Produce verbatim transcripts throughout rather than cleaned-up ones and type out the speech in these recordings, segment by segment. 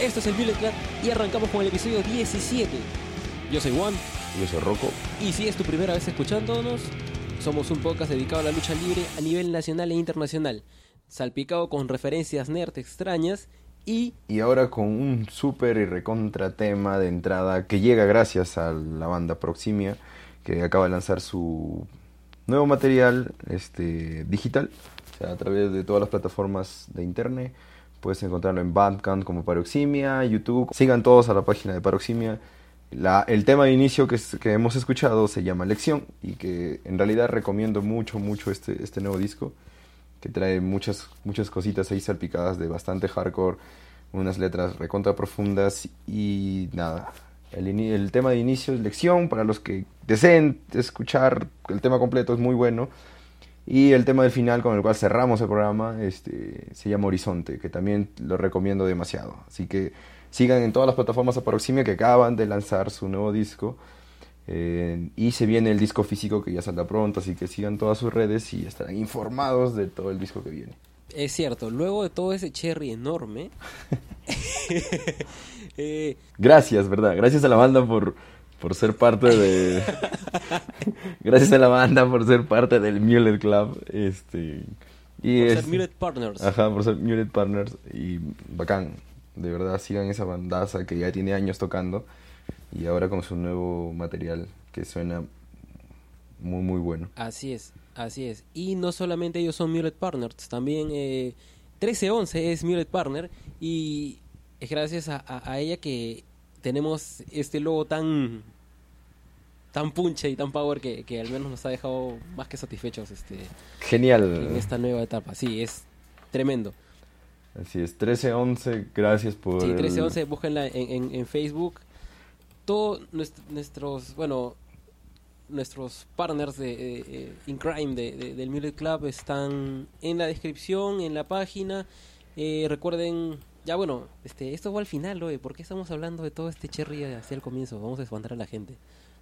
Esto es el Violet Club y arrancamos con el episodio diecisiete. Yo soy Juan. Yo soy Rocco. Y si es tu primera vez escuchándonos, somos un podcast dedicado a la lucha libre a nivel nacional e internacional, salpicado con referencias nerd extrañas y... Y ahora con un súper y recontra tema de entrada que llega gracias a la banda Proximia, que acaba de lanzar su nuevo material este, digital, o sea, a través de todas las plataformas de internet. Puedes encontrarlo en Bandcamp como Paroximia, YouTube. Sigan todos a la página de Paroximia. La, el tema de inicio que, que hemos escuchado se llama Lección y que en realidad recomiendo mucho, mucho este, este nuevo disco, que trae muchas, muchas cositas ahí salpicadas de bastante hardcore, unas letras recontra profundas y nada. El, el tema de inicio es Lección, para los que deseen escuchar el tema completo es muy bueno. Y el tema del final con el cual cerramos el programa este, se llama Horizonte, que también lo recomiendo demasiado. Así que sigan en todas las plataformas a Paroximia, que acaban de lanzar su nuevo disco. Eh, y se viene el disco físico que ya saldrá pronto, así que sigan todas sus redes y estarán informados de todo el disco que viene. Es cierto, luego de todo ese cherry enorme... eh... Gracias, ¿verdad? Gracias a la banda por... por ser parte de... Gracias a la banda por ser parte del Mulet Club. Este... Y por es... ser Mulet Partners. Ajá, por ser Mulet Partners. Y bacán. De verdad, sigan esa bandaza que ya tiene años tocando. Y ahora con su nuevo material que suena muy, muy bueno. Así es, así es. Y no solamente ellos son Mulet Partners, también eh, trece once es Mulet Partner. Y es gracias a, a, a ella que tenemos este logo tan... tan punche y tan power que, que al menos nos ha dejado más que satisfechos este genial en esta nueva etapa. Sí, es tremendo. Así es, trece once, gracias por... Sí, trece once, el... búsquenla en, en, en Facebook. Todos nuestros, bueno, nuestros partners de, de, de in crime de, de, del Mulet Club están en la descripción, en la página. Eh, recuerden... Ya bueno, este, esto va al final, ¿no? ¿Por qué estamos hablando de todo este cherry hacia el comienzo? Vamos a espantar a la gente.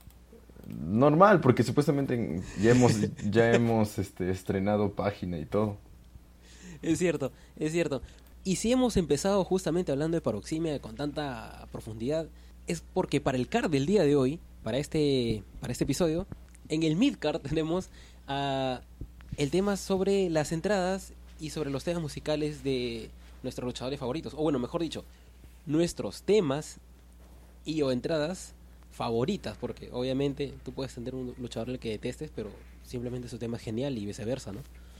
Normal, porque supuestamente ya hemos ya hemos este, estrenado página y todo. Es cierto, es cierto. Y si hemos empezado justamente hablando de Paroximia con tanta profundidad, es porque para el card del día de hoy, para este para este episodio, en el midcard tenemos uh, el tema sobre las entradas y sobre los temas musicales de nuestros luchadores favoritos, o bueno, mejor dicho, nuestros temas y o entradas favoritas, porque obviamente tú puedes tener un luchador al que detestes, pero simplemente su tema es genial y viceversa, ¿no?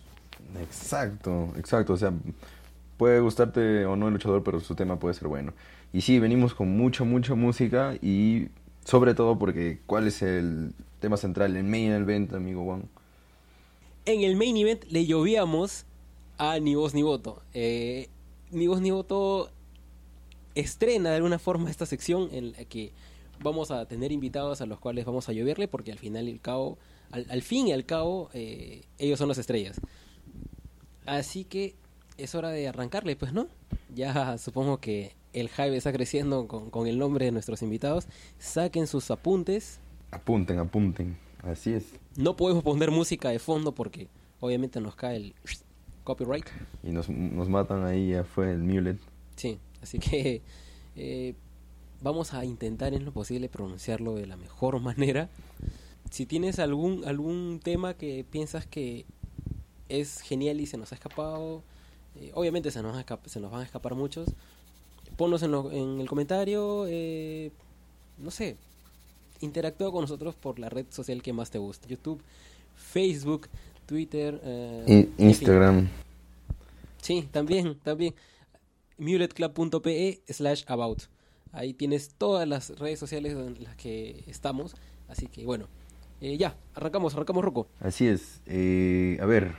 Exacto, exacto, o sea, puede gustarte o no el luchador, pero su tema puede ser bueno. Y sí, venimos con mucha, mucha música y sobre todo porque, ¿cuál es el tema central, el main event, amigo Juan? En el main event le llovíamos a Ni Voz Ni Voto. Eh... Ni Voz Ni Voto estrena de alguna forma esta sección en la que vamos a tener invitados a los cuales vamos a lloverle, porque al final y al cabo, al, al fin y al cabo, eh, ellos son las estrellas. Así que es hora de arrancarle, pues, ¿no? Ya supongo que el hype está creciendo con, con el nombre de nuestros invitados. Saquen sus apuntes. Apunten, apunten, así es. No podemos poner música de fondo porque obviamente nos cae el... copyright. Y nos, nos matan ahí, ya fue el Mulet. Sí, así que eh, vamos a intentar en lo posible pronunciarlo de la mejor manera. Si tienes algún algún tema que piensas que es genial y se nos ha escapado, eh, obviamente se nos, escap- se nos van a escapar muchos, ponlos en, lo, en el comentario, eh, no sé, interactúa con nosotros por la red social que más te guste, YouTube, Facebook, Twitter, eh, Instagram. En fin. Sí, también, también. muletclub.pe slash about. Ahí tienes todas las redes sociales en las que estamos. Así que bueno, eh, ya, arrancamos, arrancamos, Rocco. Así es. Eh, a ver,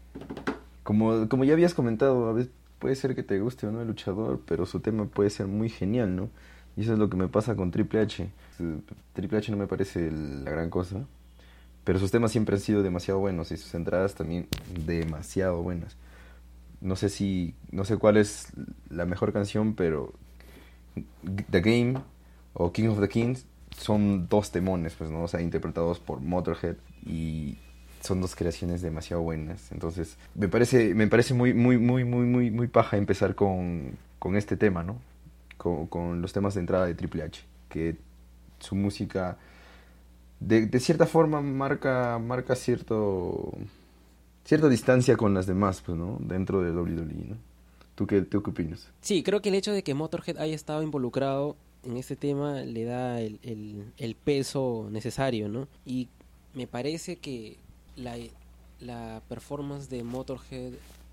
como, como ya habías comentado, a veces puede ser que te guste o no el luchador, pero su tema puede ser muy genial, ¿no? Y eso es lo que me pasa con Triple H. Triple H no me parece la gran cosa, pero sus temas siempre han sido demasiado buenos y sus entradas también demasiado buenas. No sé si, no sé cuál es la mejor canción, pero The Game o King of the Kings son dos temones, pues, ¿no? O sea, interpretados por Motorhead y son dos creaciones demasiado buenas. Entonces, me parece, me parece muy, muy, muy, muy, muy, muy paja empezar con, con este tema, ¿no? con, con los temas de entrada de Triple H, que su música de, de cierta forma marca marca cierto cierta distancia con las demás, pues, ¿no? Dentro de W W E, ¿no? ¿Tú qué, tú qué opinas? Sí, creo que el hecho de que Motorhead haya estado involucrado en este tema le da el, el, el peso necesario, ¿no? Y me parece que la, la performance de Motorhead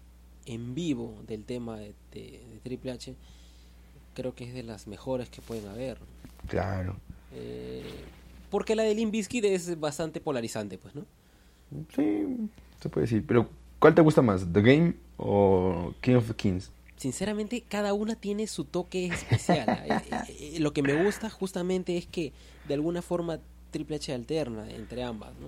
en vivo del tema de, de, de Triple H creo que es de las mejores que pueden haber. Claro. Eh, porque la de Limp Bizkit es bastante polarizante, pues, ¿no? Sí, se puede decir. Pero, ¿cuál te gusta más? ¿The Game o King of the Kings? Sinceramente, cada una tiene su toque especial. eh, eh, lo que me gusta justamente es que de alguna forma Triple H alterna entre ambas, ¿no?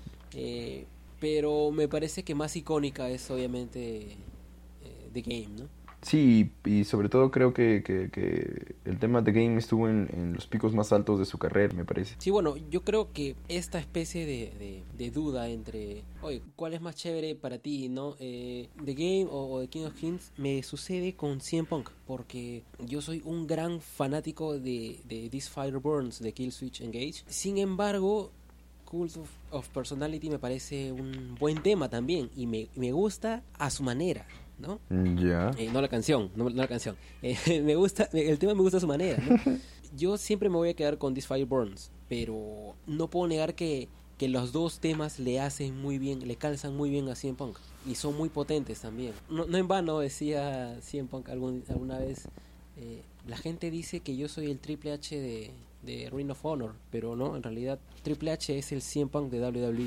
Eh, pero me parece que más icónica es obviamente eh, The Game, ¿no? Sí, y sobre todo creo que, que, que el tema de Game estuvo en, en los picos más altos de su carrera, me parece. Sí, bueno, yo creo que esta especie de, de, de duda entre, oye, ¿cuál es más chévere para ti, no? Eh, ¿The Game o, o The King of Kings? Me sucede con C M Punk, porque yo soy un gran fanático de, de This Fire Burns, de Killswitch Engage. Sin embargo, Cult of, of Personality me parece un buen tema también, y me, me gusta a su manera, ¿no? Ya. Eh, no la canción, no, no la canción. Eh, me gusta, el tema me gusta a su manera, ¿no? Yo siempre me voy a quedar con This Fire Burns, pero no puedo negar que, que los dos temas le hacen muy bien, le calzan muy bien a C M Punk y son muy potentes también. No, no en vano decía C M Punk algún, alguna vez, eh, la gente dice que yo soy el Triple H de, de Ring of Honor, pero no, en realidad Triple H es el C M Punk de W W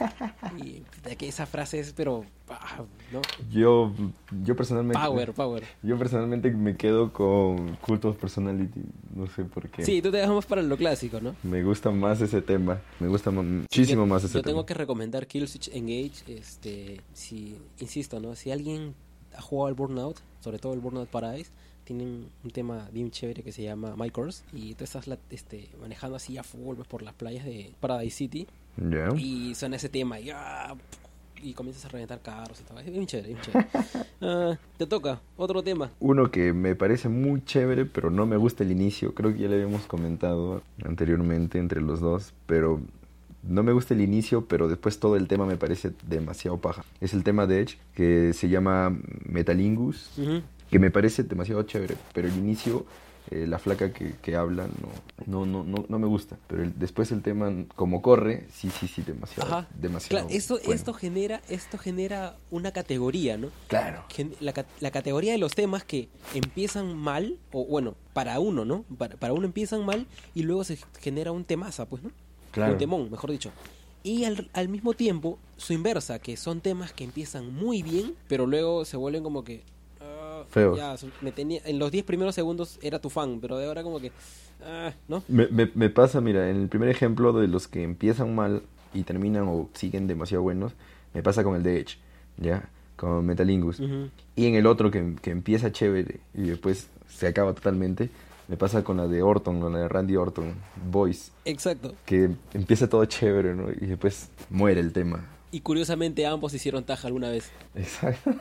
E. Y de que esa frase es, pero, ah, ¿no? Yo, yo personalmente... Power, power. Yo personalmente me quedo con Cult of Personality, no sé por qué. Sí, tú te dejamos para lo clásico, ¿no? Me gusta más ese tema, me gusta muchísimo yo, más ese yo tema. tengo que recomendar Killswitch Engage, este, si, insisto, ¿no? Si alguien ha jugado al Burnout, sobre todo el Burnout Paradise, tienen un tema bien chévere que se llama My Course, y tú estás la, este, manejando así a full por las playas de Paradise City, Ya. y suena ese tema y, ah, y comienzas a reventar carros y todo. Es bien chévere, bien chévere. Ah, te toca, otro tema. Uno que me parece muy chévere, pero no me gusta el inicio. Creo que ya le habíamos comentado anteriormente entre los dos, pero no me gusta el inicio, pero después todo el tema me parece demasiado paja. Es el tema de Edge, que se llama Metalingus, Uh-huh. que me parece demasiado chévere, pero el inicio... Eh, la flaca que, que habla no, no, no, no, no me gusta, pero el, después el tema como corre, sí, sí, sí, demasiado, Ajá. demasiado. Claro, esto, bueno. esto genera, esto genera una categoría, ¿no? Claro. Gen- La, ca- la categoría de los temas que empiezan mal, o bueno, para uno, ¿no? Para, para uno empiezan mal y luego se genera un temaza, pues, ¿no? Claro. Un temón, mejor dicho. Y al, al mismo tiempo, su inversa, que son temas que empiezan muy bien, pero luego se vuelven como que... ah, Feos. Ya, su- me tenía, en los diez primeros segundos era tu fan, pero de ahora como que... ah, ¿no? Me, me, me pasa, mira, en el primer ejemplo de los que empiezan mal y terminan o siguen demasiado buenos, me pasa con el de Edge, ¿ya? Con Metalingus. Ujú. Y en el otro que, que empieza chévere y después se acaba totalmente, me pasa con la de Orton, con la de Randy Orton, Boys, Exacto. que empieza todo chévere, ¿no? Y después muere el tema. Y curiosamente ambos hicieron taja alguna vez. Exacto.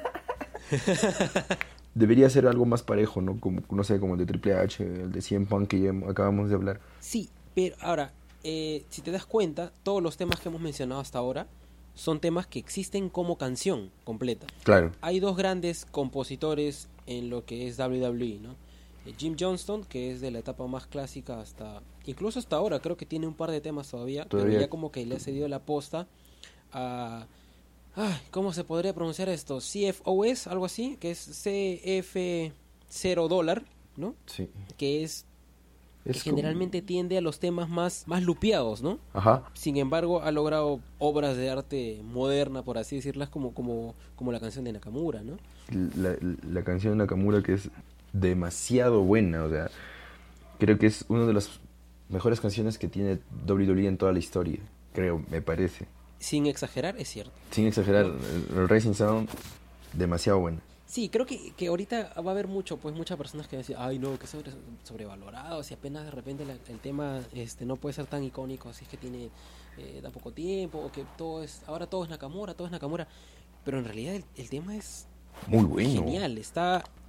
Debería ser algo más parejo, ¿no? Como, no sé, como el de Triple H, el de C M Punk que ya acabamos de hablar. Sí, pero ahora, eh, si te das cuenta, todos los temas que hemos mencionado hasta ahora son temas que existen como canción completa. Claro. Hay dos grandes compositores en lo que es W W E, ¿no? Eh, Jim Johnston, que es de la etapa más clásica hasta... Incluso hasta ahora, creo que tiene un par de temas todavía, Todavía. pero ya como que le ha cedido la posta a... Ay, ¿cómo se podría pronunciar esto? C F O S, algo así, que es C F cero dólar, ¿no? Sí. Que es... que Es como- generalmente tiende a los temas más, más lupeados, ¿no? Ajá. Sin embargo, ha logrado obras de arte moderna, por así decirlas, como, como, como la canción de Nakamura, ¿no? La, la canción de Nakamura que es demasiado buena, o sea, creo que es una de las mejores canciones que tiene W W E en toda la historia, creo, me parece. Sin exagerar, es cierto. Sin exagerar, el, el Racing Sound, demasiado buena. Sí, creo que, que ahorita va a haber mucho, pues muchas personas que van a decir, ay no, que sobre, sobrevalorado, si apenas de repente la- el tema este no puede ser tan icónico, si es que tiene eh, tan poco tiempo, o que todo es, ahora todo es Nakamura, todo es Nakamura, pero en realidad el, el tema es Muy bueno. genial, está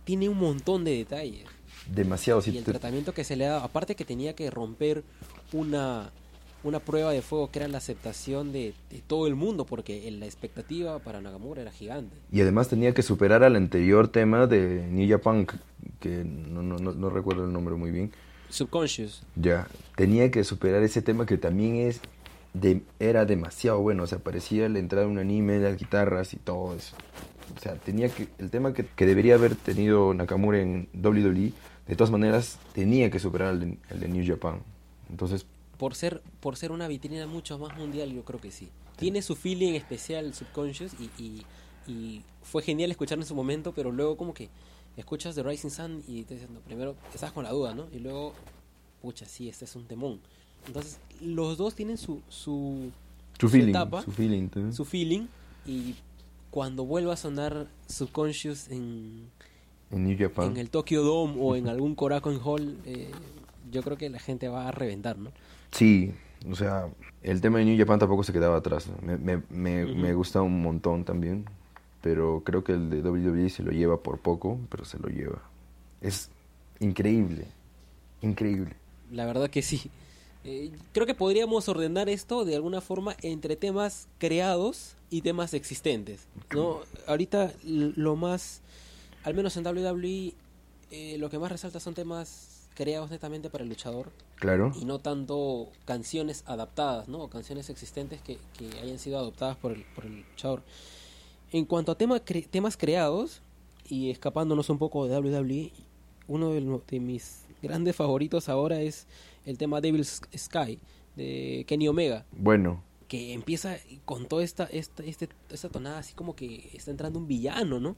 tiene un montón de detalles. Demasiado. Y Sí, el te- tratamiento que se le da, aparte que tenía que romper una, una prueba de fuego que era la aceptación de, de todo el mundo, porque la expectativa para Nakamura era gigante. Y además tenía que superar al anterior tema de New Japan, que no, no, no, no recuerdo el nombre muy bien. Subconscious. Ya, tenía que superar ese tema que también es de, era demasiado bueno, o sea, parecía la entrada de un anime, las guitarras y todo eso. O sea, tenía que, el tema que, que debería haber tenido Nakamura en W W E, de todas maneras, tenía que superar al de, al de New Japan. Entonces, Por ser, por ser una vitrina mucho más mundial, yo creo que sí. Tiene su feeling especial Subconscious y, y, y fue genial escucharlo en su momento, pero luego como que escuchas The Rising Sun y te dices, no, primero estás con la duda, ¿no? Y luego, pucha, sí, este es un temón. Entonces, los dos tienen su, su, su su feeling, etapa, su feeling. ¿sí? su feeling, y cuando vuelva a sonar Subconscious en, En New Japan. en el Tokyo Dome o en algún Korakuen Hall, eh, yo creo que la gente va a reventar, ¿no? Sí, o sea, el tema de New Japan tampoco se quedaba atrás. Me, me, me, Ujú. me gusta un montón también, pero creo que el de W W E se lo lleva por poco, pero se lo lleva. Es increíble, increíble. La verdad que sí. Eh, creo que podríamos ordenar esto de alguna forma entre temas creados y temas existentes, ¿no? Ahorita l- lo más, al menos en W W E, eh, lo que más resalta son temas creados netamente para el luchador Claro. y no tanto canciones adaptadas, ¿no? O canciones existentes que, que hayan sido adoptadas por el, por el luchador. En cuanto a tema cre- temas creados, y escapándonos un poco de W W E, uno de, lo- de mis grandes favoritos ahora es el tema Devil's Sky de Kenny Omega, Bueno, que empieza con toda esta, esta, este, esta tonada así como que está entrando un villano, ¿no?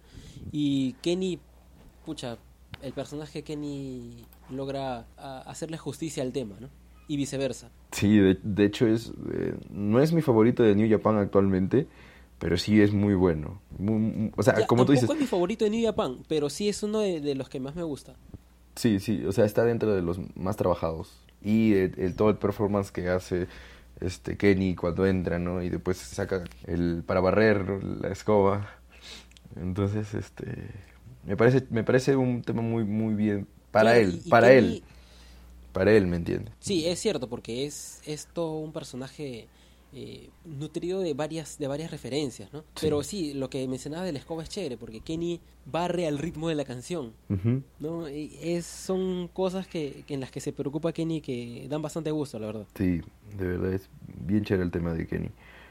Y Kenny, pucha, el personaje Kenny logra a, hacerle justicia al tema, ¿no? Y viceversa. sí, de, de hecho es eh, no es mi favorito de New Japan actualmente, pero sí es muy bueno. Muy- muy- o sea, Ya, como tú tampoco dices, es mi favorito de New Japan, pero sí es uno de, de los que más me gusta. sí, sí, o sea, está dentro de los más trabajados. Y el, el- todo el performance que hace este Kenny cuando entra, ¿no? Y después saca el para barrer la escoba. Entonces, este me parece me parece un tema muy muy bien para Claro, él, y- y para Kenny- él. Para él, ¿me entiendes? Sí, es cierto, porque es, es todo un personaje eh, nutrido de varias, de varias referencias, ¿no? Sí. Pero sí, lo que mencionaba de la escoba es chévere, porque Kenny barre al ritmo de la canción, Ujú. ¿no? Y es, son cosas que, que en las que se preocupa Kenny que dan bastante gusto, la verdad. Sí, de verdad es bien chévere el tema de Kenny.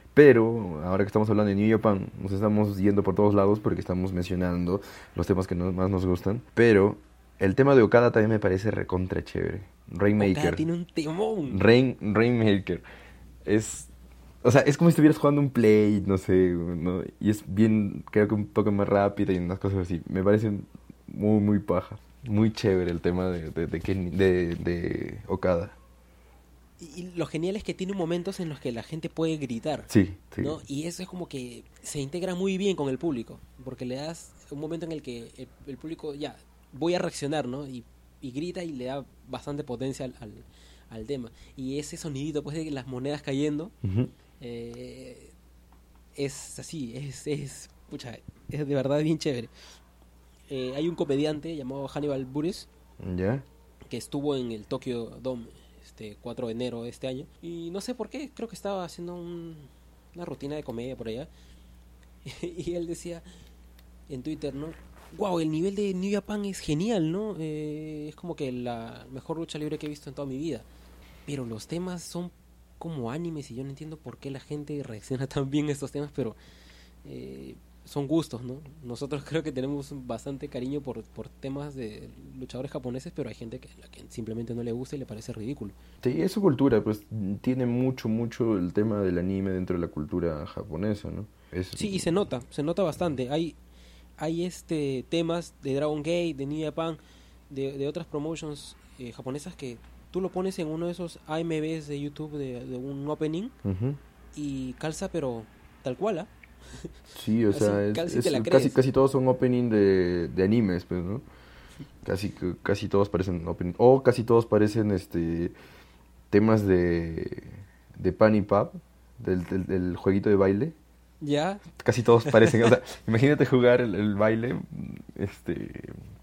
Pero ahora que estamos hablando de New Japan, nos estamos yendo por todos lados porque estamos mencionando los temas que nos- más nos gustan. Pero el tema de Okada también me parece recontra chévere. Okada Rainmaker. tiene un temón. Rain, Rainmaker. Es, o sea, es como si estuvieras jugando un play, no sé, ¿no? Y es bien, creo que un toque más rápido y unas cosas así. Me parece muy, muy paja. Muy chévere el tema de, de, de, Kenny- de, de Okada. Y, y lo genial es que tiene momentos en los que la gente puede gritar. Sí, sí. ¿No? Y eso es como que se integra muy bien con el público, porque le das un momento en el que el, el público ya voy a reaccionar, ¿no? Y, y grita y le da bastante potencia al, al, al tema. Y ese sonidito pues de las monedas cayendo Ujú. eh, es así, es, es, pucha, es de verdad bien chévere. Eh, hay un comediante llamado Hannibal Buress ¿Ya? que estuvo en el Tokyo Dome este cuatro de enero de este año y no sé por qué, creo que estaba haciendo un- una rutina de comedia por allá y él decía en Twitter, ¿no? Wow, el nivel de New Japan es genial, ¿no? Eh, es como que la mejor lucha libre que he visto en toda mi vida, pero los temas son como animes y yo no entiendo por qué la gente reacciona tan bien a estos temas, pero eh, son gustos, ¿no? Nosotros creo que tenemos bastante cariño por, por temas de luchadores japoneses, pero hay gente que, la que simplemente no le gusta y le parece ridículo. Sí, es su cultura, pues tiene mucho, mucho el tema del anime dentro de la cultura japonesa, ¿no? Es, Sí, y se nota, se nota bastante. Hay, hay este temas de Dragon Gate, de New Japan, de, de otras promotions eh, japonesas que tú lo pones en uno de esos A M Vs de YouTube de, de un opening Ujú. y calza, pero tal cual, ¿ah? Sí, o Así, sea, es, casi es- te la casi, crees. casi todos son opening de, de animes, pues, ¿no? Casi, que- casi todos parecen opening, o casi todos parecen, este, temas de, de Pan y Pop, del, del, del jueguito de baile. Ya, Casi todos parecen, o sea, imagínate jugar el, el baile, este,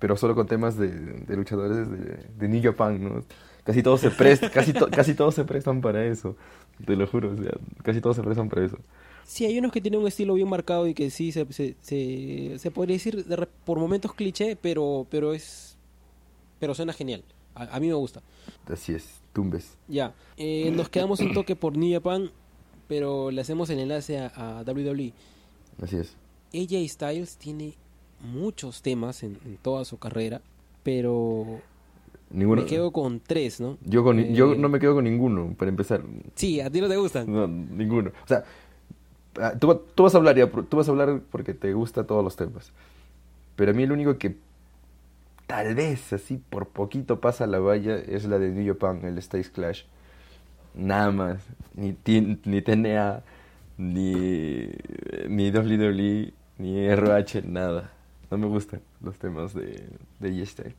pero solo con temas de, de luchadores de, de New Japan, ¿no? Casi todos se prestan, casi, to- casi todos se prestan para eso, te lo juro, o sea, casi todos se prestan para eso. Sí, hay unos que tienen un estilo bien marcado y que sí se, se, se, se podría decir de re- por momentos cliché, pero pero es pero suena genial. A, a mí me gusta. Así es, tumbes. Ya, eh, nos quedamos un toque por New Japan, pero le hacemos el enlace a, a W W E. Así es. A J Styles tiene muchos temas en, en toda su carrera, pero Ninguno. me quedo con tres, ¿no? Yo, con, Eh, yo no me quedo con ninguno, para empezar. Sí, a ti no te gustan. No, ninguno. O sea, ah, tú, tú vas a hablar ya, tú vas a hablar porque te gustan todos los temas. Pero a mí el único que tal vez así por poquito pasa la valla es la de New Japan, el Styles Clash. Nada más. Ni, T- ni T N A, ni, ni W W E, ni R O H, nada. No me gustan los temas de, de A J Styles.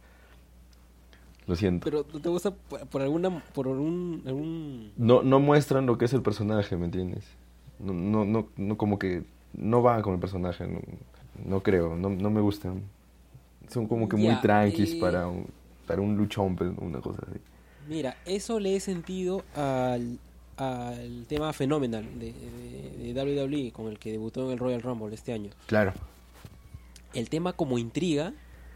Lo siento. Pero ¿no te gusta por, por alguna por algún, algún... No, no muestran lo que es el personaje, ¿me entiendes? No, no, no, no como que no van con el personaje, no, no creo, no, no me gustan. Son como que muy Ya, tranquis eh, para un, para un luchón, pues, una cosa así. Mira, eso le he sentido al, al tema Phenomenal de, de, de W W E con el que debutó en el Royal Rumble este año. Claro. El tema como intriga,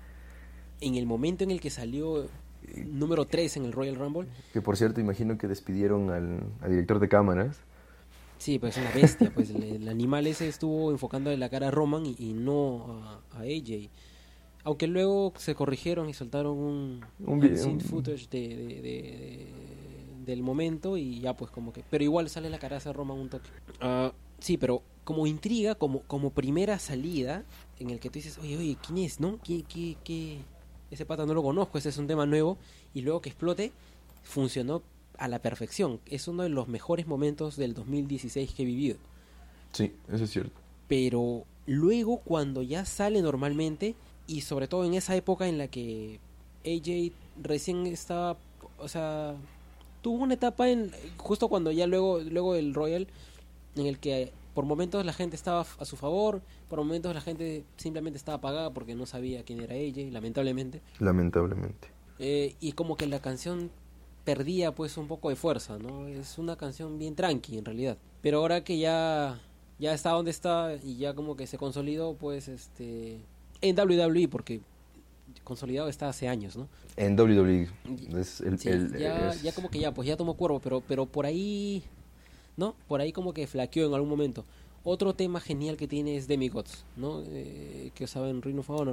en el momento en el que salió número tres en el Royal Rumble, Que por cierto, imagino que despidieron al, al director de cámaras. sí, pues es una bestia, pues el, el animal ese estuvo enfocando en la cara a Roman y, y no a, a A J. Aunque luego se corrigieron y soltaron un, Un vi- unseen un- footage de, de- de- de- del momento y ya pues como que... Pero igual sale la cara a Roman un toque. Ah, sí, pero como intriga, como, como primera salida en el que tú dices, oye, oye, ¿quién es, no? ¿Qué, qué, qué? Ese pata no lo conozco, ese es un tema nuevo. Y luego que explote, funcionó a la perfección. Es uno de los mejores momentos del dos mil dieciséis que he vivido. Sí, eso es cierto. Pero luego cuando ya sale normalmente, y sobre todo en esa época en la que A J recién estaba, o sea, tuvo una etapa en justo cuando ya luego luego el Royal en el que por momentos la gente estaba a su favor, por momentos la gente simplemente estaba apagada porque no sabía quién era A J, lamentablemente. Lamentablemente. Eh, y como que la canción perdía pues un poco de fuerza, ¿no? Es una canción bien tranqui en realidad. Pero ahora que ya ya está donde está y ya como que se consolidó, pues este en W W E, porque consolidado está hace años, ¿no? En W W E. Es el, Sí, el- ya, es- ya como que ya, pues ya tomó cuervo, pero, pero por ahí, ¿no? Por ahí como que flaqueó en algún momento. Otro tema genial que tiene es Demigods, ¿no? Eh, que usaba en Ring of Honor.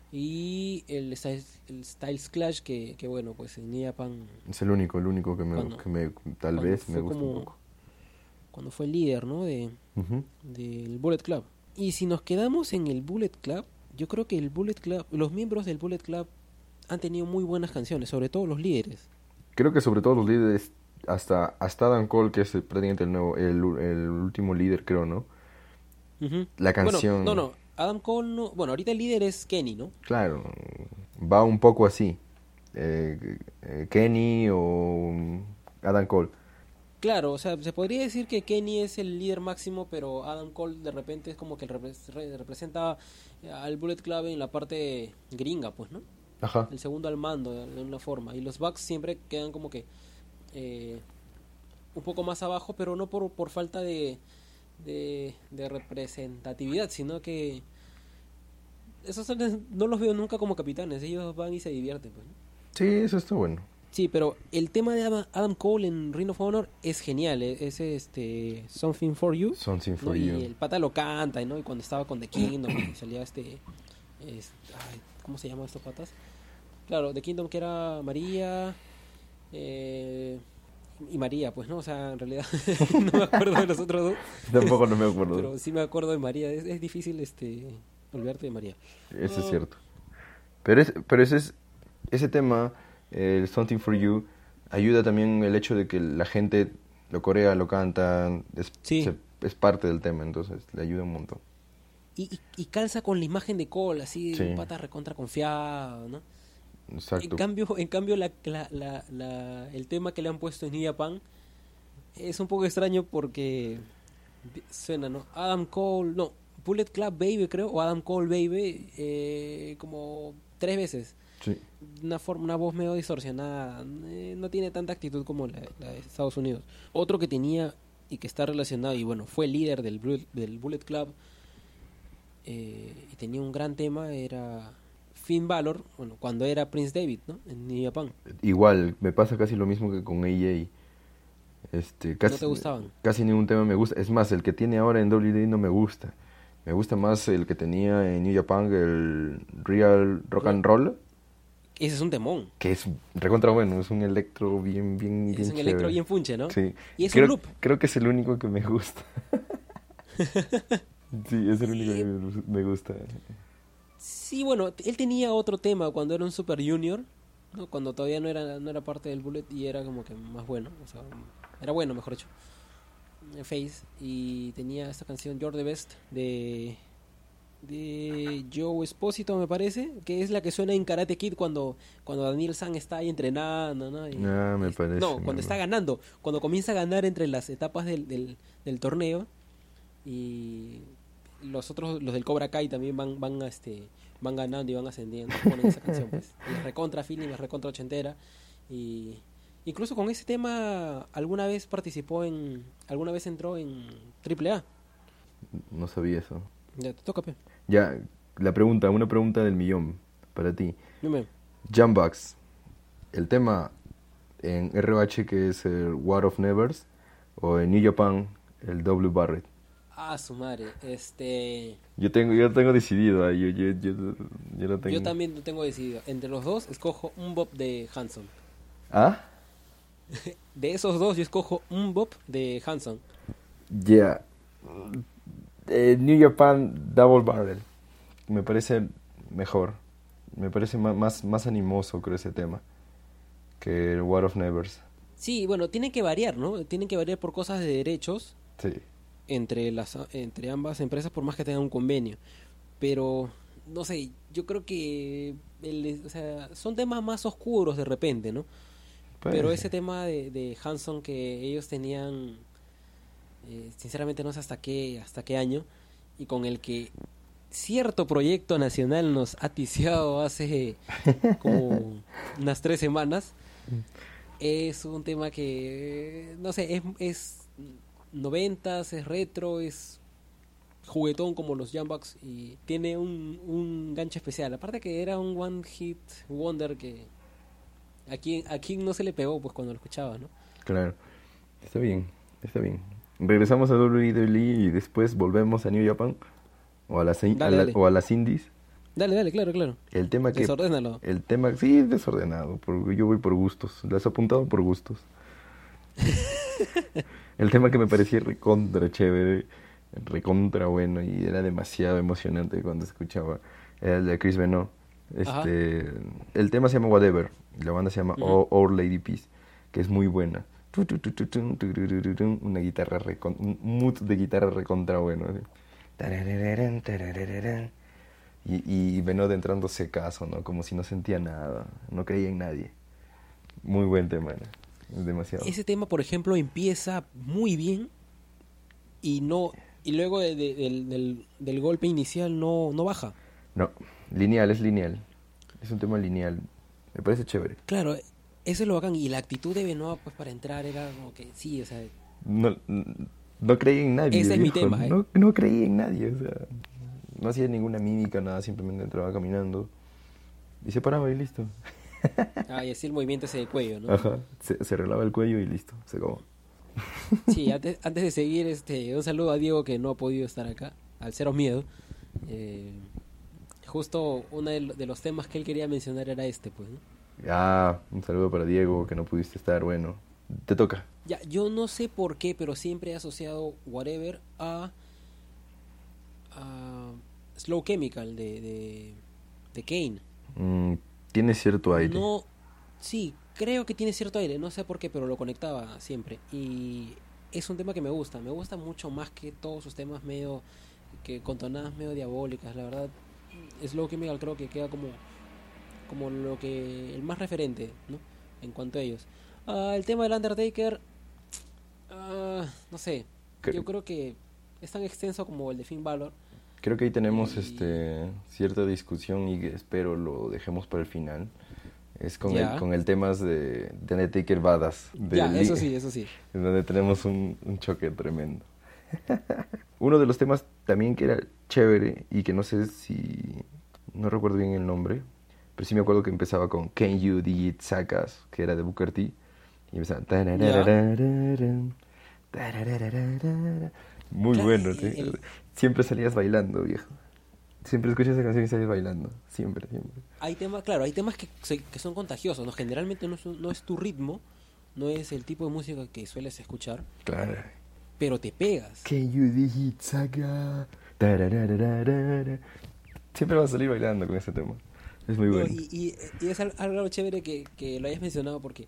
Y el Styles, el Styles Clash, que, que bueno, pues en New Japan, es el único, el único que me, Cuando- que me tal cuando vez me fue gusta como- un poco. cuando fue el líder, ¿no? De, Ujú. del Bullet Club. Y si nos quedamos en el Bullet Club, yo creo que el Bullet Club, los miembros del Bullet Club han tenido muy buenas canciones, sobre todo los líderes. Creo que sobre todo los líderes, hasta, hasta Adam Cole, que es el- prácticamente el nuevo, el, el último líder, creo, ¿no? Ujú. La canción. Bueno, no, no, Adam Cole no, bueno, ahorita el líder es Kenny, ¿no? Claro, va un poco así. Eh, eh, Kenny o Adam Cole. Claro, o sea, se podría decir que Kenny es el líder máximo, pero Adam Cole de repente es como que el repres- re- representa al Bullet Club en la parte gringa, pues, ¿no? Ajá. El segundo al mando, de de una forma. Y los Bucks siempre quedan como que eh, un poco más abajo, pero no por, por falta de, de, de representatividad, sino que esos son- no los veo nunca como capitanes, ellos van y se divierten, pues, ¿no? Sí, eso está bueno. Sí, pero el tema de Adam, Adam Cole en Ring of Honor es genial, eh, es este Something for You, Something ¿no? for Y you. el pata lo canta, ¿no? Y cuando estaba con The Kingdom y salía este, es- ay, ¿cómo se llaman estos patas? Claro, The Kingdom, que era María eh, y María, pues, ¿no? O sea, en realidad no me acuerdo de los otros dos, Tampoco no me acuerdo. pero sí me acuerdo de María. Es, es difícil este olvidarte de María. Eso es Ah, cierto. Pero, es, pero ese, es, ese tema, el Something for You, ayuda también el hecho de que la gente lo corea, lo canta, es, Sí. se- es parte del tema, entonces le ayuda un montón. Y, y, y calza con la imagen de Cole, así, Sí. un pata recontra confiado, ¿no? Exacto. En cambio, en cambio la, la, la, la- el tema que le han puesto en New Japan es un poco extraño porque suena, ¿no? Adam Cole, no, Bullet Club Baby creo, o Adam Cole Baby, eh, como tres veces. Sí. Una forma, una voz medio distorsionada, eh, no tiene tanta actitud como la, la de Estados Unidos. Otro que tenía y que está relacionado, y bueno, fue líder del, Blu- del Bullet Club, eh, y tenía un gran tema, era Finn Balor, bueno, cuando era Prince David, ¿no? En New Japan. Igual, me pasa casi lo mismo que con A J. Este, casi, ¿No te gustaban? Casi ningún tema me gusta. Es más, el que tiene ahora en W W E no me gusta. Me gusta más el que tenía en New Japan, el Real Rock and Roll, Ese es un temón. que es recontra bueno, es un electro bien, bien, bien Es un chévere. electro bien funche, ¿no? Sí. Y es creo, un loop. Creo que es el único que me gusta. Sí, es el único que me gusta. Sí, bueno, él tenía otro tema cuando era un Super Junior, ¿no? Cuando todavía no era no era parte del Bullet y era como que más bueno, o sea, era bueno, mejor dicho. eh, Face, y tenía esta canción You're the Best de de Joe Esposito, me parece, que es la que suena en Karate Kid cuando cuando Daniel San está ahí entrenando, ¿no? Y- Ah, me y- parece, no, no, cuando no. está ganando, cuando comienza a ganar entre las etapas del, del, del torneo, y los otros, los del Cobra Kai también van van a este van ganando y van ascendiendo, ponen esa canción, pues. Y es recontra feeling, es recontra ochentera, y incluso con ese tema alguna vez participó en alguna vez entró en Triple A. No sabía eso. Ya te toca, pe. Ya, la pregunta, una pregunta del millón para ti. Dime. Jambucks, el tema en R O H que es el War of Nevers, o en New Japan el W Barrett. Ah, su madre. Este, Yo tengo, yo tengo decidido, ah, yo, yo, yo, yo lo tengo. yo también lo tengo decidido. Entre los dos escojo un bop de Hanson. ¿Ah? De esos dos yo escojo un bop de Hanson. Ya. Eh, New Japan Double Barrel. Me parece mejor. Me parece ma- más, más animoso, creo, ese tema. Que el War of Nevers. Sí, bueno, tienen que variar, ¿no? Tienen que variar por cosas de derechos Sí. entre las entre ambas empresas, por más que tengan un convenio. Pero no sé, yo creo que el- o sea, son temas más oscuros de repente, ¿no? Puede Pero ser. ese tema de, de Hanson que ellos tenían, eh, sinceramente no sé hasta qué hasta qué año, y con el que cierto proyecto nacional nos ha ticiado hace como unas tres semanas, es un tema que, no sé, es, es noventas, es retro, es juguetón como los Jambucks, y tiene un, un gancho especial. Aparte que era un one hit wonder que a quien, a quien no se le pegó pues cuando lo escuchaba, ¿no? Claro. Está bien, está bien. Regresamos a W W E y después volvemos a New Japan. O a las, in- Dale, a la- dale. o a las indies. Dale, dale, claro, claro. El tema que... Desordénalo. El tema, sí, es desordenado. Por, yo voy por gustos. Lo has apuntado por gustos. El tema que me parecía recontra chévere, recontra bueno y era demasiado emocionante cuando escuchaba era el de Chris Benoit. Este, el tema se llama Whatever, y la banda se llama Ujú. O- Our Lady Peace, que es muy buena. Tu, tu, tu, tu, tun, tururururun, Una guitarra recon, un mood de guitarra recontra bueno. así. Tarararán, tarararán. Y, y Benoit entrando secazo, ¿no? Como si no sentía nada, no creía en nadie. Muy buen tema, ¿no? Es demasiado. Ese tema, por ejemplo, empieza muy bien y no y luego de- de- del, del, del golpe inicial no, no baja. No, lineal, es lineal. Es un tema lineal. Me parece chévere. Claro, eso es lo bacán. Y la actitud de Benoit, pues, para entrar era como que, sí, o sea, No, no creía en nadie. Ese es mi viejo. tema, ¿eh? No, no creía en nadie. O sea, no hacía ninguna mímica, nada. Simplemente entraba caminando. Y se paraba y listo. ah, y así el movimiento ese de cuello, ¿no? Ajá. Se, se arreglaba el cuello y listo. Se acabó. Sí, antes, antes de seguir, este, un saludo a Diego que no ha podido estar acá, al Cero Miedo. Eh, justo uno de, lo- de los temas que él quería mencionar era este, pues, ¿no? Ah, un saludo para Diego, que no pudiste estar. Bueno, te toca. Ya, yo no sé por qué, pero siempre he asociado Whatever a, a Slow Chemical de, de, de Kane. Mm, tiene cierto aire. No, sí, creo que tiene cierto aire, no sé por qué, pero lo conectaba siempre. Y es un tema que me gusta, me gusta mucho más que todos sus temas medio, que con tonadas medio diabólicas, la verdad. Slow Chemical creo que queda como, como lo que, el más referente, ¿no? En cuanto a ellos. Ah, el tema del Undertaker, ah, no sé, ¿Qué? yo creo que es tan extenso como el de Finn Balor. Creo que ahí tenemos Y este cierta discusión y que espero lo dejemos para el final. Es con el ya, con el tema de, de Undertaker Badass, de ya, eso Lee, sí, eso sí. en donde tenemos un, un choque tremendo. Uno de los temas también que era chévere y que no sé si, no recuerdo bien el nombre, pero sí me acuerdo que empezaba con Can You Digit Sakas, que era de Booker T, y empezaba... Ya. tarararararán, tarararararara. Muy Claro, bueno, e- ¿sí? el, Siempre salías bailando, viejo. Siempre escuchas esa canción y sales bailando. Siempre, siempre. hay temas, claro, hay temas que, se- que son contagiosos, ¿no? Generalmente no es, un- no es tu ritmo, no es el tipo de música que sueles escuchar, Claro. pero te pegas. Can you digit saga? Tarararararara. Siempre vas a salir bailando con ese tema. Es muy No, bueno. y, y, y es al- algo chévere que, que lo hayas mencionado porque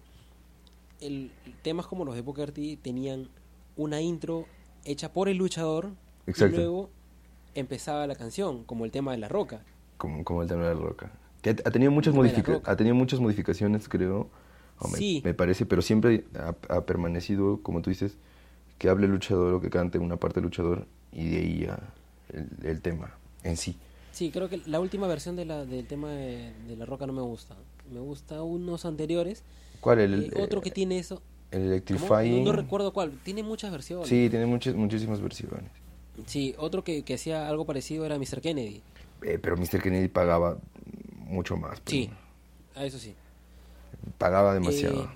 el, temas como los de Booker T tenían una intro hecha por el luchador y Exacto. luego empezaba la canción, como el tema de La Roca. Como, como el tema de la roca. Que ha, ha tenido El muchas tema de La modifica Roca. ha tenido muchas modificaciones, creo. O me, Sí, me parece, pero siempre ha, ha permanecido, como tú dices, que hable el luchador o que cante una parte del luchador y de ahí ya el, el tema en sí. sí, creo que la última versión de la, del tema de, de La Roca no me gusta. Me gusta unos anteriores. ¿Cuál? El, Eh, el, otro que tiene eso. el ¿Cómo? No, no Electrifying. recuerdo cuál. Tiene muchas versiones. Sí, tiene muchas, muchísimas versiones. Sí, otro que, que hacía algo parecido era míster Kennedy. Eh, pero míster Kennedy pagaba mucho más. Pues, Sí, a eso sí. pagaba Eh, demasiado.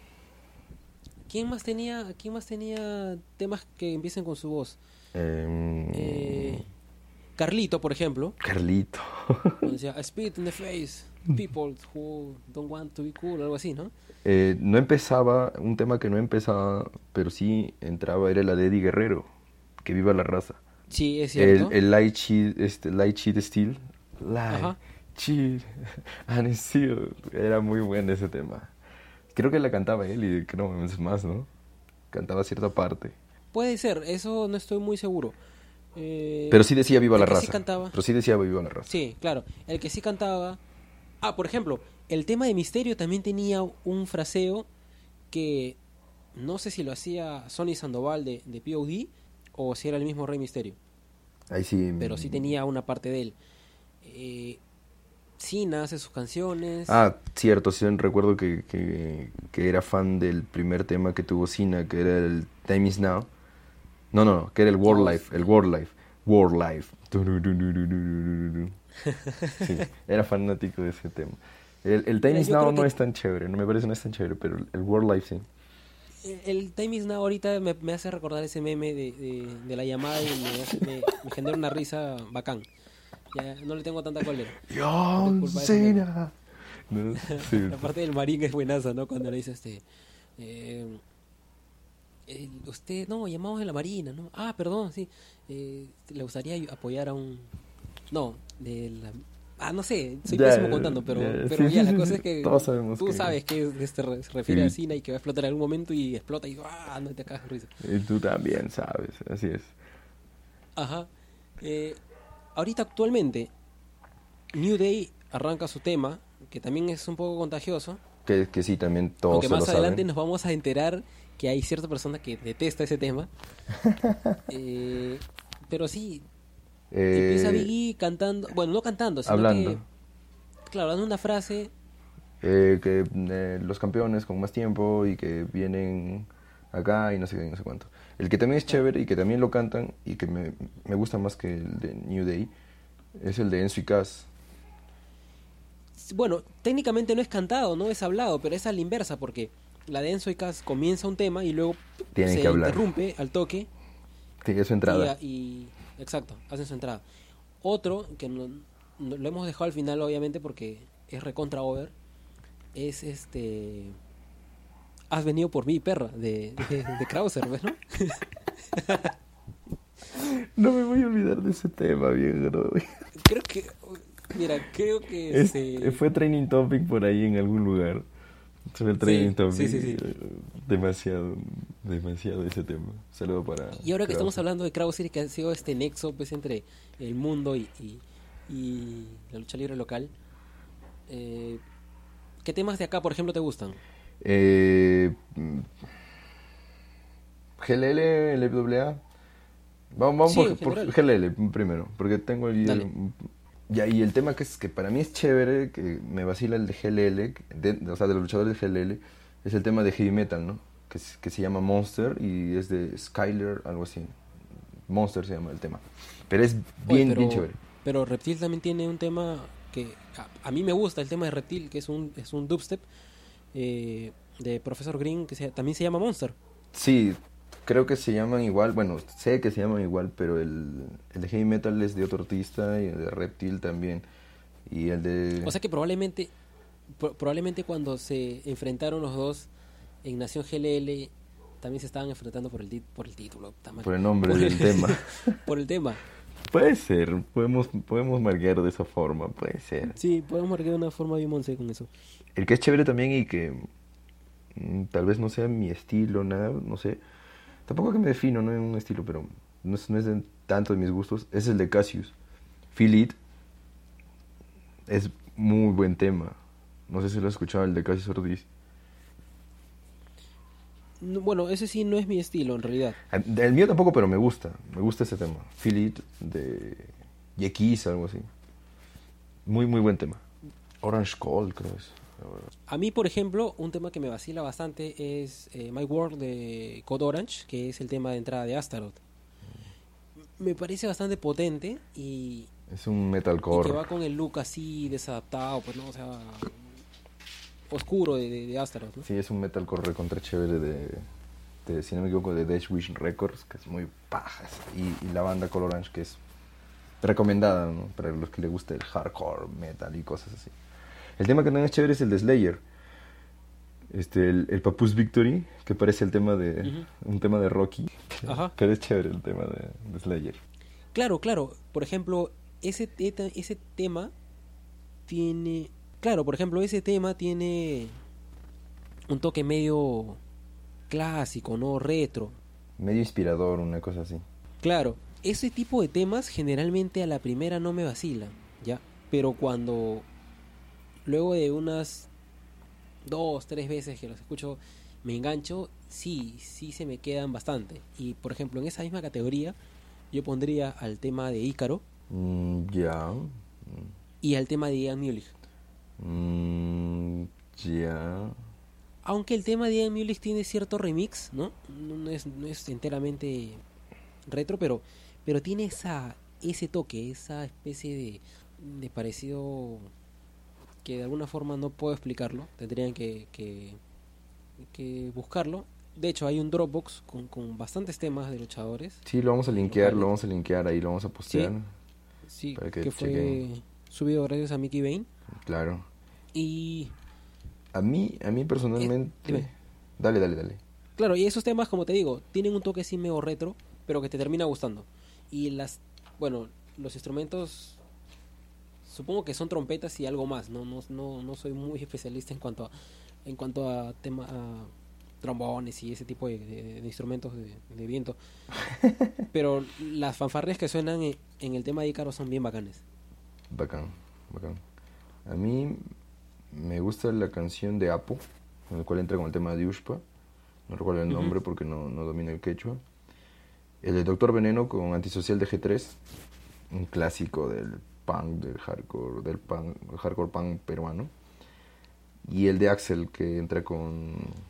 ¿quién más tenía, quién más tenía temas que empiecen con su voz? Eh, Eh, Carlito, por ejemplo, Carlito. cuando decía, I spit in the face, people who don't want to be cool, algo así, ¿no? Eh, no empezaba, un tema que no empezaba, pero sí entraba, era la de Eddie Guerrero, que viva la raza. Sí, es El, cierto. el Light Cheat, este, Light Cheat Steel. Light Ajá. Cheat and Steel. Era muy bueno ese tema. Creo que la cantaba él y creo que es más, ¿no? Cantaba cierta parte. Puede ser, eso no estoy muy seguro. Eh, Pero sí decía viva el la que sí raza. cantaba, Pero sí decía viva la raza. sí, claro, el que sí cantaba. Ah, por ejemplo, el tema de Misterio también tenía un fraseo que no sé si lo hacía Sonny Sandoval de, de P O D o si era el mismo Rey Misterio, Ahí sí. pero sí tenía una parte de él. Eh, Cena hace sus canciones. Ah, cierto, sí, recuerdo que, que, que era fan del primer tema que tuvo Cena, que era el Time Is Now. No, no, no, que era el World Dios. Life, el World Life, World Life. Sí, era fanático de ese tema. El, el Time Mira, Is yo Now creo no que es tan chévere, no me parece no es tan chévere, pero el World Life sí. el, el Time Is Now ahorita me, me hace recordar ese meme de, de, de la llamada y me, hace- me, me genera una risa bacán. Ya no le tengo tanta cólera. John Por culpa de ese meme. Cena. No, sí. La parte del marín es buenaza, ¿no? Cuando le dice este... eh, eh, usted, no, llamamos de la Marina, ¿no? Ah, perdón, sí. Eh, le gustaría ayu- apoyar a un... No, de la... Ah, no sé, soy Ya, pésimo contando, pero, ya, pero sí, ya, sí, la sí, cosa sí. es que Todos sabemos tú que- sabes que este re- se refiere Sí. a Cena y que va a explotar en algún momento y explota y ¡ah! No te cagas de risa. Y tú también sabes, así es. Ajá. Eh, ahorita actualmente, New Day arranca su tema, que también es un poco contagioso, Que, que sí, también todos aunque se más lo adelante saben. nos vamos a enterar que hay cierta persona que detesta ese tema. Eh, pero sí, empieza Eh, Biggie cantando, bueno, no cantando, sino hablando. que, claro, dando una frase, eh, que eh, los campeones con más tiempo y que vienen acá y no sé qué, y no sé cuánto. El que también es chévere y que también lo cantan y que me, me gusta más que el de New Day es el de Enzo y Cass. bueno, técnicamente no es cantado, no es hablado, pero es a la inversa, porque la de Enzo y Cass comienza un tema y luego Tienen se que hablar. interrumpe al toque. Sí, es su entrada. Y, y- exacto, hacen su entrada. Otro, que no, no- lo hemos dejado al final obviamente porque es recontra over, es este... Has venido por mí, perra, de, de, de Krauser, ¿ves, no? No me voy a olvidar de ese tema, viejo. ¿No? Creo que... Mira, creo que... Es- este, Fue training topic por ahí en algún lugar. Fue el training Sí, topic. sí, sí, sí. eh, Demasiado, demasiado ese tema. Saludo para... Y ahora que estamos Krauser. hablando de Krauser, que ha sido este nexo pues entre el mundo y, y, y la lucha libre local, eh, ¿qué temas de acá, por ejemplo, te gustan? Eh, mm, G L L, L W A, Vamos, vamos Sí, en por, por general. G L L primero, porque tengo el, Dale. ya, y el tema que es que para mí es chévere, que me vacila el de G L L, de- o sea, de los luchadores de G L L, es el tema de heavy metal, ¿no? Que, es- que se llama Monster y es de Skyler, algo así. Monster se llama el tema. Pero es Oye, bien, pero, bien chévere. pero Reptil también tiene un tema que a, a mí me gusta, el tema de Reptil, que es un, es un dubstep eh, de Professor Green, que se- también se llama Monster. Sí, creo que se llaman igual, bueno, sé que se llaman igual, pero el, el de heavy metal es de otro artista y el de Reptil también. Y el de... O sea que probablemente, pro- probablemente cuando se enfrentaron los dos en Nación G L L, también se estaban enfrentando por el, ti- por el título. Está mal. por el nombre Por del el- tema. Por el tema. Puede ser, podemos, podemos marcar de esa forma, puede ser. Sí, podemos marcar de una forma bien monse con eso. El que es chévere también y que mm, tal vez no sea mi estilo, nada, no sé. Tampoco que me defino, no en un estilo, pero no es, no es de tanto de mis gustos. Es el de Cassius. Feel It. Es muy buen tema. No sé si lo has escuchado, el de Cassius Ortiz. No, bueno, ese sí no es mi estilo en realidad. Ah, el mío tampoco, pero me gusta. Me gusta ese tema. Feel It de Yekiz, algo así. Muy, muy buen tema. Orange Cold, creo es. A mí, por ejemplo, un tema que me vacila bastante es eh, My World de Code Orange, que es el tema de entrada de Astaroth. Me parece bastante potente y, Es un y metalcore. que va con el look así desadaptado, pues no, o sea, oscuro de, de, de Astaroth, ¿no? Sí, es un metalcore recontra chévere de, de, si no me equivoco, de Death Wish Records, que es muy pajas. Y, y la banda Color Orange, que es recomendada, ¿no? Para los que les gusta el hardcore, metal y cosas así. El tema que también es chévere es el de Slayer. Este, el, el Papus Victory, que parece el tema de Ujú. un tema de Rocky. Ajá. Pero es chévere el tema de, de Slayer. Claro, claro. Por ejemplo, ese, eta- ese tema tiene... Claro, por ejemplo, ese tema tiene un toque medio clásico, ¿no? Retro. Medio inspirador, una cosa así. Claro, ese tipo de temas generalmente a la primera no me vacilan, ¿ya? Pero cuando luego de unas dos, tres veces que los escucho me engancho, sí, sí se me quedan bastante. Y por ejemplo, en esa misma categoría yo pondría al tema de Ícaro Mm, ya. y al tema de Ian Mulich. Mm, ya. Aunque el tema de Ian Mulich tiene cierto remix, ¿no? No, no es, no es enteramente retro, pero, pero tiene esa, ese toque, esa especie de, de parecido que de alguna forma no puedo explicarlo. Tendrían que, que, que buscarlo. De hecho, hay un Dropbox con, con bastantes temas de luchadores. Sí, lo vamos a eh, linkear, locales. lo vamos a linkear ahí, lo vamos a postear. Sí, para que que fue chequen. subido gracias a Mickey Bane. Claro. Y A mí, a mí personalmente... Eh, dime. Dale, dale, dale. claro, y esos temas, como te digo, tienen un toque así medio retro, pero que te termina gustando. Y las, bueno, los instrumentos, supongo que son trompetas y algo más. No, no, no, no soy muy especialista en cuanto a, en cuanto a tema, a trombones y ese tipo de, de- de instrumentos de, de viento. Pero las fanfarrias que suenan en, en el tema de Ícaro son bien bacanes. Bacán, bacán. A mí me gusta la canción de Apo, en la cual entra con el tema de Ushpa. No recuerdo el Ujú. nombre porque no, no domino el quechua. El de Doctor Veneno con Antisocial de G tres, un clásico del punk, del hardcore, del punk, hardcore punk peruano. Y el de Axel que entra con,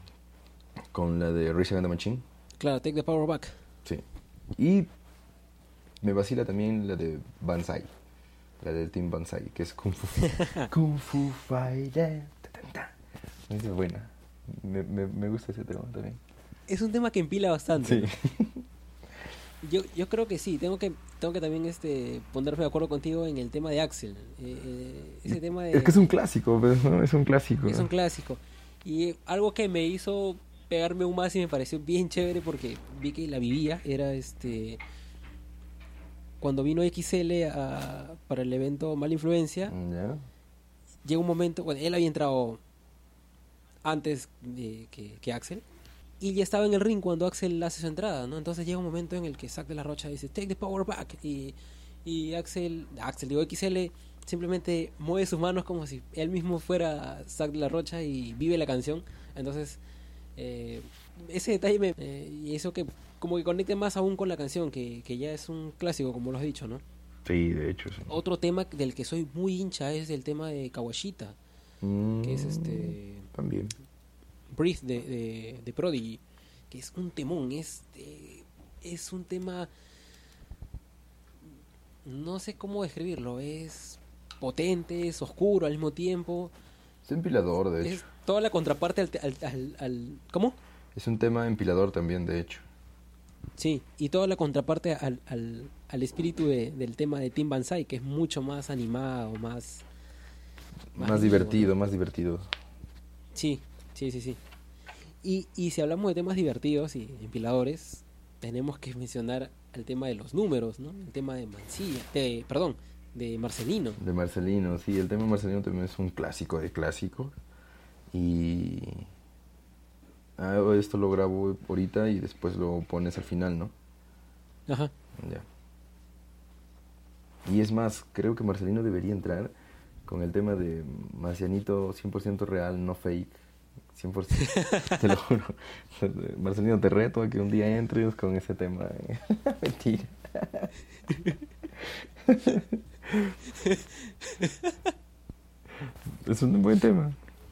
con la de Rage Against the Machine. Claro, Take the Power Back. Sí. Y me vacila también la de Banzai. La del Team Banzai, que es Kung Fu, Kung Fu Fighter. Ta, ta, ta. Esa es buena. Me, me, me gusta ese tema también. Es un tema que empila bastante. Sí. Yo, yo creo que sí, tengo que tengo que también este ponerme de acuerdo contigo en el tema de Axel. Eh, eh, ese tema de Es que es un clásico, pues, ¿no? Es un clásico. es un clásico. Y algo que me hizo pegarme aún más y me pareció bien chévere porque vi que la vivía era este cuando vino X L a- para el evento Mala Influencia, ¿Ya? llega un momento, bueno, él había entrado antes de que, que Axel y ya estaba en el ring cuando Axel hace su entrada, ¿no? Entonces llega un momento en el que Zack de la Rocha dice take the power back y, y Axel, Axel digo X L simplemente mueve sus manos como si él mismo fuera Zack de la Rocha y vive la canción. Entonces eh, ese detalle me, eh, y eso que como que conecte más aún con la canción, que, que ya es un clásico, como lo has dicho, ¿no? Sí, de hecho, sí. Otro tema del que soy muy hincha es el tema de Kawashita, Mm, que es este También. Breathe de, de, de Prodigy, que es un temón, es, eh, es un tema, no sé cómo describirlo, es potente, es oscuro al mismo tiempo, Es empilador, de es hecho. toda la contraparte al, al, al, al- ¿cómo? Es un tema empilador también, de hecho. Sí, y toda la contraparte al, al, al espíritu de- del tema de Tim Banzai, que es mucho más animado, más... Más, vivo, divertido, ¿no? más divertido. Sí, sí, sí, sí. Y, y si hablamos de temas divertidos y empiladores, tenemos que mencionar el tema de los números, ¿no? El tema de Mancilla, de, perdón, de Marcelino. De Marcelino, sí, el tema de Marcelino también es un clásico de clásicos. Y... Ah, esto lo grabo ahorita y después lo pones al final, ¿no? Ajá. Ya. Y es más, creo que Marcelino debería entrar con el tema de Marcianito cien por ciento real, no fake. cien por ciento, te lo juro. Marcelino, te reto a que un día entres con ese tema. Mentira. Es un buen tema.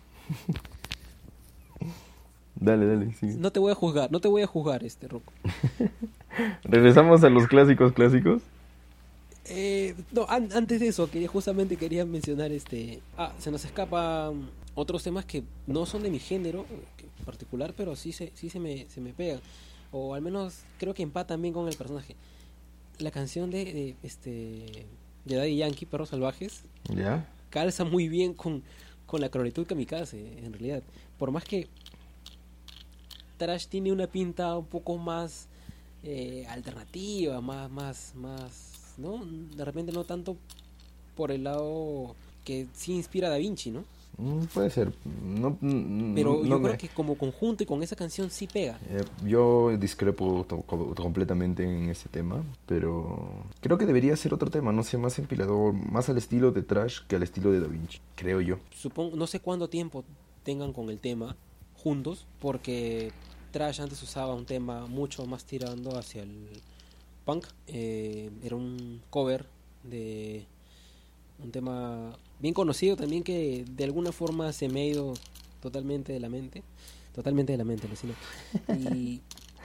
Dale, dale, sigue. No te voy a juzgar, no te voy a juzgar, este Rocco. Regresamos a los clásicos clásicos. Eh, no, an- antes de eso, quería, justamente quería mencionar este... Ah, se nos escapan otros temas que no son de mi género eh, que- particular, pero sí se, sí se me, se me pegan. O al menos creo que empatan bien con el personaje. La canción de, de, este de Daddy Yankee, Perros Salvajes, ¿Ya? calza muy bien con, con la Chronitud Kamikaze, en realidad. Por más que Trash tiene una pinta un poco más eh, alternativa, más, más, más, ¿no? De repente no tanto por el lado que sí inspira a Da Vinci, ¿no? Mm, puede ser. No, mm, Pero no yo me- creo que como conjunto y con esa canción sí pega. Eh, yo discrepo to- co- completamente en ese tema, pero creo que debería ser otro tema, no sé, más empilador, más al estilo de Trash que al estilo de Da Vinci, creo yo. Supongo, no sé cuánto tiempo tengan con el tema juntos, porque Trash antes usaba un tema mucho más tirando hacia el punk. Eh, era un cover de un tema bien conocido también que de alguna forma se me ha ido totalmente de la mente. Totalmente de la mente, Lucino. Y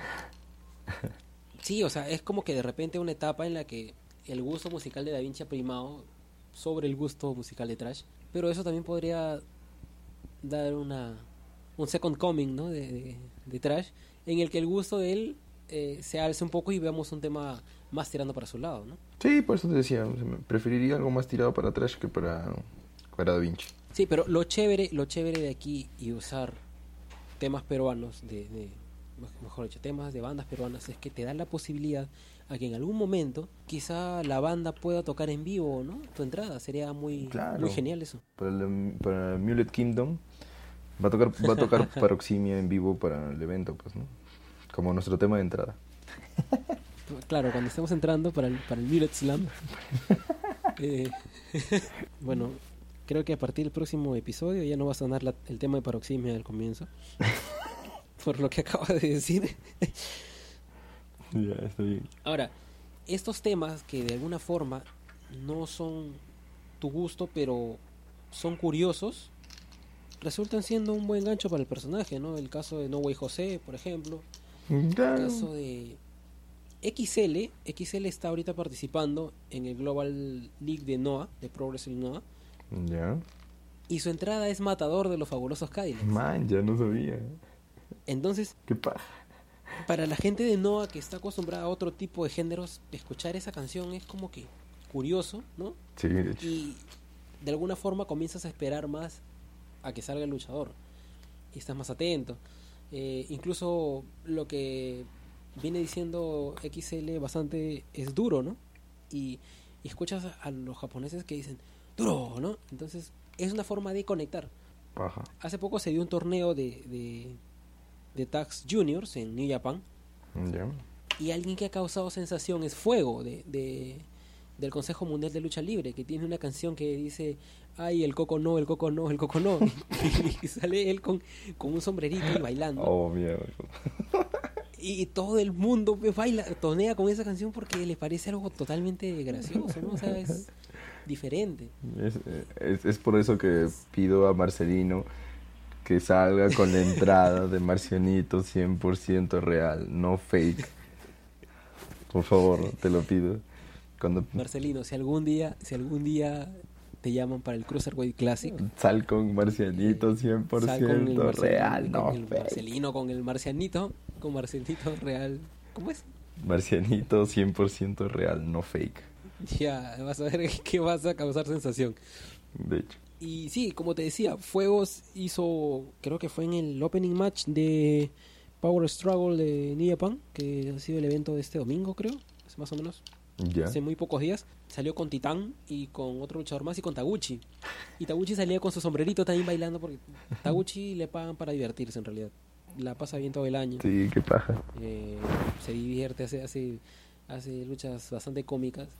sí, o sea, es como que de repente una etapa en la que el gusto musical de Da Vinci ha primado sobre el gusto musical de Trash. Pero eso también podría dar una un second coming, ¿no? de, de, de Trash, en el que el gusto de él eh, se alce un poco y veamos un tema más tirando para su lado, ¿no? Sí, por eso te decía, o sea, me- preferiría algo más tirado para Trash que para, para Da Vinci. Sí, pero lo chévere, lo chévere de aquí y usar temas peruanos, de, de mejor dicho, temas de bandas peruanas, es que te da la posibilidad a que en algún momento quizá la banda pueda tocar en vivo, ¿no? Tu entrada sería muy, Claro. muy genial eso. Para el, para el Mulet Kingdom va a tocar, va a tocar Paroximia en vivo para el evento, pues, ¿no? Como nuestro tema de entrada. Claro, cuando estemos entrando para el, para el Mulet Slam. Eh, bueno, creo que a partir del próximo episodio ya no va a sonar la- el tema de paroximia al comienzo. Por lo que acabo de decir. Ya, está bien. Ahora, estos temas que de alguna forma no son tu gusto, pero son curiosos, resultan siendo un buen gancho para el personaje, ¿no? El caso de No Way José, por ejemplo. El caso de X L. X L está ahorita participando en el Global League de N O A, de Progressive N O A, Ya. y su entrada es Matador de los Fabulosos Cadillacs. Man, ya no sabía. Entonces, Qué paja. para la gente de N O A que está acostumbrada a otro tipo de géneros, escuchar esa canción es como que curioso, ¿no? Sí, de hecho. Y de alguna forma comienzas a esperar más a que salga el luchador y estás más atento. Eh, incluso lo que viene diciendo X L bastante es duro, ¿no? Y, y escuchas a los japoneses que dicen duro, ¿no? Entonces es una forma de conectar. Paja. Hace poco se dio un torneo de, de, de Tags Juniors en New Japan Ya. y alguien que ha causado sensación es Fuego de, de del Consejo Mundial de Lucha Libre, que tiene una canción que dice ay, el coco no, el coco no, el coco no, y, y sale él con, con un sombrerito y bailando. Oh, mierda. Y todo el mundo pues, baila, tonea con esa canción porque le parece algo totalmente gracioso, ¿no? O sea, es diferente. Es, es, es por eso que pido a Marcelino que salga con la entrada de Marcianito cien por ciento real, no fake. Por favor, te lo pido. Cuando Marcelino, si algún día, si algún día te llaman para el Cruiserweight Classic, sal con Marcianito cien por sal con el ciento Marcelino, real, no con el fake. Marcelino, con el Marcianito, con Marcelito real. ¿Cómo es? Marcianito cien por ciento real, no fake. Ya, vas a ver que vas a causar sensación. De hecho. Y sí, como te decía, Fuegos hizo, creo que fue en el opening match de Power Struggle de New Japan, que ha sido el evento de este domingo, creo, hace más o menos, Ya. hace muy pocos días. Salió con Titán y con otro luchador más y con Taguchi. Y Taguchi salía con su sombrerito también bailando porque Taguchi le pagan para divertirse en realidad. La pasa bien todo el año. Sí, qué paja. Eh, se divierte, hace, hace, hace luchas bastante cómicas.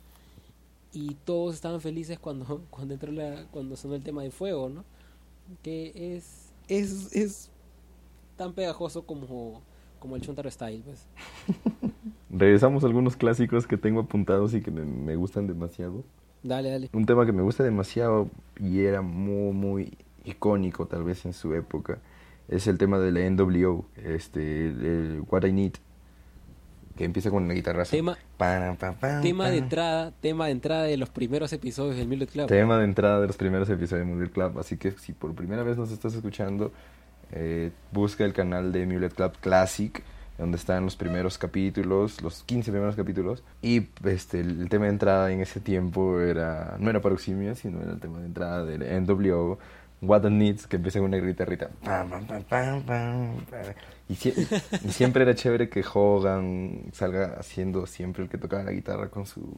Y todos estaban felices cuando cuando entró la, cuando sonó el tema de Fuego, ¿no? Que es es, es tan pegajoso como, como el Chuntaro Style, pues. Regresamos a algunos clásicos que tengo apuntados y que me, me gustan demasiado. Dale, dale. Un tema que me gusta demasiado y era muy, muy icónico tal vez en su época es el tema de la N W O, este, el What I Need, que empieza con una guitarra. Tema, Pam, pam, pam, tema de pam. entrada, tema de entrada de los primeros episodios del Millet Club. Tema de entrada de los primeros episodios de Mulet Club. Así que si por primera vez nos estás escuchando, eh, busca el canal de Mulet Club Classic, donde están los primeros capítulos, los quince primeros capítulos. Y este, el, el tema de entrada en ese tiempo era no era Paroximia, sino era el tema de entrada del N W O, What It Needs, que empieza con una guitarrita. Pam, pam, pam, pam, pam, pam. Y, sie- y siempre era chévere que Hogan salga haciendo siempre el que tocaba la guitarra con su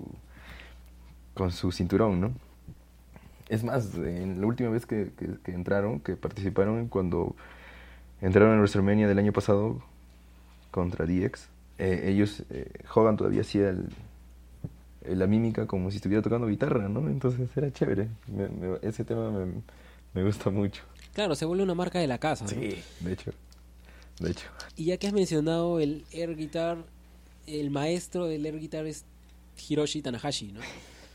con su cinturón, ¿no? Es más, en la última vez que, que, que entraron, que participaron cuando entraron en WrestleMania del año pasado contra D X, eh, ellos, eh, Hogan todavía hacía el, eh, la mímica como si estuviera tocando guitarra, ¿no? Entonces era chévere. Me- me- ese tema me, me gusta mucho. Claro, se vuelve una marca de la casa, ¿no? Sí, de hecho. De hecho. Y ya que has mencionado el air guitar, el maestro del air guitar es Hiroshi Tanahashi, ¿no?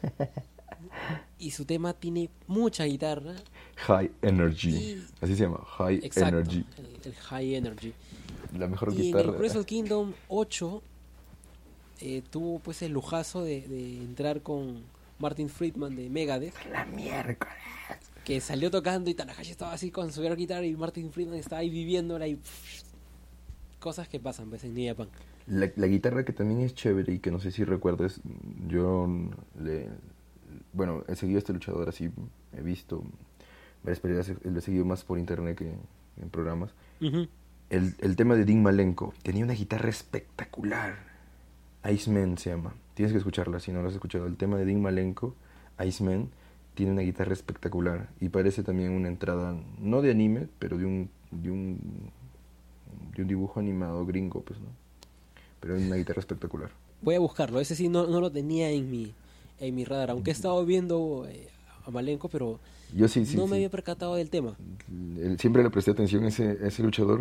Y su tema tiene mucha guitarra. High Energy. Y- Así se llama. High Exacto, Energy. el, el High Energy. La mejor Y en guitarra. el Wrestle Kingdom ocho eh, tuvo pues el lujazo de, de entrar con Martin Friedman de Megadeth, La miércoles. que salió tocando y Tanahashi estaba así con su air guitar y Martin Friedman estaba ahí viviéndola y pff, cosas que pasan pues en New Japan. La, la guitarra que también es chévere y que no sé si recuerdes, yo le, bueno, he seguido a este luchador así, he visto varias peleas, lo he seguido más por internet que en programas. Ujú. El, el tema de Dean Malenko tenía una guitarra espectacular. Iceman se llama. Tienes que escucharla si no lo has escuchado. El tema de Dean Malenko, Iceman, tiene una guitarra espectacular y parece también una entrada, no de anime, pero de un, de un, de un dibujo animado gringo, pues, ¿no? Pero es una guitarra espectacular. Voy a buscarlo, ese sí no, no lo tenía en mi en mi radar, aunque he estado viendo eh, a Malenko, pero Yo sí, sí, no sí. me había percatado del tema. El- Siempre le presté atención a ese, a ese luchador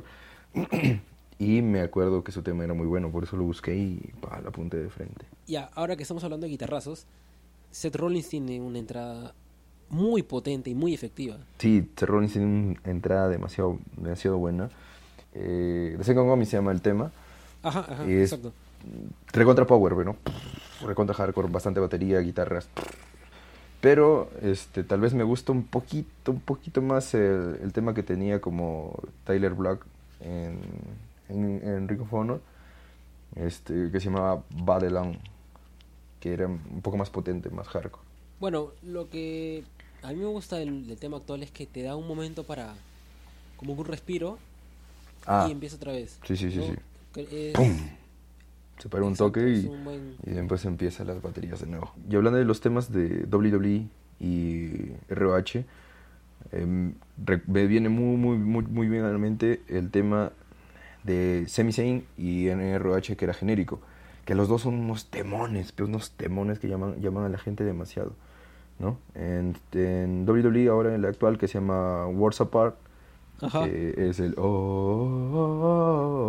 y me acuerdo que su tema era muy bueno, por eso lo busqué y pa, la apunté de frente. Ya, ahora que estamos hablando de guitarrazos, Seth Rollins tiene una entrada muy potente y muy efectiva. Sí, Seth Rollins tiene una entrada demasiado, demasiado buena. Eh, The Second Coming se llama el tema. Ajá, ajá, Y es exacto. recontra power, ¿no? Recontra hardcore, bastante batería, guitarras. Pero este, tal vez me gusta un poquito, un poquito más el, el tema que tenía como Tyler Black en, en, en Ring of Honor, este, que se llamaba Babylon, que era un poco más potente, más hardcore. Bueno, lo que a mí me gusta del, del tema actual es que te da un momento para como un respiro Ah, y empieza otra vez. sí, sí, sí, ¿no? sí. Que es- ¡Pum! Se para un exacto, toque es y, un buen- y después empiezan las baterías de nuevo. Y hablando de los temas de W W E y R O H, em, re- me viene muy, muy, muy, muy bien a la mente el tema de Sami Zayn y en R O H, que era genérico. Que los dos son unos temones, pero unos temones que llaman, llaman a la gente demasiado, ¿no? En, en W W E ahora, en el actual, que se llama Worlds Apart, Ajá. que es el oh, oh, oh,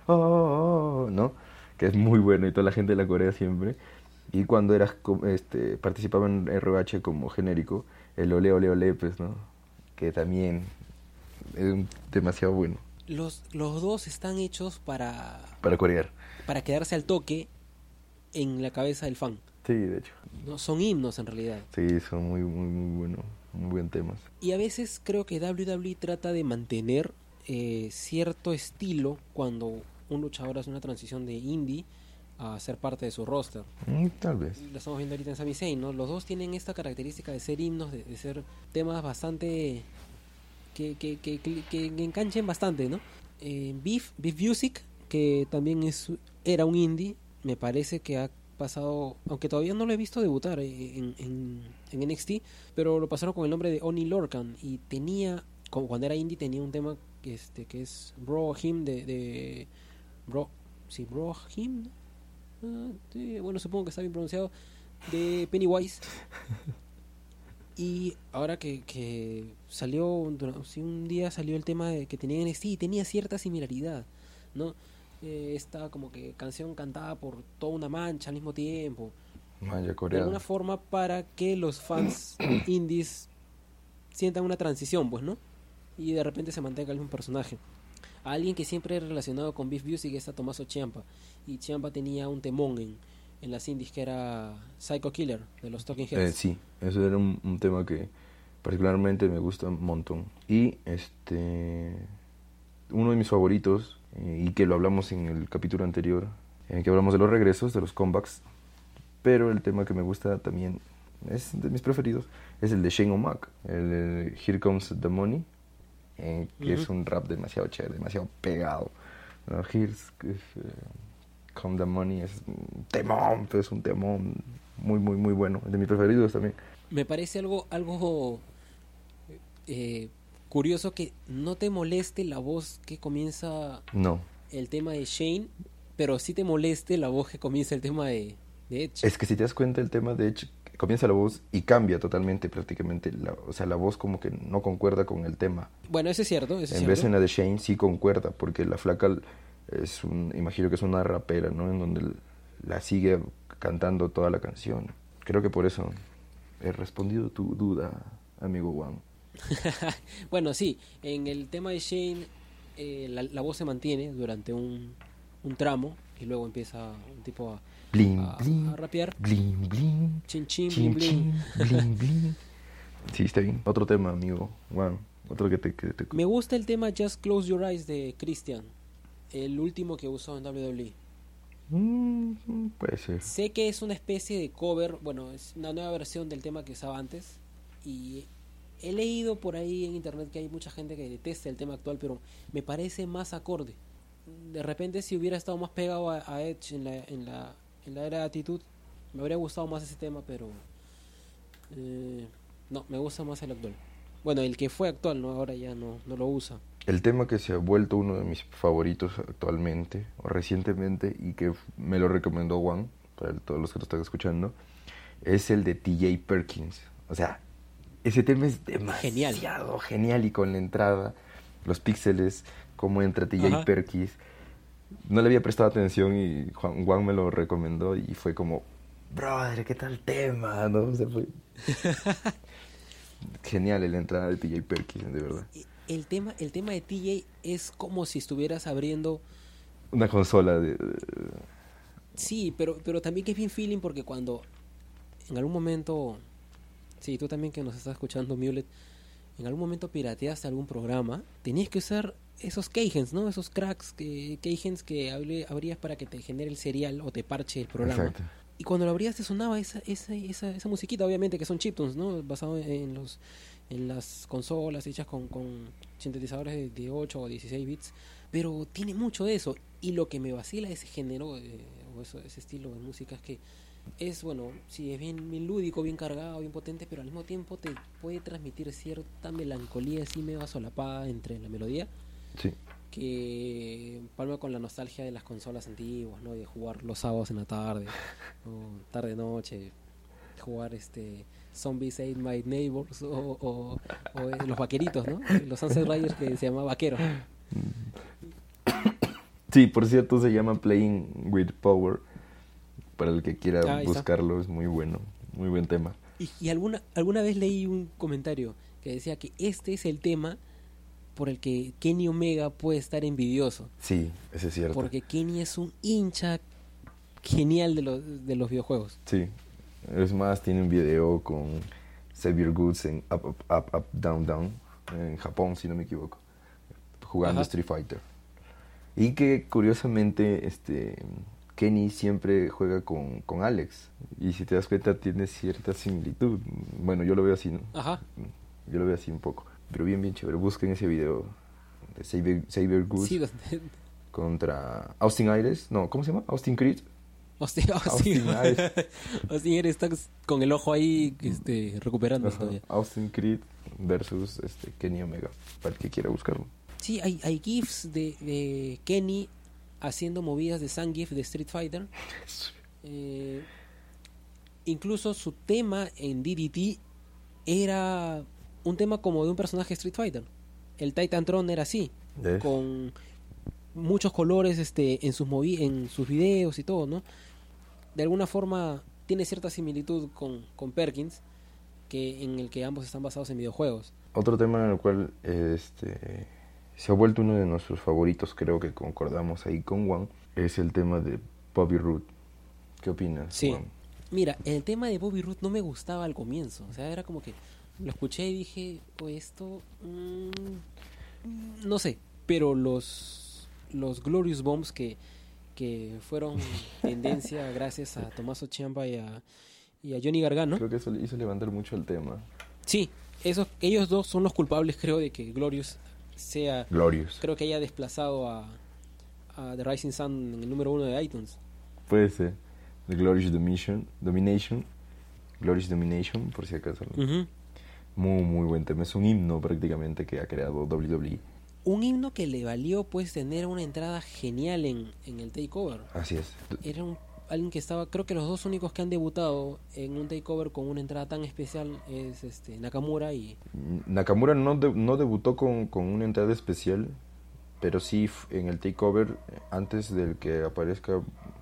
oh, oh, oh", ¿no? Que es muy bueno y toda la gente la corea siempre. Y cuando eras co- este, participaba en R O H como genérico, el ole ole ole, pues, ¿no? Que también es un- demasiado bueno Los, los dos están hechos para, para corear. para quedarse al toque en la cabeza del fan. Sí, de hecho. No, son himnos en realidad. Sí, son muy, muy, muy buenos, muy buen temas. Y a veces creo que W W E trata de mantener eh, cierto estilo cuando un luchador hace una transición de indie a ser parte de su roster. Mm, tal vez. Lo estamos viendo ahorita en Sami Zayn, ¿no? Los dos tienen esta característica de ser himnos, de, de ser temas bastante que, que, que, que, que enganchen bastante, ¿no? Eh, Beef, Beef Music, que también es era un indie, me parece que ha pasado, aunque todavía no lo he visto debutar en, en, en N X T, pero lo pasaron con el nombre de Oni Lorcan y tenía, como cuando era indie, tenía un tema que, este, que es Bro Him de, de Bro, sí, Bro Him, ah, sí, bueno, supongo que está bien pronunciado, de Pennywise. Y ahora que, que salió, sí, un día salió el tema de que tenía N X T y tenía cierta similaridad, ¿no? Eh, esta como que canción cantada por toda una mancha al mismo tiempo, Maya de coreano. alguna forma para que los fans indies sientan una transición, pues, ¿no? Y de repente se mantenga el mismo personaje. A alguien que siempre es relacionado con Beef Music está Tommaso Ciampa, y Ciampa tenía un temón en, en las indies que era Psycho Killer de los Talking Eh, Heads. sí, eso era un, un tema que particularmente me gusta un montón. Y este uno de mis favoritos, eh, y que lo hablamos en el capítulo anterior, en el que hablamos de los regresos, de los comebacks, pero el tema que me gusta también, es de mis preferidos, es el de Shane O'Mac, el, el Here Comes the Money, eh, que Ujú. es un rap demasiado chévere, demasiado pegado. ¿No? Here's eh, Come the Money es un temón, pues, es un temón muy, muy, muy bueno, de mis preferidos también. Me parece algo algo eh, curioso que no te moleste la voz que comienza No, el tema de Shane, pero sí te moleste la voz que comienza el tema de, de Edge. es que si te das cuenta el tema, de hecho, comienza la voz y cambia totalmente prácticamente, la, o sea, la voz como que no concuerda con el tema. Bueno, eso es cierto, eso es En vez cierto. en la de Shane sí concuerda, porque la flaca es un, imagino que es una rapera, ¿no? En donde la sigue cantando toda la canción. Creo que por eso he respondido tu duda, amigo Juan. Bueno, sí, en el tema de Shane eh, la, la voz se mantiene durante un, un tramo y luego empieza un tipo a, Bling, a, bling, a rapear. bling, bling, Chin, chin, chin, bling, bling. chin, bling, bling. Sí, está bien. Otro tema, amigo Juan. Otro que te... Que te... Me gusta el tema Just Close Your Eyes de Christian, el último que usó en W W E. Mm, puede ser. Sé que es una especie de cover, bueno, es una nueva versión del tema que usaba antes. Y he leído por ahí en internet que hay mucha gente que detesta el tema actual, pero me parece más acorde. De repente, si hubiera estado más pegado a, a Edge en la, en, la, en la era de Attitude, me habría gustado más ese tema, pero eh, no, me gusta más el actual. Bueno, el que fue actual, ¿no? Ahora ya no, no lo usa. El tema que se ha vuelto uno de mis favoritos actualmente o recientemente y que me lo recomendó Juan, para todos los que lo están escuchando, es el de T J Perkins. O sea, ese tema es demasiado Genial. genial y con la entrada, los píxeles, cómo entra T J Ajá. Perkins. No le había prestado atención y Juan, Juan me lo recomendó y fue como, brother, ¿qué tal tema? ¿No? O sea, fue genial la entrada de T J Perkins, de verdad. El tema, el tema de T J es como si estuvieras abriendo. Una consola de... de- Sí, pero, pero también que es bien feeling porque cuando en algún momento, sí, tú también que nos estás escuchando, Mulet, en algún momento pirateaste algún programa, tenías que usar esos keygens, ¿no? Esos cracks, que, keygens que hable- abrías para que te genere el serial o te parche el programa. Exacto. Y cuando lo abrías te sonaba esa, esa, esa, esa musiquita, obviamente que son chiptunes, ¿no? Basado en los en las consolas hechas con, con sintetizadores de, de ocho o dieciséis bits, pero tiene mucho de eso. Y lo que me vacila ese género eh, o eso, ese estilo de música es que es, bueno, sí, es bien, bien lúdico, bien cargado, bien potente, pero al mismo tiempo te puede transmitir cierta melancolía así medio solapada entre la melodía, Sí. que palma con la nostalgia de las consolas antiguas, ¿no? De jugar los sábados en la tarde, o tarde noche, jugar este Zombies Ate My Neighbors o, o, o, eh, los vaqueritos, ¿no? Los Sunset Riders que se llamaba Vaquero. Sí, por cierto, se llama Playing with Power. Para el que quiera Ah, buscarlo, es muy bueno. Muy buen tema. Y, y alguna, alguna vez leí un comentario que decía que este es el tema por el que Kenny Omega puede estar envidioso. Sí, ese es cierto. Porque Kenny es un hincha genial de los, de los videojuegos. Sí. Es más, tiene un video con Xavier Woods en Up, Up, Up, Up, Down, Down. En Japón, si no me equivoco. Jugando Ajá. Street Fighter. Y que, curiosamente, este... Kenny siempre juega con, con Alex. Y si te das cuenta, tiene cierta similitud. Bueno, yo lo veo así, ¿no? Ajá. Yo lo veo así un poco. Pero bien, bien chévere. Busquen ese video de Xavier, Xavier Woods Sí, donde- contra Austin Aries. No, ¿cómo se llama? Austin Creed. Austin, Austin, Austin Aries. Austin Aries está con el ojo ahí este, recuperando Ajá. todavía. Austin Creed versus este, Kenny Omega. Para el que quiera buscarlo. Sí, hay, hay GIFs de, de Kenny haciendo movidas de Zangief de Street Fighter. Eh, incluso su tema en D D T era un tema como de un personaje de Street Fighter. El Titantron era así, ¿Ves? con muchos colores este en sus movi en sus videos y todo, ¿no? De alguna forma tiene cierta similitud con, con Perkins, que en el que ambos están basados en videojuegos. Otro tema en el cual este, se ha vuelto uno de nuestros favoritos, creo que concordamos ahí con Juan, es el tema de Bobby Roode. ¿Qué opinas, Sí. Juan? Mira, el tema de Bobby Roode no me gustaba al comienzo. O sea, era como que lo escuché y dije, o esto, mm, no sé. Pero los los Glorious Bombs que, que fueron tendencia gracias a Tommaso Ciampa y a, y a Johnny Gargano. Creo que eso le hizo levantar mucho el tema. Sí, esos, ellos dos son los culpables, creo, de que Glorious sea, Glorious. creo que haya desplazado a, a The Rising Sun en el número uno de iTunes. Puede ser. The Glorious Domination. Domination. Glorious Domination, por si acaso. ¿no? Ujú. Muy, muy buen tema. Es un himno prácticamente que ha creado W W E. Un himno que le valió pues tener una entrada genial en, en el takeover. Así es. Era un, alguien que estaba, creo que los dos únicos que han debutado en un takeover con una entrada tan especial es este Nakamura y Nakamura no, de- no debutó con, con una entrada especial, pero sí f- en el takeover, eh, antes del que aparezca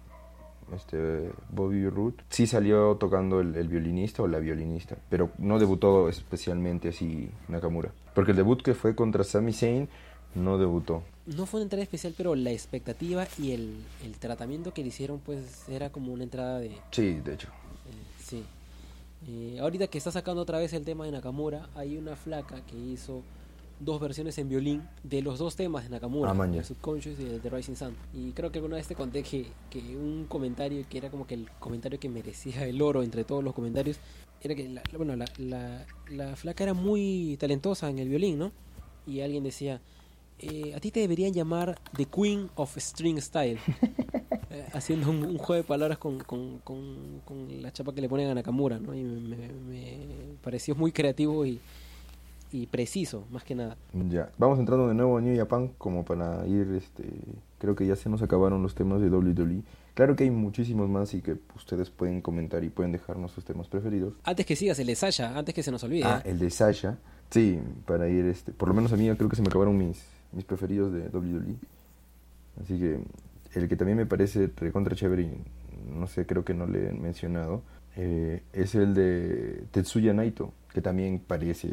este Bobby Roode, sí salió tocando el, el violinista o la violinista, pero no debutó especialmente así Nakamura. Porque el debut que fue contra Sami Zayn no debutó. no fue una entrada especial, pero la expectativa y el, el tratamiento que le hicieron pues era como una entrada de... Sí, de hecho. eh, sí. Eh, ahorita que está sacando otra vez el tema de Nakamura, hay una flaca que hizo dos versiones en violín de los dos temas de Nakamura, Ah, man, ya. el Subconscious y el The Rising Sun. Y creo que alguna vez te conté que, que un comentario que era como que el comentario que merecía el oro entre todos los comentarios era que la, la- bueno la, la, la flaca era muy talentosa en el violín, ¿no? Y alguien decía, eh, a ti te deberían llamar The Queen of String Style. Eh, haciendo un, un juego de palabras con, con, con, con la chapa que le ponen a Nakamura, ¿no? Y me, me- me pareció muy creativo y, y preciso, más que nada. Ya, vamos entrando de nuevo a New Japan como para ir, este, creo que ya se nos acabaron los temas de W W E. Claro que hay muchísimos más y que ustedes pueden comentar y pueden dejarnos sus temas preferidos. Antes que sigas, el de Sasha, antes que se nos olvide. Ah, ¿eh? el de Sasha, sí, para ir, este, por lo menos a mí creo que se me acabaron mis, mis preferidos de W W E. Así que el que también me parece recontra chévere y no sé, creo que no le he mencionado, eh, es el de Tetsuya Naito, que también parece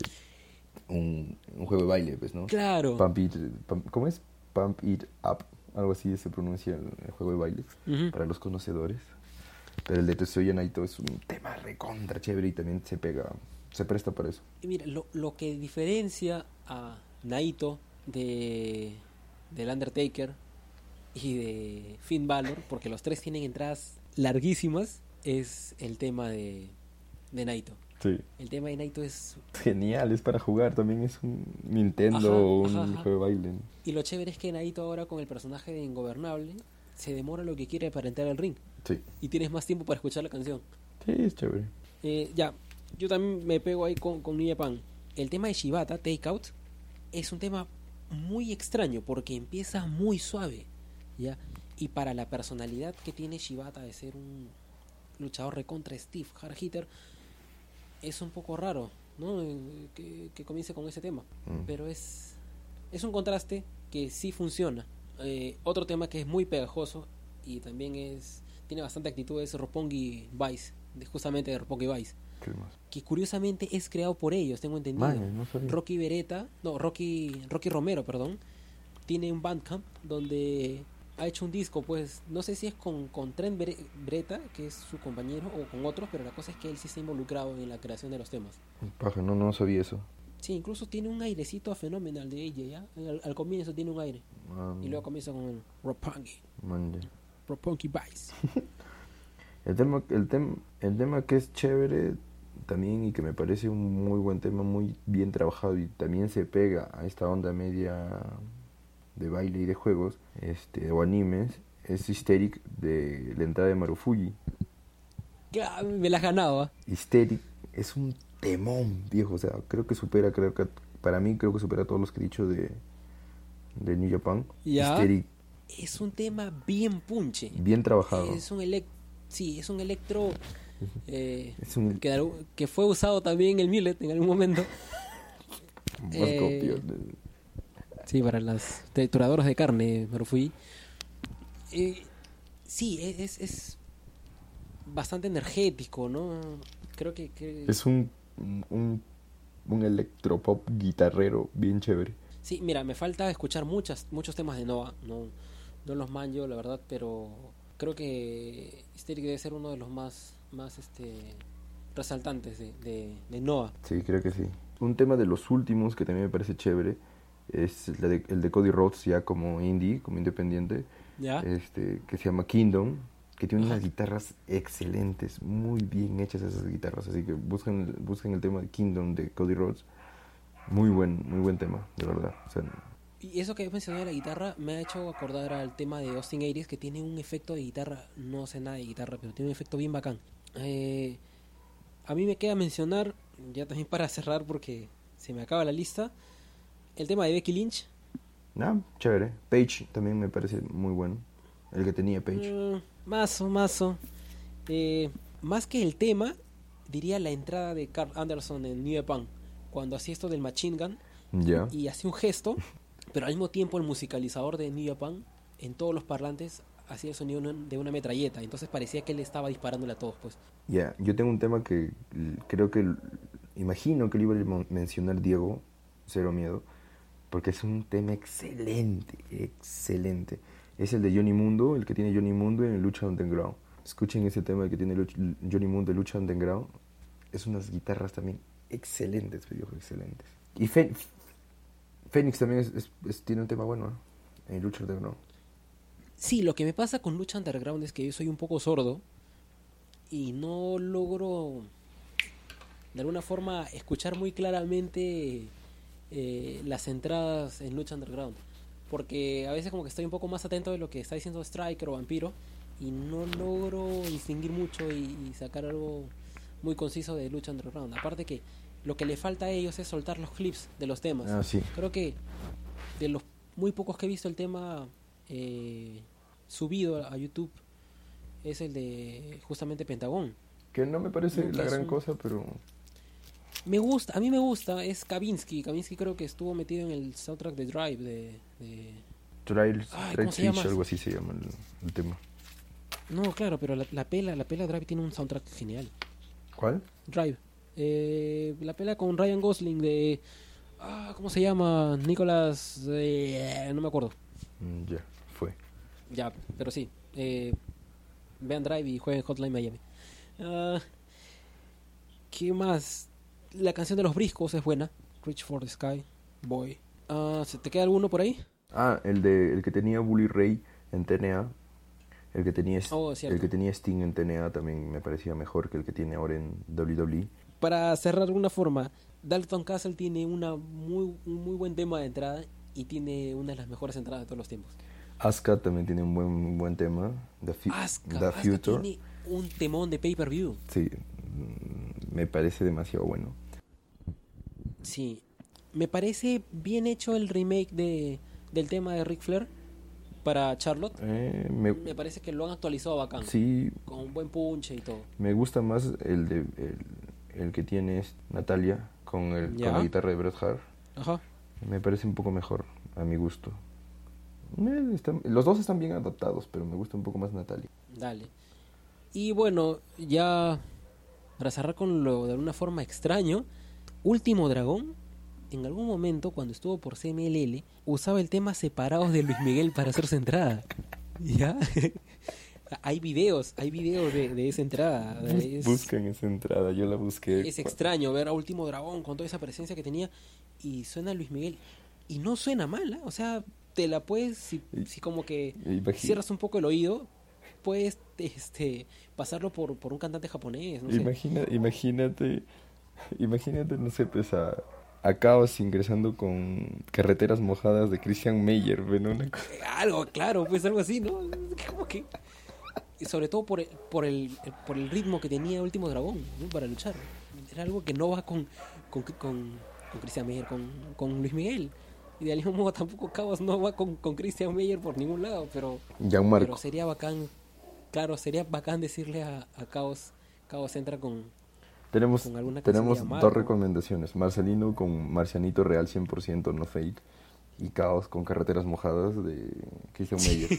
un, un juego de baile, pues, ¿no? Claro. Pump It, Pump- ¿cómo es? Pump It Up, algo así se pronuncia el, el juego de baile, Ujú. para los conocedores. Pero el de Tetsuya Naito es un tema recontra chévere y también se pega, se presta para eso. Y mira, lo, lo que diferencia a Naito de del Undertaker y de Finn Balor, porque los tres tienen entradas larguísimas, es el tema de, de Naito. Sí. El tema de Naito es... Genial, es para jugar, también es un Nintendo Ajá, o un ajá, ajá. juego de baile. Y lo chévere es que Naito ahora con el personaje de Ingobernable se demora lo que quiere para entrar al ring. Sí, Y tienes más tiempo para escuchar la canción. sí, es chévere. Eh, ya, yo también me pego ahí con, con New Japan. El tema de Shibata, Takeout, es un tema muy extraño porque empieza muy suave, ¿ya? Y para la personalidad que tiene Shibata de ser un luchador recontra Steve hard hitter, es un poco raro, ¿no? Eh, Que, que comience con ese tema. Mm. Pero es, es un contraste que sí funciona. Eh, otro tema que es muy pegajoso y también es tiene bastante actitud es Roppongi Vice, de, justamente de Roppongi Vice. ¿Qué más? Que curiosamente es creado por ellos, tengo entendido. Man, no sabía. Rocky Beretta, no, Rocky, Rocky Romero, perdón, tiene un Bandcamp donde ha hecho un disco, pues no sé si es con, con Trent Bere- Beretta, que es su compañero, o con otros, pero la cosa es que él sí está involucrado en la creación de los temas. Paja, no, no sabía eso. Sí, incluso tiene un airecito fenomenal de ella, ¿ya? Al, al comienzo tiene un aire. Man, Y luego comienza con el Roppongi, man, ya. Roppongi Vice. El tema, el, tem, el tema que es chévere también y que me parece un muy buen tema, muy bien trabajado y también se pega a esta onda media de baile y de juegos este o animes, es Hysteric de la entrada de Marufuji. Ya, me la has ganado, ¿ah? Hysteric es un temón, viejo, o sea, creo que supera, creo que para mí creo que supera a todos los que he dicho de, de New Japan. Ya. Hysteric, Es un tema bien punche. bien trabajado. Es un elec sí, es un electro eh, Es un que, de algún- que fue usado también en el Millet en algún momento. más eh, copión. Sí, para las trituradoras de carne, Marufuji. Eh, sí, e-, es, es bastante energético, ¿no? Creo que, que... Es un, un, un electropop guitarrero bien chévere. Sí, mira, me falta escuchar muchas, muchos temas de Noah. No, no los manjo, la verdad, pero creo que Hysteric debe ser uno de los más, más este, resaltantes de, de, de Noah. Sí, creo que sí. Un tema de los últimos que también me parece chévere es la de- el de Cody Rhodes ya como indie, como independiente, ¿Ya? este que se llama Kingdom, que tiene Ajá. unas guitarras excelentes, muy bien hechas esas guitarras, así que busquen, busquen el tema de Kingdom de Cody Rhodes. Muy buen, muy buen tema, de verdad. O sea, Y eso que he mencionado de la guitarra me ha hecho acordar al tema de Austin Aries, que tiene un efecto de guitarra, no sé nada de guitarra, pero tiene un efecto bien bacán. Eh, a mí me queda mencionar, ya también para cerrar porque se me acaba la lista, el tema de Becky Lynch. ah, chévere. Page también me parece muy bueno, el que tenía Page. Mm, mazo, mazo. Eh, más que el tema, diría la entrada de Carl Anderson en New Japan, cuando hacía esto del Machine Gun Ya. y hacía un gesto, pero al mismo tiempo el musicalizador de New Japan en todos los parlantes hacía el sonido de una metralleta, entonces parecía que él estaba disparándole a todos, pues. Ya, yo tengo un tema que l- creo que l- imagino que lo iba a mon- mencionar Diego, Cero Miedo, porque es un tema excelente, excelente. Es el de Johnny Mundo, el que tiene Johnny Mundo en Lucha Underground. Escuchen ese tema que tiene Luch- Johnny Mundo en Lucha Underground. Es unas guitarras también excelentes, viejo, excelentes. Y Fe- Fénix también es, es- es- tiene un tema bueno, ¿eh? En Lucha Underground. Sí, lo que me pasa con Lucha Underground es que yo soy un poco sordo y no logro de alguna forma escuchar muy claramente eh, las entradas en Lucha Underground, porque a veces como que estoy un poco más atento de lo que está diciendo Striker o Vampiro y no logro distinguir mucho y, y sacar algo muy conciso de Lucha Underground. Aparte que lo que le falta a ellos es soltar los clips de los temas. Ah, sí. Creo que de los muy pocos que he visto el tema eh, subido a YouTube es el de justamente Pentagón. Que no me parece Nunca la es gran un- cosa, pero... Me gusta, a mí me gusta, es Kavinsky. Kavinsky creo que estuvo metido en el soundtrack de Drive de... de... Trials, Ay, Trials ¿cómo se Fish, llama? algo así se llama el, el tema. No, claro, pero la, la pela, la pela Drive tiene un soundtrack genial. ¿Cuál? Drive. Eh, la pela con Ryan Gosling de... Ah, ¿cómo se llama? Nicolas... eh, no me acuerdo. Mm, ya, fue. Ya, pero sí. Eh, vean Drive y jueguen Hotline Miami. Ah, ¿qué más? La canción de los briscos es buena. Reach for the Sky. Boy. Ah, ¿se te queda alguno por ahí? Ah, el de el que tenía Bully Ray en T N A. El que tenía Oh, cierto. el que tenía Sting en T N A también me parecía mejor que el que tiene ahora en W W E. Para cerrar de alguna forma, Dalton Castle tiene una muy, un muy buen tema de entrada y tiene una de las mejores entradas de todos los tiempos. Asuka también tiene un buen un buen tema. The, Fu- Asuka, The Asuka Future. tiene un temón de pay-per-view. Sí, mm, me parece demasiado bueno. Sí, me parece bien hecho el remake de, del tema de Ric Flair para Charlotte. Eh, me, Me parece que lo han actualizado bacán. sí, Con un buen punche y todo. me gusta más el de el, el que tiene es Natalia con el Ya. con la guitarra de Bret Hart. Ajá. Me parece un poco mejor a mi gusto. Eh, están- los dos están bien adaptados, pero me gusta un poco más Natalia. Dale. Y bueno, ya para cerrar con lo de alguna forma extraño, Último Dragón, en algún momento cuando estuvo por C M L L, usaba el tema Separados de Luis Miguel para hacer su entrada. ¿Ya? Hay videos, hay videos de, de esa entrada. Es, Buscan esa entrada, yo la busqué. es extraño ver a Último Dragón con toda esa presencia que tenía y suena Luis Miguel. Y no suena mal, ¿eh? O sea, te la puedes, si, si como que Imagina- cierras un poco el oído, puedes este, pasarlo por, por un cantante japonés, no sé. Imagina, imagínate, imagínate, no sé, pues a, a Caos ingresando con Carreteras Mojadas de Christian Meyer, ¿no? Una cosa- Algo, claro, pues algo así, ¿no? Como que... Y sobre todo por el, por el, por el ritmo que tenía Último Dragón, ¿no? Para luchar. Era algo que no va con, con, con, con Christian Meyer, con, con Luis Miguel. Y de algún modo tampoco Caos no va con, con Christian Meyer por ningún lado, pero, pero Gianmarco. sería bacán, claro, sería bacán decirle a, a Caos, Caos entra con, Tenemos, con alguna tenemos canción de dos Marco. recomendaciones. Marcelino con Marcianito Real cien por ciento, no fake. Y Caos con Carreteras Mojadas de Christian Meyer.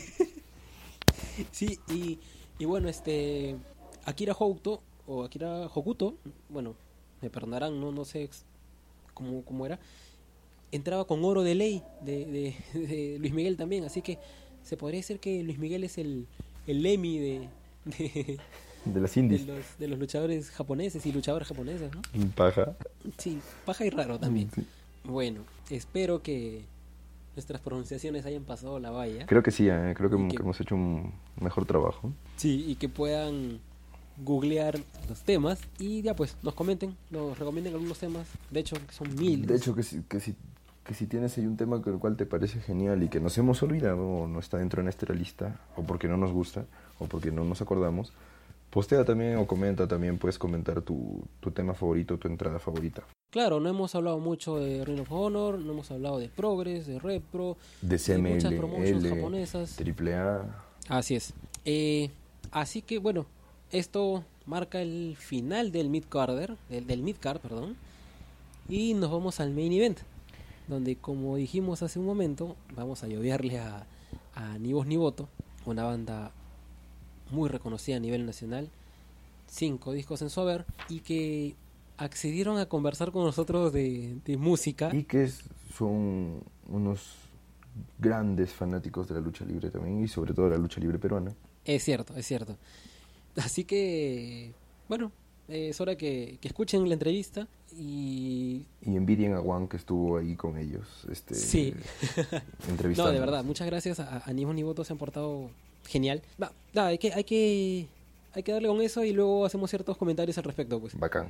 Sí, y, y bueno, este Akira Hokuto, o Akira Hokuto, bueno, me perdonarán, no, no sé ex- cómo, cómo era, entraba con Oro de Ley de, de, de Luis Miguel también, así que se podría decir que Luis Miguel es el, el Lemmy de, de, De las de indies. los, de los luchadores japoneses y luchadoras japonesas, ¿no? Paja. Sí, paja y raro también. Sí. Bueno, espero que nuestras pronunciaciones hayan pasado la valla. Creo que sí, eh, creo que, Y que- que hemos hecho un mejor trabajo. Sí, y que puedan googlear los temas y ya pues nos comenten, nos recomienden algunos temas. De hecho, que son miles. De hecho, que si, que si, que si tienes ahí un tema con el cual te parece genial y que nos hemos olvidado o no está dentro de nuestra lista, o porque no nos gusta, o porque no nos acordamos, postea también o comenta también, puedes comentar tu, tu tema favorito, tu entrada favorita. Claro, no hemos hablado mucho de Ring of Honor, no hemos hablado de Progress, de Repro, De de muchas C M L promotions L, japonesas. Triple A. Así es. Eh, así que bueno, esto marca el final del mid-carder, del, del mid-card, perdón. Y nos vamos al main event, donde como dijimos hace un momento, vamos a lloviarle a, a Ni Voz Ni Voto, una banda muy reconocida a nivel nacional, cinco discos en su haber, y que accedieron a conversar con nosotros de, de música. Y que es- son unos grandes fanáticos de la lucha libre también, y sobre todo de la lucha libre peruana. Es cierto, es cierto. Así que, bueno, eh, es hora que, que escuchen la entrevista y... Y envidian a Juan que estuvo ahí con ellos, este, Sí. entrevistando. No, de verdad, muchas gracias a, a Ni Voz Ni Voto, se han portado genial. Va, da, hay que, hay que, hay que darle con eso y luego hacemos ciertos comentarios al respecto, pues. Bacán.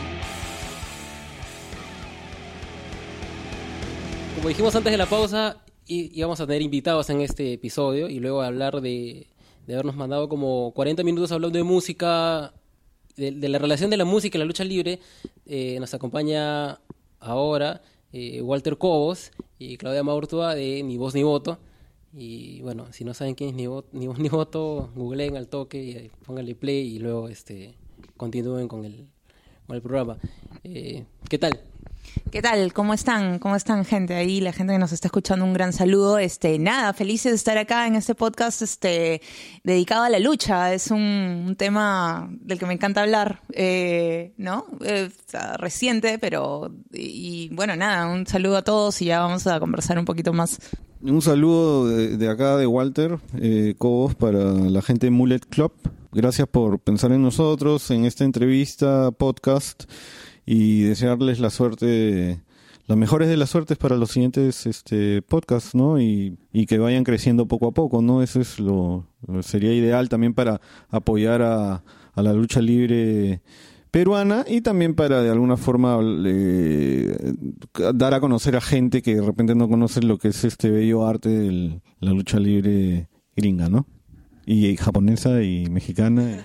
Como dijimos antes de la pausa, í- íbamos a tener invitados en este episodio y luego hablar de, de habernos mandado como cuarenta minutos hablando de música, de, de la relación de la música y la lucha libre. Eh, nos acompaña ahora eh, Walter Cobos y Claudia Maurtua de Ni Voz Ni Voto. Y bueno, si no saben quién es Ni Voz Ni, Voz, Ni Voto, googleen al toque y eh, pónganle play y luego este continúen con el, con el programa. Eh, ¿Qué tal? ¿Qué tal? ¿Cómo están? ¿Cómo están, gente? Ahí la gente que nos está escuchando, un gran saludo. Este, nada, felices de estar acá en este podcast este, dedicado a la lucha. Es un, un tema del que me encanta hablar, eh, ¿no? Eh, reciente, pero... Y, y bueno, nada, un saludo a todos y ya vamos a conversar un poquito más. Un saludo de, de acá de Walter eh, Cobos para la gente de Mullet Club. Gracias por pensar en nosotros, en esta entrevista, podcast, y desearles la suerte, las mejores de las suertes para los siguientes este, podcasts, ¿no? Y, y que vayan creciendo poco a poco, ¿no? Eso es lo, sería ideal también para apoyar a, a la lucha libre peruana y también para de alguna forma eh, dar a conocer a gente que de repente no conoce lo que es este bello arte de la lucha libre gringa, ¿no? Y japonesa y mexicana.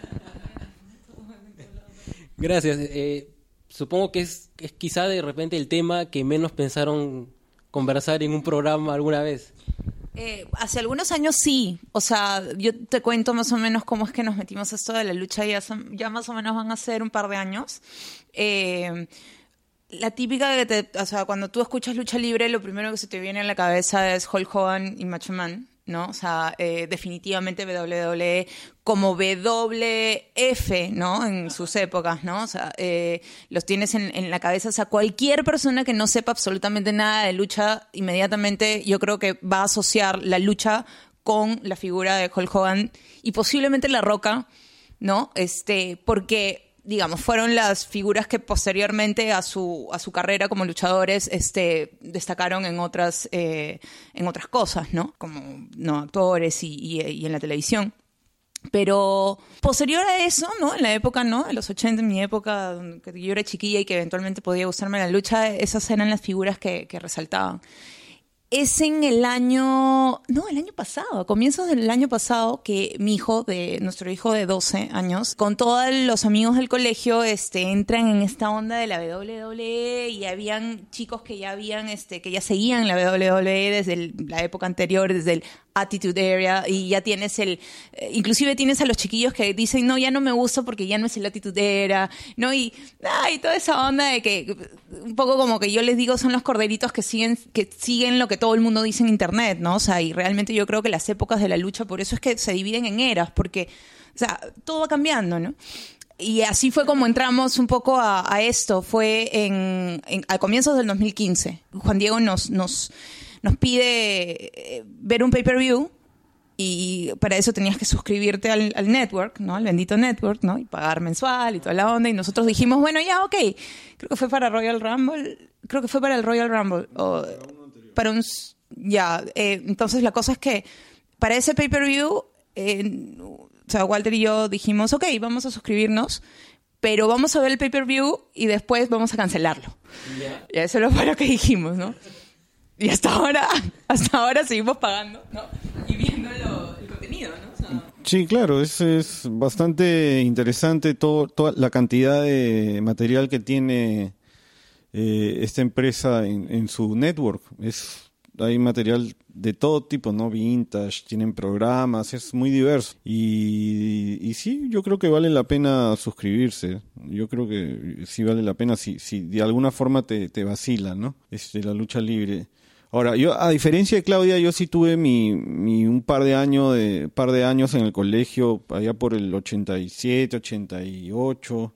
Gracias. Eh, supongo que es, es quizá de repente el tema que menos pensaron conversar en un programa alguna vez. Eh, hace algunos años sí, o sea, yo te cuento más o menos cómo es que nos metimos a esto de la lucha, ya, son- ya más o menos van a ser un par de años. Eh, la típica que te, o sea, cuando tú escuchas lucha libre, lo primero que se te viene a la cabeza es Hulk Hogan y Macho Man, ¿no? O sea, eh, definitivamente W W E como W F, ¿no? En sus épocas, ¿no? O sea, eh, los tienes en, en la cabeza. O sea, cualquier persona que no sepa absolutamente nada de lucha, inmediatamente yo creo que va a asociar la lucha con la figura de Hulk Hogan y posiblemente La Roca, ¿no? Este, porque digamos, fueron las figuras que posteriormente a su a su carrera como luchadores este, destacaron en otras eh, en otras cosas, ¿no? Como no actores y, y, y en la televisión. Pero posterior a eso, ¿no? En la época, ¿no? En los ochenta, en mi época, que yo era chiquilla y que eventualmente podía gustarme la lucha, esas eran las figuras que, que resaltaban. Es en el año, no, el año pasado, a comienzos del año pasado, que mi hijo, de nuestro hijo de doce años, con todos los amigos del colegio, este, entran en esta onda de la W W E y habían chicos que ya habían, este, que ya seguían la W W E desde el, la época anterior, desde el Attitude Era, y ya tienes el, eh, inclusive tienes a los chiquillos que dicen, no, ya no me gusta porque ya no es el Attitude Era, ¿no? Y, ah, y toda esa onda de que, un poco como que yo les digo, son los corderitos que siguen, que siguen lo que todo el mundo dice en internet, ¿no? O sea, y realmente yo creo que las épocas de la lucha, por eso es que se dividen en eras, porque, o sea, todo va cambiando, ¿no? Y así fue como entramos un poco a, a esto, fue en, en, a comienzos del dos mil quince. Juan Diego nos, nos, nos pide ver un pay-per-view y para eso tenías que suscribirte al, al network, ¿no? Al bendito network, ¿no? Y pagar mensual y toda la onda. Y nosotros dijimos, bueno, ya, ok. Creo que fue para Royal Rumble. Creo que fue para el Royal Rumble. O, para un... Ya, eh, entonces la cosa es que para ese pay-per-view, eh, o sea, Walter y yo dijimos, ok, vamos a suscribirnos, pero vamos a ver el pay-per-view y después vamos a cancelarlo. Yeah. Y eso fue lo que dijimos, ¿no? Y hasta ahora, hasta ahora seguimos pagando, ¿no? Y viendo lo, el contenido, ¿no? O sea, sí, claro, es, es bastante interesante todo, toda la cantidad de material que tiene eh, esta empresa en, en su network. Es, hay material de todo tipo, ¿no? Vintage, tienen programas, es muy diverso. Y, y sí, yo creo que vale la pena suscribirse. Yo creo que sí vale la pena si, si de alguna forma te, te vacila, ¿no? Este, la lucha libre. Ahora, yo, a diferencia de Claudia, yo sí tuve mi, mi un par de años de par de años en el colegio, allá por el ochenta y siete, ochenta y ocho,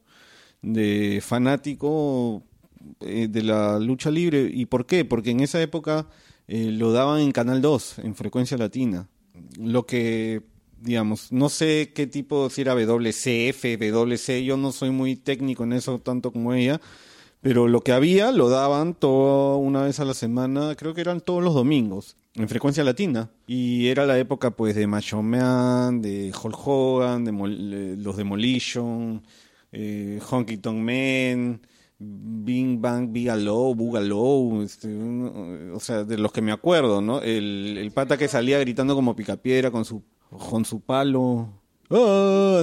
de fanático eh, de la lucha libre. ¿Y por qué? Porque en esa época eh, lo daban en Canal dos, en frecuencia latina. Lo que, digamos, no sé qué tipo, si era W C F, W C, yo no soy muy técnico en eso tanto como ella. Pero lo que había lo daban toda una vez a la semana, creo que eran todos los domingos, en frecuencia latina. Y era la época pues de Macho Man, de Hulk Hogan, de Mol- los Demolition, eh, Honky Tonk Man, Bing Bang Bigalow, Boogaloo, este, o sea, de los que me acuerdo, ¿no? El, el pata que salía gritando como Picapiedra con su, con su palo. ¡Oh!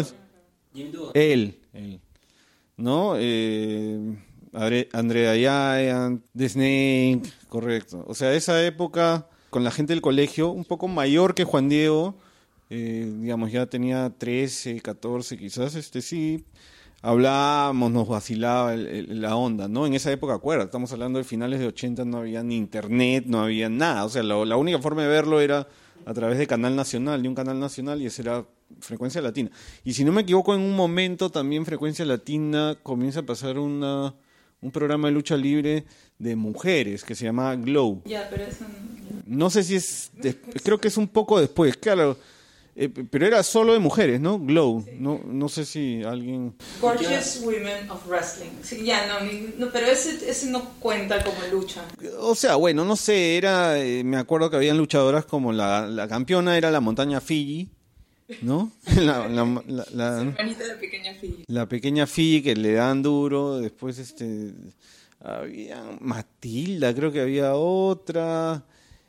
Él, él, ¿no? Eh... Andrea Giant, The Snake, correcto. O sea, esa época, con la gente del colegio, un poco mayor que Juan Diego, eh, digamos, ya tenía trece, catorce quizás, este sí, hablábamos, nos vacilaba el, el, la onda, ¿no? En esa época, acuerda, estamos hablando de finales de ochenta, no había ni internet, no había nada. O sea, lo, la única forma de verlo era a través de Canal Nacional, de un canal nacional, y ese era Frecuencia Latina. Y si no me equivoco, en un momento también Frecuencia Latina comienza a pasar una... un programa de lucha libre de mujeres que se llama Glow. Ya, pero eso no... No sé si es... De, creo que es un poco después, claro. Eh, pero era solo de mujeres, ¿no? Glow. Sí. No, no sé si alguien... Gorgeous Women of Wrestling. Sí, ya, no, no, pero ese, ese no cuenta como lucha. O sea, bueno, no sé, era... Eh, me acuerdo que habían luchadoras como la, la campeona era la montaña Fiji, ¿no? la, la, la, la, hermanita de la pequeña Fiji. La pequeña Fiji que le dan duro. Después este había Matilda, creo que había otra.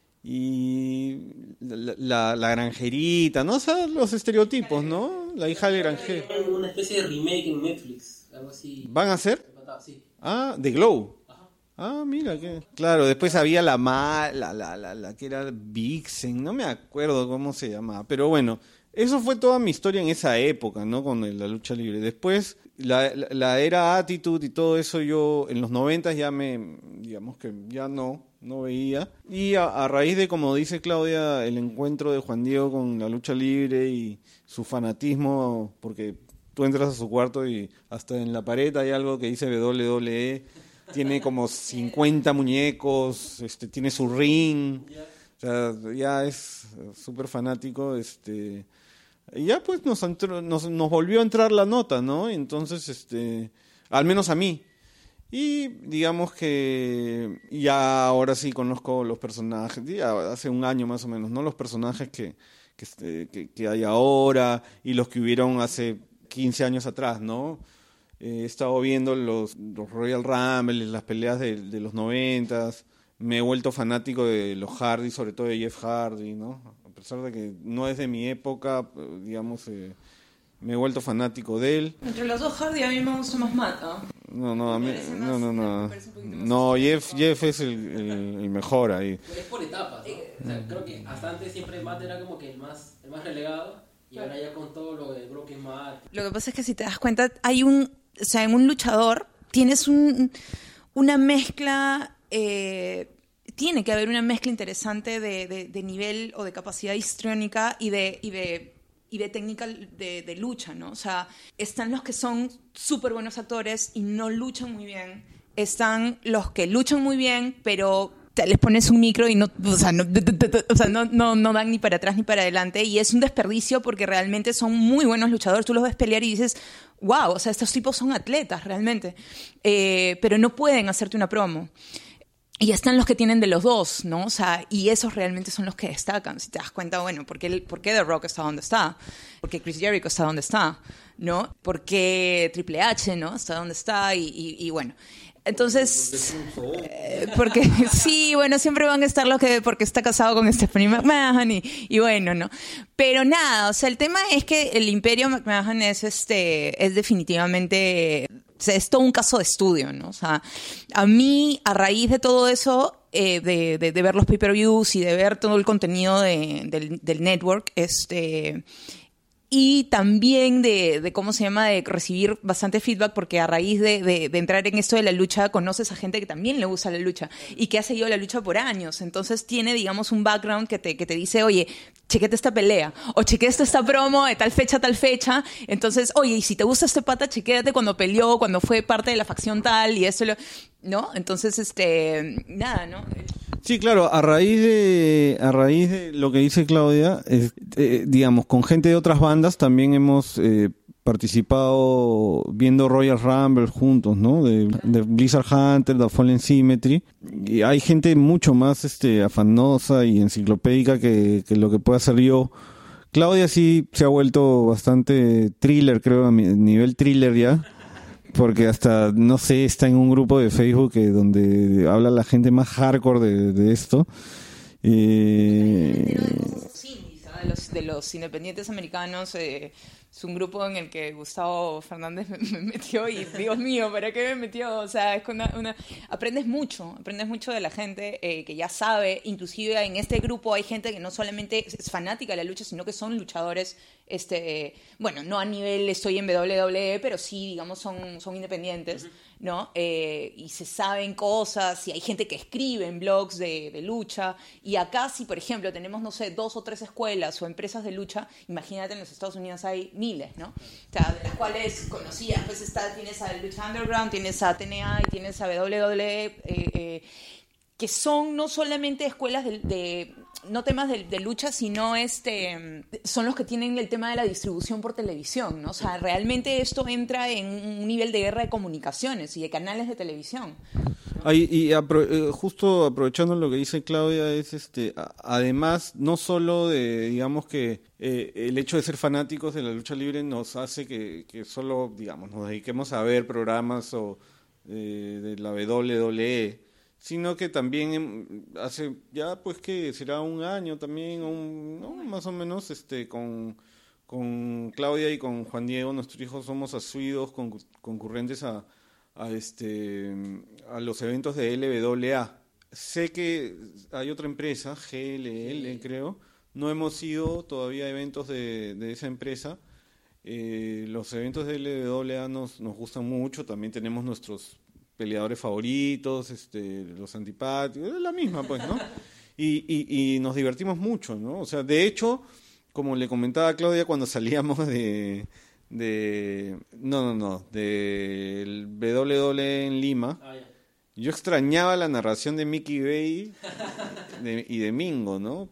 Y la, la, la granjerita, ¿no? O sea, los estereotipos, ¿no? La hija del granjero. Una especie de remake en Netflix, algo así. ¿Van a hacer? Sí. Ah, de Glow. Ah, mira, que claro, después había la ma, la, la, la, la que era Vixen, no me acuerdo cómo se llamaba, pero bueno, eso fue toda mi historia en esa época, ¿no? Con la lucha libre. Después, la, la, la era Attitude y todo eso yo en los noventas ya me, digamos que ya no, no veía. Y a, a raíz de, como dice Claudia, el encuentro de Juan Diego con la lucha libre y su fanatismo, porque tú entras a su cuarto y hasta en la pared hay algo que dice doble u doble u E, tiene como cincuenta muñecos, este, tiene su ring, o sea, ya es súper fanático, este... Y ya pues nos, entró, nos nos volvió a entrar la nota, ¿no? Entonces, este, al menos a mí. Y digamos que ya ahora sí conozco los personajes, ya hace un año más o menos, ¿no? Los personajes que, que, este, que, que hay ahora y los que hubieron hace quince años atrás, ¿no? Eh, he estado viendo los, los Royal Rumble, las peleas de, de los noventas, me he vuelto fanático de los Hardy, sobre todo de Jeff Hardy, ¿no? A pesar de que no es de mi época, digamos, eh, me he vuelto fanático de él. Entre los dos Hardy a mí me gusta más Matt, ¿no? No, no, a mí, no, no, no. No, Jeff, Jeff es el, el, el mejor ahí. Pero es por etapas, ¿no? O sea, creo que hasta antes siempre Matt era como que el más, el más relegado, y ahora ya con todo lo de Broken Matt. Lo que pasa es que si te das cuenta, hay un, o sea, en un luchador tienes un, una mezcla, eh, tiene que haber una mezcla interesante de, de, de nivel o de capacidad histriónica y de, y de, y de técnica de, de lucha, ¿no? O sea, están los que son súper buenos actores y no luchan muy bien. Están los que luchan muy bien, pero te les pones un micro y no, o sea, no, o sea, no, no, no dan ni para atrás ni para adelante. Y es un desperdicio porque realmente son muy buenos luchadores. Tú los ves pelear y dices, wow, o sea, estos tipos son atletas realmente. Eh, pero no pueden hacerte una promo. Y están los que tienen de los dos, ¿no? O sea, y esos realmente son los que destacan. Si te das cuenta, bueno, ¿por qué, por qué The Rock está donde está? ¿Por qué Chris Jericho está donde está? ¿No? ¿Por qué Triple H, ¿no? Está donde está y, y, y bueno... Entonces, eh, porque sí, bueno, siempre van a estar los que, porque está casado con Stephanie McMahon y, y bueno, ¿no? Pero nada, o sea, el tema es que el Imperio McMahon es, este, es definitivamente, o sea, es todo un caso de estudio, ¿no? O sea, a mí, a raíz de todo eso, eh, de, de, de ver los pay-per-views y de ver todo el contenido de, del, del network, este... Y también de, de, ¿cómo se llama?, de recibir bastante feedback, porque a raíz de, de, de entrar en esto de la lucha, conoces a gente que también le gusta la lucha y que ha seguido la lucha por años. Entonces tiene, digamos, un background que te, que te dice, oye, chequete esta pelea, o chequete esta promo de tal fecha a tal fecha. Entonces, oye, y si te gusta este pata, chequéate cuando peleó, cuando fue parte de la facción tal, y eso, lo, ¿no? Entonces, este, nada, ¿no? Sí, claro, a raíz de a raíz de lo que dice Claudia, es, eh, digamos, con gente de otras bandas también hemos eh, participado viendo Royal Rumble juntos, ¿no? De, de Blizzard Hunter, de Fallen Symmetry. Y hay gente mucho más este afanosa y enciclopédica que, que lo que puedo hacer yo. Claudia sí se ha vuelto bastante thriller, creo, a mi, nivel thriller ya. Porque hasta, no sé, está en un grupo de Facebook que, donde habla la gente más hardcore de, de esto. Eh... De los, de los independientes americanos, eh, es un grupo en el que Gustavo Fernández me, me metió y, Dios mío, ¿para qué me metió? O sea, es una, una... aprendes mucho, aprendes mucho de la gente eh, que ya sabe. Inclusive en este grupo hay gente que no solamente es fanática de la lucha, sino que son luchadores, este, eh, bueno, no a nivel estoy en doble u doble u E, pero sí, digamos, son, son independientes, ¿no? Eh, y se saben cosas, y hay gente que escribe en blogs de, de lucha. Y acá, si por ejemplo tenemos, no sé, dos o tres escuelas o empresas de lucha, imagínate, en los Estados Unidos hay miles, ¿no? O sea, de las cuales conocías, pues está, tienes a Lucha Underground, tienes a T N A y tienes a doble u doble u E, eh, eh, que son no solamente escuelas de, de no temas de, de lucha, sino este son los que tienen el tema de la distribución por televisión, ¿no? O sea, realmente esto entra en un nivel de guerra de comunicaciones y de canales de televisión. Ay, y apro eh, justo aprovechando lo que dice Claudia, es este a, además no solo de, digamos que eh, el hecho de ser fanáticos de la lucha libre nos hace que, que solo, digamos, nos dediquemos a ver programas o eh, de la doble u doble u E, sino que también hace ya pues que será un año también, un, ¿no? Más o menos, este con, con Claudia y con Juan Diego, nuestros hijos, somos asiduos con, concurrentes a, a, este, a los eventos de L W A. Sé que hay otra empresa, G L L creo, no hemos ido todavía a eventos de, de esa empresa, Eh, los eventos de L W A nos, nos gustan mucho, también tenemos nuestros peleadores favoritos, este, los antipáticos, es la misma pues, ¿no? Y, y, y nos divertimos mucho, ¿no? O sea, de hecho, como le comentaba a Claudia cuando salíamos de... de no, no, no, del W W E en Lima, ah, yo extrañaba la narración de Mickey Bay de, y de Mingo, ¿no?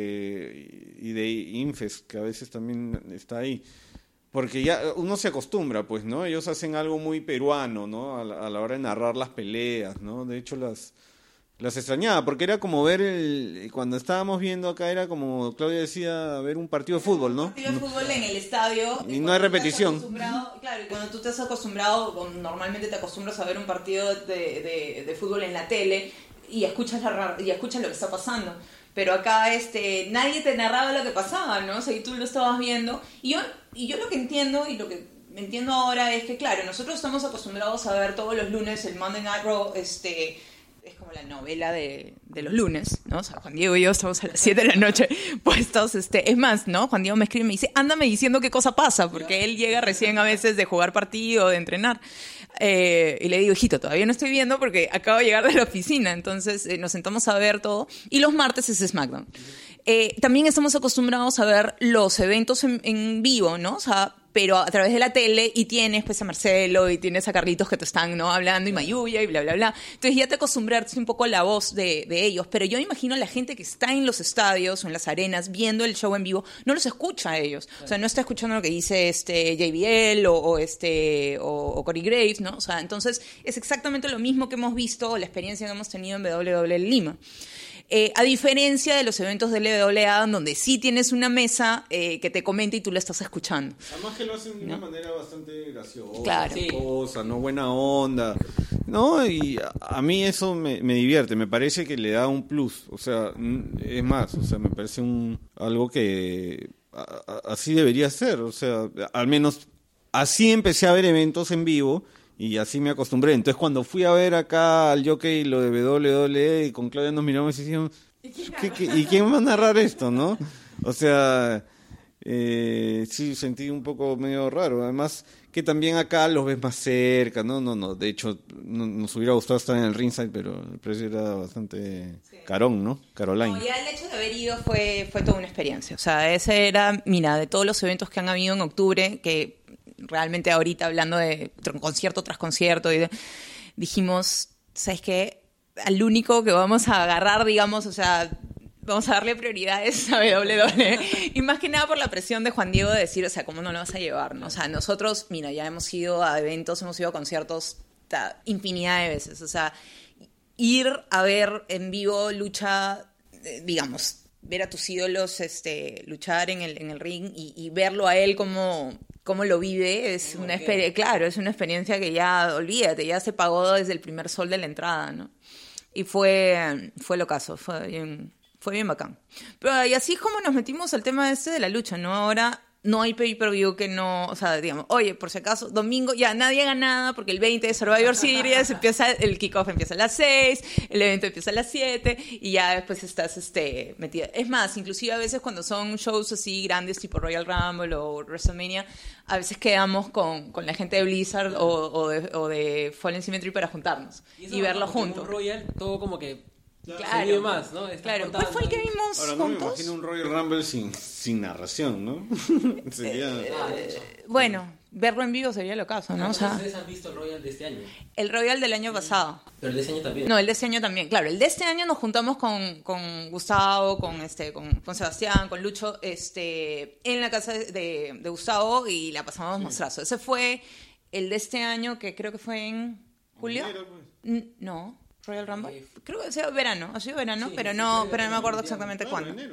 Porque y de Infest, que a veces también está ahí. Porque ya uno se acostumbra, pues, ¿no? Ellos hacen algo muy peruano, ¿no? A la, a la hora de narrar las peleas, ¿no? De hecho, las las extrañaba, porque era como ver, el cuando estábamos viendo acá, era como Claudia decía, ver un partido de fútbol, ¿no? Un partido de fútbol en el estadio. Y no hay repetición. Claro, y cuando tú te has acostumbrado, normalmente te acostumbras a ver un partido de, de, de fútbol en la tele y escuchas, la, y escuchas lo que está pasando. Pero acá este nadie te narraba lo que pasaba, ¿no? O sea, y tú lo estabas viendo. Y yo, y yo lo que entiendo y lo que entiendo ahora es que, claro, nosotros estamos acostumbrados a ver todos los lunes el Monday Night Raw, este... es como la novela de, de los lunes, ¿no? O sea, Juan Diego y yo estamos a las siete de la noche puestos, este, es más, ¿no? Juan Diego me escribe y me dice, ándame diciendo qué cosa pasa, porque él llega recién a veces de jugar partido, de entrenar. Eh, y le digo, hijito, todavía no estoy viendo porque acabo de llegar de la oficina, entonces eh, nos sentamos a ver todo. Y los martes es SmackDown. Eh, también estamos acostumbrados a ver los eventos en, en vivo, ¿no? O sea, pero a través de la tele, y tienes pues a Marcelo y tienes a Carlitos que te están, ¿no?, hablando, y Mayuya y bla, bla, bla. Entonces ya te acostumbraste un poco a la voz de, de ellos, pero yo imagino a la gente que está en los estadios o en las arenas viendo el show en vivo, no los escucha a ellos. O sea, no está escuchando lo que dice este J B L o, o, este, o, o Corey Graves, ¿no? O sea, entonces es exactamente lo mismo que hemos visto, la experiencia que hemos tenido en W W E Lima. Eh, a diferencia de los eventos de L W A, donde sí tienes una mesa eh, que te comenta y tú la estás escuchando. Además que lo hacen de ¿no? una manera bastante graciosa, claro. cosa, ¿no? Buena onda, ¿no? Y a, a mí eso me, me divierte, me parece que le da un plus, o sea, es más, o sea, me parece un algo que a, a, así debería ser, o sea, al menos así empecé a ver eventos en vivo. Y así me acostumbré. Entonces, cuando fui a ver acá al jockey lo de W W E y con Claudia nos miramos y decíamos, ¿qué, qué, ¿y quién va a narrar esto, no? O sea, eh, sí, sentí un poco medio raro. Además, que también acá los ves más cerca, ¿no? No, no. De hecho, no, nos hubiera gustado estar en el ringside, pero el precio era bastante sí. carón, ¿no? Caroline. No, ya el hecho de haber ido fue, fue toda una experiencia. O sea, ese era, mira, de todos los eventos que han habido en octubre, que realmente ahorita hablando de concierto tras concierto, y de, dijimos, ¿sabes qué? Al único que vamos a agarrar, digamos, o sea, vamos a darle prioridades a W W E. Y más que nada por la presión de Juan Diego de decir, o sea, ¿cómo no lo vas a llevar, no? O sea, nosotros, mira, ya hemos ido a eventos, hemos ido a conciertos ta, infinidad de veces. O sea, ir a ver en vivo lucha, eh, digamos, ver a tus ídolos este, luchar en el, en el ring y, y verlo a él como... cómo lo vive, es una experiencia, claro, es una experiencia que ya, olvídate, ya se pagó desde el primer sol de la entrada, ¿no? Y fue, fue lo caso, fue bien, fue bien bacán. Pero y así es como nos metimos al tema este de la lucha, ¿no? Ahora no hay pay-per-view que no, o sea, digamos, oye, por si acaso, domingo, ya nadie haga nada porque el veinte de Survivor Series empieza, el kickoff empieza a las seis, el evento empieza a las siete y ya después estás este, metida. Es más, inclusive a veces cuando son shows así grandes tipo Royal Rumble o WrestleMania, a veces quedamos con, con la gente de Blizzard o, o, de, o de Fallen Symmetry para juntarnos y, y verlo juntos. Un Royal, todo como que claro, se más, ¿no? Claro. ¿Cuál fue el que vimos Ahora, no juntos? me imagino un Royal Rumble sin, sin narración, ¿no? Sería... Eh, eh, bueno, verlo en vivo sería lo caso, ¿no? O sea, ¿ustedes han visto el Royal de este año? El Royal del año pasado. Pero el de este año también. No, el de este año también. Claro, el de este año nos juntamos con, con Gustavo, con este, con, con Sebastián, con Lucho, este, en la casa de, de Gustavo y la pasamos sí. mostrazo. Ese fue el de este año que creo que fue en julio. N- no. Royal Rumble, eh, creo que ha sido verano, ha sido verano, sí, pero no, sí, pero no me acuerdo exactamente claro, cuándo.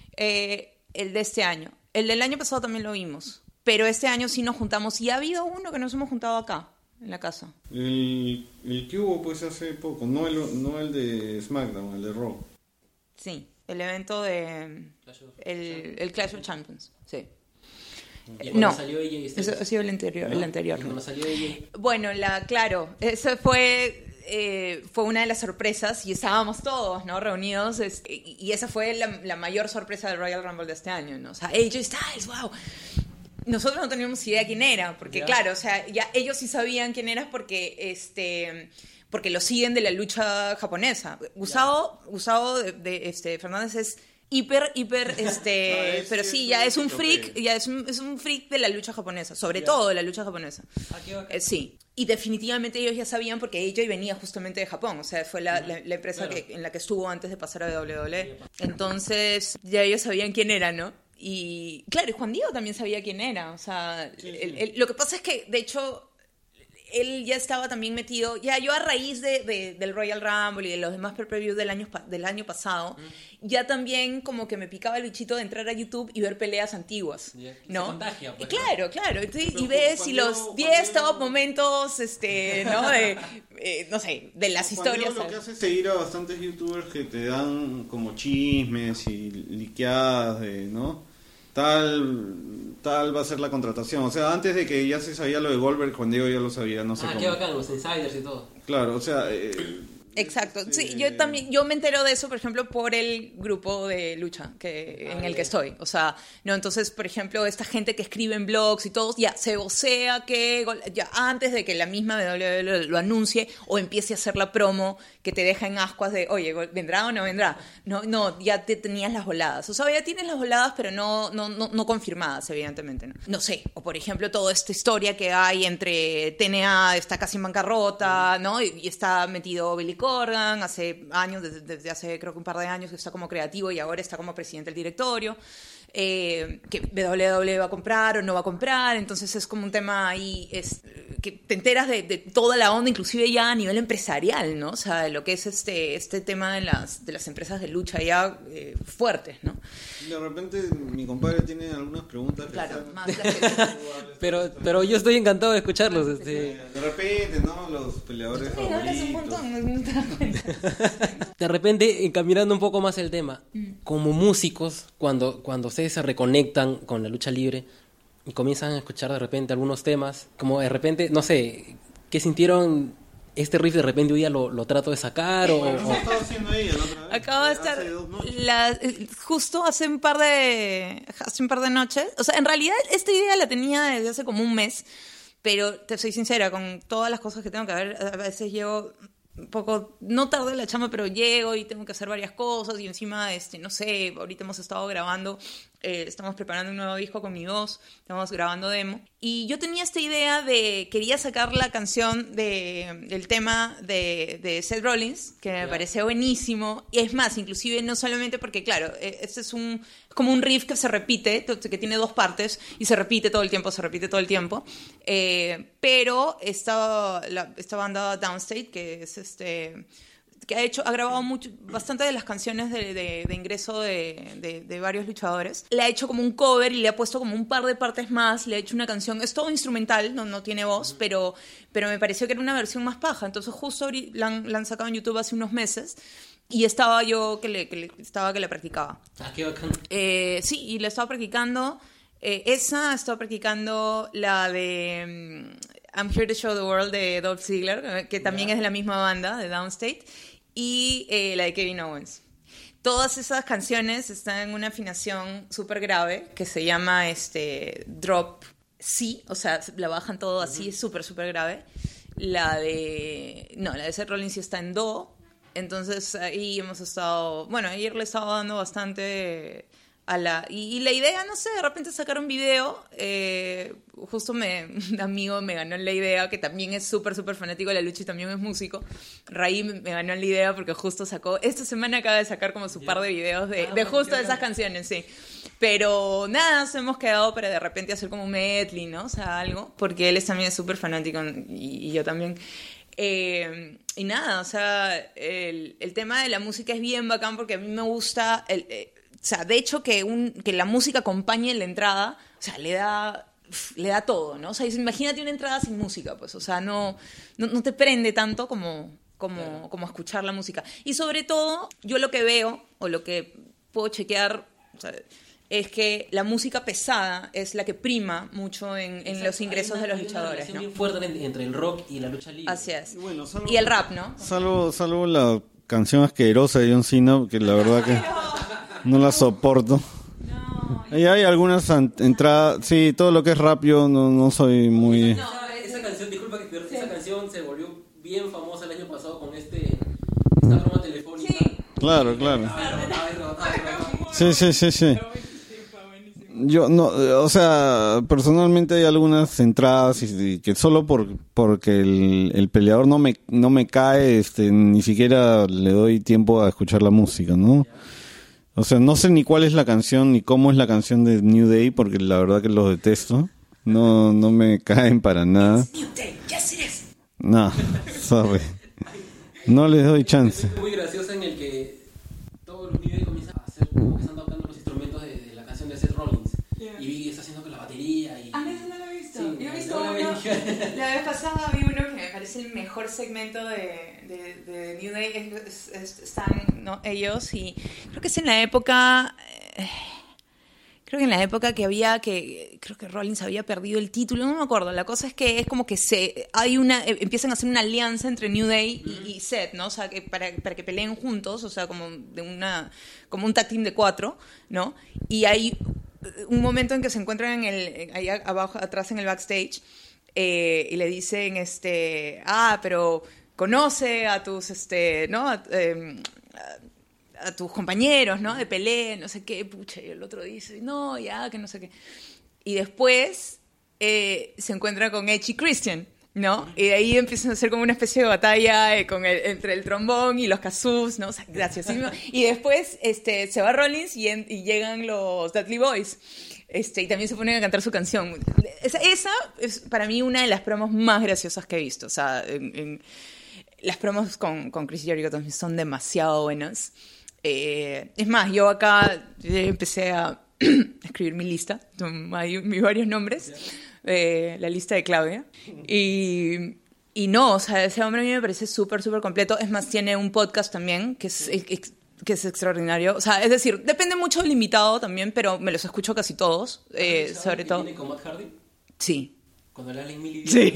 Eh, el de este año, el del año pasado también lo vimos, pero este año sí nos juntamos y ha habido uno que nos hemos juntado acá en la casa. El, el que hubo pues hace poco, no el, no el de SmackDown, el de Raw. Sí, el evento de el, el Clash of Champions, sí. No, salió ella y eso ha sido el anterior, ¿no? el anterior. ¿No salió ella? Bueno, la, claro, eso fue. Eh, fue una de las sorpresas y estábamos todos, ¿no? Reunidos es, y, y esa fue la, la mayor sorpresa del Royal Rumble de este año, ¿no? O sea, A J Styles, wow. nosotros no teníamos idea quién era, porque Ya. claro, o sea, ya ellos sí sabían quién era porque este porque lo siguen de la lucha japonesa. Gustavo, Gustavo de, de, este Fernández es hiper hiper este, No, es- pero es sí, un ya es un enciclopedia. freak, ya es un, es un freak de la lucha japonesa, sobre Ya. todo de la lucha japonesa. Ah, qué bacán. Eh, sí, y definitivamente ellos ya sabían porque ella venía justamente de Japón, o sea, fue la, la, la empresa Claro. que, en la que estuvo antes de pasar a doble u doble u E. Entonces, ya ellos sabían quién era, ¿no? Y claro, y Juan Diego también sabía quién era, o sea, el- el- lo que pasa es que, de hecho, él ya estaba también metido, ya yo a raíz de, de- del Royal Rumble y de los demás previews del año, pa- del año pasado, ya también como que me picaba el bichito de entrar a YouTube y ver peleas antiguas, Ya, se ¿no? contagia, pues, Y claro, claro, entonces, Pero y ves Juan y Diego- los Juan diez Diego- top momentos, este, ¿no? De, eh, no sé, de las Juan Diego historias. lo que ¿sabes? hace es seguir a bastantes youtubers que te dan como chismes y liqueadas de, ¿no? Tal, tal va a ser la contratación. O sea, antes de que ya se sabía lo de Goldberg, Juan Diego ya lo sabía, no sé Ah, cómo. qué bacán, los insiders y todo. Claro, o sea... eh, Exacto, sí, este, yo también, yo me entero de eso, por ejemplo, por el grupo de lucha que, Ah, en el ya. que estoy, o sea, no, entonces, por ejemplo, esta gente que escribe en blogs y todo, ya se vocea que, gol- ya antes de que la misma W W E lo, lo anuncie o empiece a hacer la promo que te deja en ascuas de, oye, gol- ¿vendrá o no vendrá? No, no, ya te tenías las voladas, o sea, ya tienes las voladas, pero no, no, no, no confirmadas, evidentemente, ¿no? No sé, o por ejemplo, toda esta historia que hay entre T N A, está casi en bancarrota, ¿no? Y, y está metido Billy Corgan, hace años, desde, desde hace creo que un par de años que está como creativo y ahora está como presidente del directorio, eh, que W W E va a comprar o no va a comprar, entonces es como un tema ahí, es, que te enteras de, de toda la onda, inclusive ya a nivel empresarial, ¿no? O sea, de lo que es este, este tema de las, de las empresas de lucha ya eh, fuertes, ¿no? de repente mi compadre tiene algunas preguntas. que Claro, están- más las que- Pero, pero yo estoy encantado de escucharlos. Este, De repente, ¿no? Los peleadores Mira, hablas un favoritos. montón, no te das cuenta. de repente, encaminando un poco más el tema, como músicos, cuando, cuando ustedes se reconectan con la lucha libre y comienzan a escuchar de repente algunos temas, como de repente, no sé, ¿qué sintieron? Este riff de repente hoy día lo, lo trato de sacar o... Bueno, eso o- estaba haciendo ella la otra vez. Acaba de Hace estar dos noches. la- eh, justo hace un par de hace un par de noches, o sea, en realidad esta idea la tenía desde hace como un mes, pero te soy sincera, con todas las cosas que tengo que ver, a veces llego un poco, no tarde en la chamba, pero llego y tengo que hacer varias cosas y encima, este, no sé, ahorita hemos estado grabando, eh, estamos preparando un nuevo disco con mi voz, estamos grabando demo, y yo tenía esta idea de, quería sacar la canción de, del tema de, de Seth Rollins, que me Ya. pareció buenísimo, y es más, inclusive no solamente porque, claro, eh, este es un, es como un riff que se repite, que tiene dos partes, y se repite todo el tiempo, se repite todo el tiempo, eh, pero esta, la, esta banda Downstate, que es este... que ha hecho, ha grabado mucho, bastante de las canciones de, de, de ingreso de, de, de varios luchadores. Le ha hecho como un cover y le ha puesto como un par de partes más, le ha hecho una canción, es todo instrumental, no, no tiene voz, pero, pero me pareció que era una versión más paja. Entonces justo ahori- la han, la han sacado en YouTube hace unos meses y estaba yo que le, que le- estaba que la practicaba. Ah, qué bacán. Eh, sí, y la estaba practicando. Eh, esa, estaba practicando la de mm, I'm Here to Show the World de Dolph Ziggler, eh, que también Ya. es de la misma banda, de Downstate, y eh, la de Kevin Owens. Todas esas canciones están en una afinación súper grave que se llama este, Drop C, o sea, la bajan todo así, es súper, súper grave. La de... No, la de Seth Rollins sí está en Do. Entonces ahí hemos estado... Bueno, ayer le estaba dando bastante a la... Y, y la idea, no sé, de repente sacar un video. Eh, justo me, un amigo me ganó la idea, que también es súper, súper fanático de la lucha y también es músico. Raí me, me ganó la idea porque justo sacó... Esta semana acaba de sacar como su par de videos de, Ah, de bueno, justo qué de esas bacán. canciones, sí. Pero nada, nos hemos quedado para de repente hacer como un medley, ¿no? O sea, algo. Porque él es también súper fanático y, y yo también. Eh, y nada, o sea, el, el tema de la música es bien bacán porque a mí me gusta, el, eh, o sea, de hecho que, un, que la música acompañe la entrada, o sea, le da, le da todo, ¿no? O sea, imagínate una entrada sin música, pues, o sea, no, no, no te prende tanto como, como, Claro. como escuchar la música. Y sobre todo, yo lo que veo, o lo que puedo chequear, o sea, es que la música pesada es la que prima mucho en, en Exacto, los ingresos hay una- de los hay una luchadores, relación ¿no? bien fuerte en- entre el rock y la lucha libre. Así es. Y bueno, salvo- Y el rap, ¿no? Salvo, salvo la canción asquerosa de John Cena, que la verdad que no la soporto. No, Y hay algunas an- entradas, sí, todo lo que es rap yo no, no soy muy... No, esa canción, disculpa que te esa canción se volvió bien famosa el año pasado con este esta broma telefónica. Sí. Claro, claro. A ver, a ver, a ver, a ver. Sí, sí, sí, sí. Yo no, o sea, personalmente hay algunas entradas y, y que solo por porque el, el peleador no me no me cae, este, ni siquiera le doy tiempo a escuchar la música, ¿no? O sea, no sé ni cuál es la canción ni cómo es la canción de New Day porque la verdad que los detesto. No no me caen para nada. No, sorry. No les doy chance. Es muy graciosa en el que todos los videos comienzan a hacer como que están tocando los instrumentos de, de la canción de Seth Rollins. Yeah. Y Biggie está haciendo con la batería y... Ah, no, no lo he visto. Sí, Yo he visto no uno, la, la vez pasada vi uno que me parece el mejor segmento de, de, de New Day. Es, es, es, están, ¿no?, ellos y creo que es en la época... Eh, Creo que en la época que había, que creo que Rollins había perdido el título, no me acuerdo. La cosa es que es como que se hay una empiezan a hacer una alianza entre New Day y, y Seth, ¿no? O sea, que para, para que peleen juntos, o sea, como de una como un tag team de cuatro, ¿no? Y hay un momento en que se encuentran en el ahí abajo atrás en el backstage eh, y le dicen este, ah, pero conoce a tus este, ¿no? Eh, a tus compañeros, ¿no? De pelea, no sé qué, pucha, y el otro dice, no, ya, que no sé qué. Y después eh, se encuentra con Edge y Christian, ¿no? Y de ahí empiezan a hacer como una especie de batalla eh, con el, entre el trombón y los kazoo, ¿no? O sea, graciosísimo. Y después este, se va Rollins y, en, y llegan los Dudley Boys. Este, y también se ponen a cantar su canción. Esa, esa es para mí una de las promos más graciosas que he visto. O sea, en, en, las promos con, con Chris Jericho también son demasiado buenas. Eh, es más, yo acá empecé a escribir mi lista, hay mis varios nombres, eh, la lista de Claudia, y, y no, o sea, ese hombre a mí me parece súper, súper completo. Es más, tiene un podcast también que es, que es extraordinario, o sea, es decir, depende mucho del invitado también, pero me los escucho casi todos, eh, sobre todo. ¿Tiene con Matt Hardy? Sí. Cuando le hablan mil sí.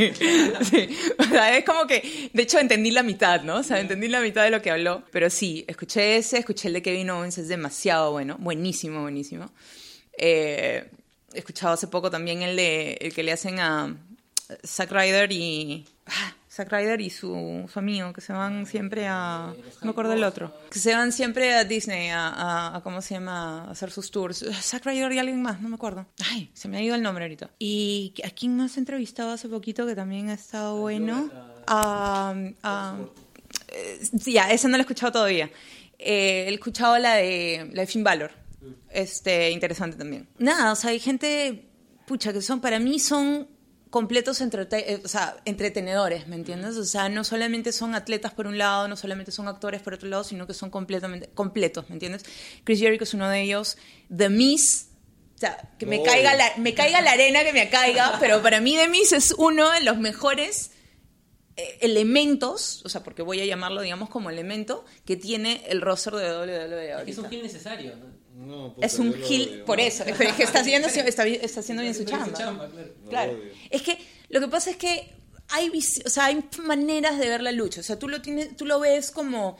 sí, o sea, es como que, de hecho, entendí la mitad, ¿no? O sea, entendí la mitad de lo que habló, pero sí, escuché ese, escuché el de Kevin Owens, es demasiado bueno, buenísimo, buenísimo. Eh, he escuchado hace poco también el de el que le hacen a Zack Ryder y ah, Zack Ryder y su, su amigo, que se van siempre a... No me acuerdo del otro. Que se van siempre a Disney, a, a, a ¿cómo se llama? A hacer sus tours. Zack Ryder y alguien más, no me acuerdo. Ay, se me ha ido el nombre ahorita. ¿Y a quién más he entrevistado hace poquito que también ha estado bueno? A... a eh, ya, esa no la he escuchado todavía. Eh, he escuchado la de, la de Finn Balor. Este, interesante también. Nada, o sea, hay gente... Pucha, que son, para mí son... completos entrete- o sea, entretenedores, ¿me entiendes? O sea, no solamente son atletas por un lado, no solamente son actores por otro lado, sino que son completamente completos, ¿me entiendes? Chris Jericho es uno de ellos. The Miz, o sea, que me, oh. caiga la, me caiga la arena, que me caiga, pero para mí The Miz es uno de los mejores eh, elementos, o sea, porque voy a llamarlo, digamos, como elemento, que tiene el roster de doble u doble e ahorita. Es un heel necesario, ¿no? No, puta, es un heel, por eso, es que está haciendo, está, está haciendo bien su chamba. chamba claro. claro. Es que lo que pasa es que hay, o sea, hay maneras de ver la lucha. O sea, tú lo tienes, tú lo ves como,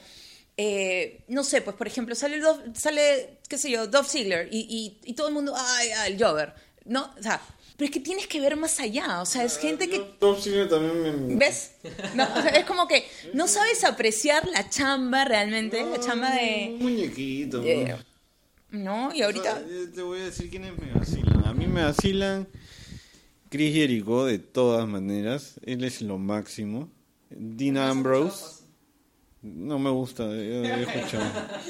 eh, no sé, pues por ejemplo, sale, Dolph, sale qué sé yo, Dolph Ziggler y, y, y todo el mundo, ay, ay, el Jobber, ¿no? O sea, pero es que tienes que ver más allá. O sea, es gente que... Dolph Ziggler también me... ¿Ves? No, o sea, es como que no sabes apreciar la chamba realmente, no, la chamba de... Un muñequito, de, ¿no? No, y ahorita... O sea, te voy a decir quiénes me vacilan. A mí me vacilan Chris Jericho, de todas maneras. Él es lo máximo. Dean Ambrose. No me gusta, yo he escuchado.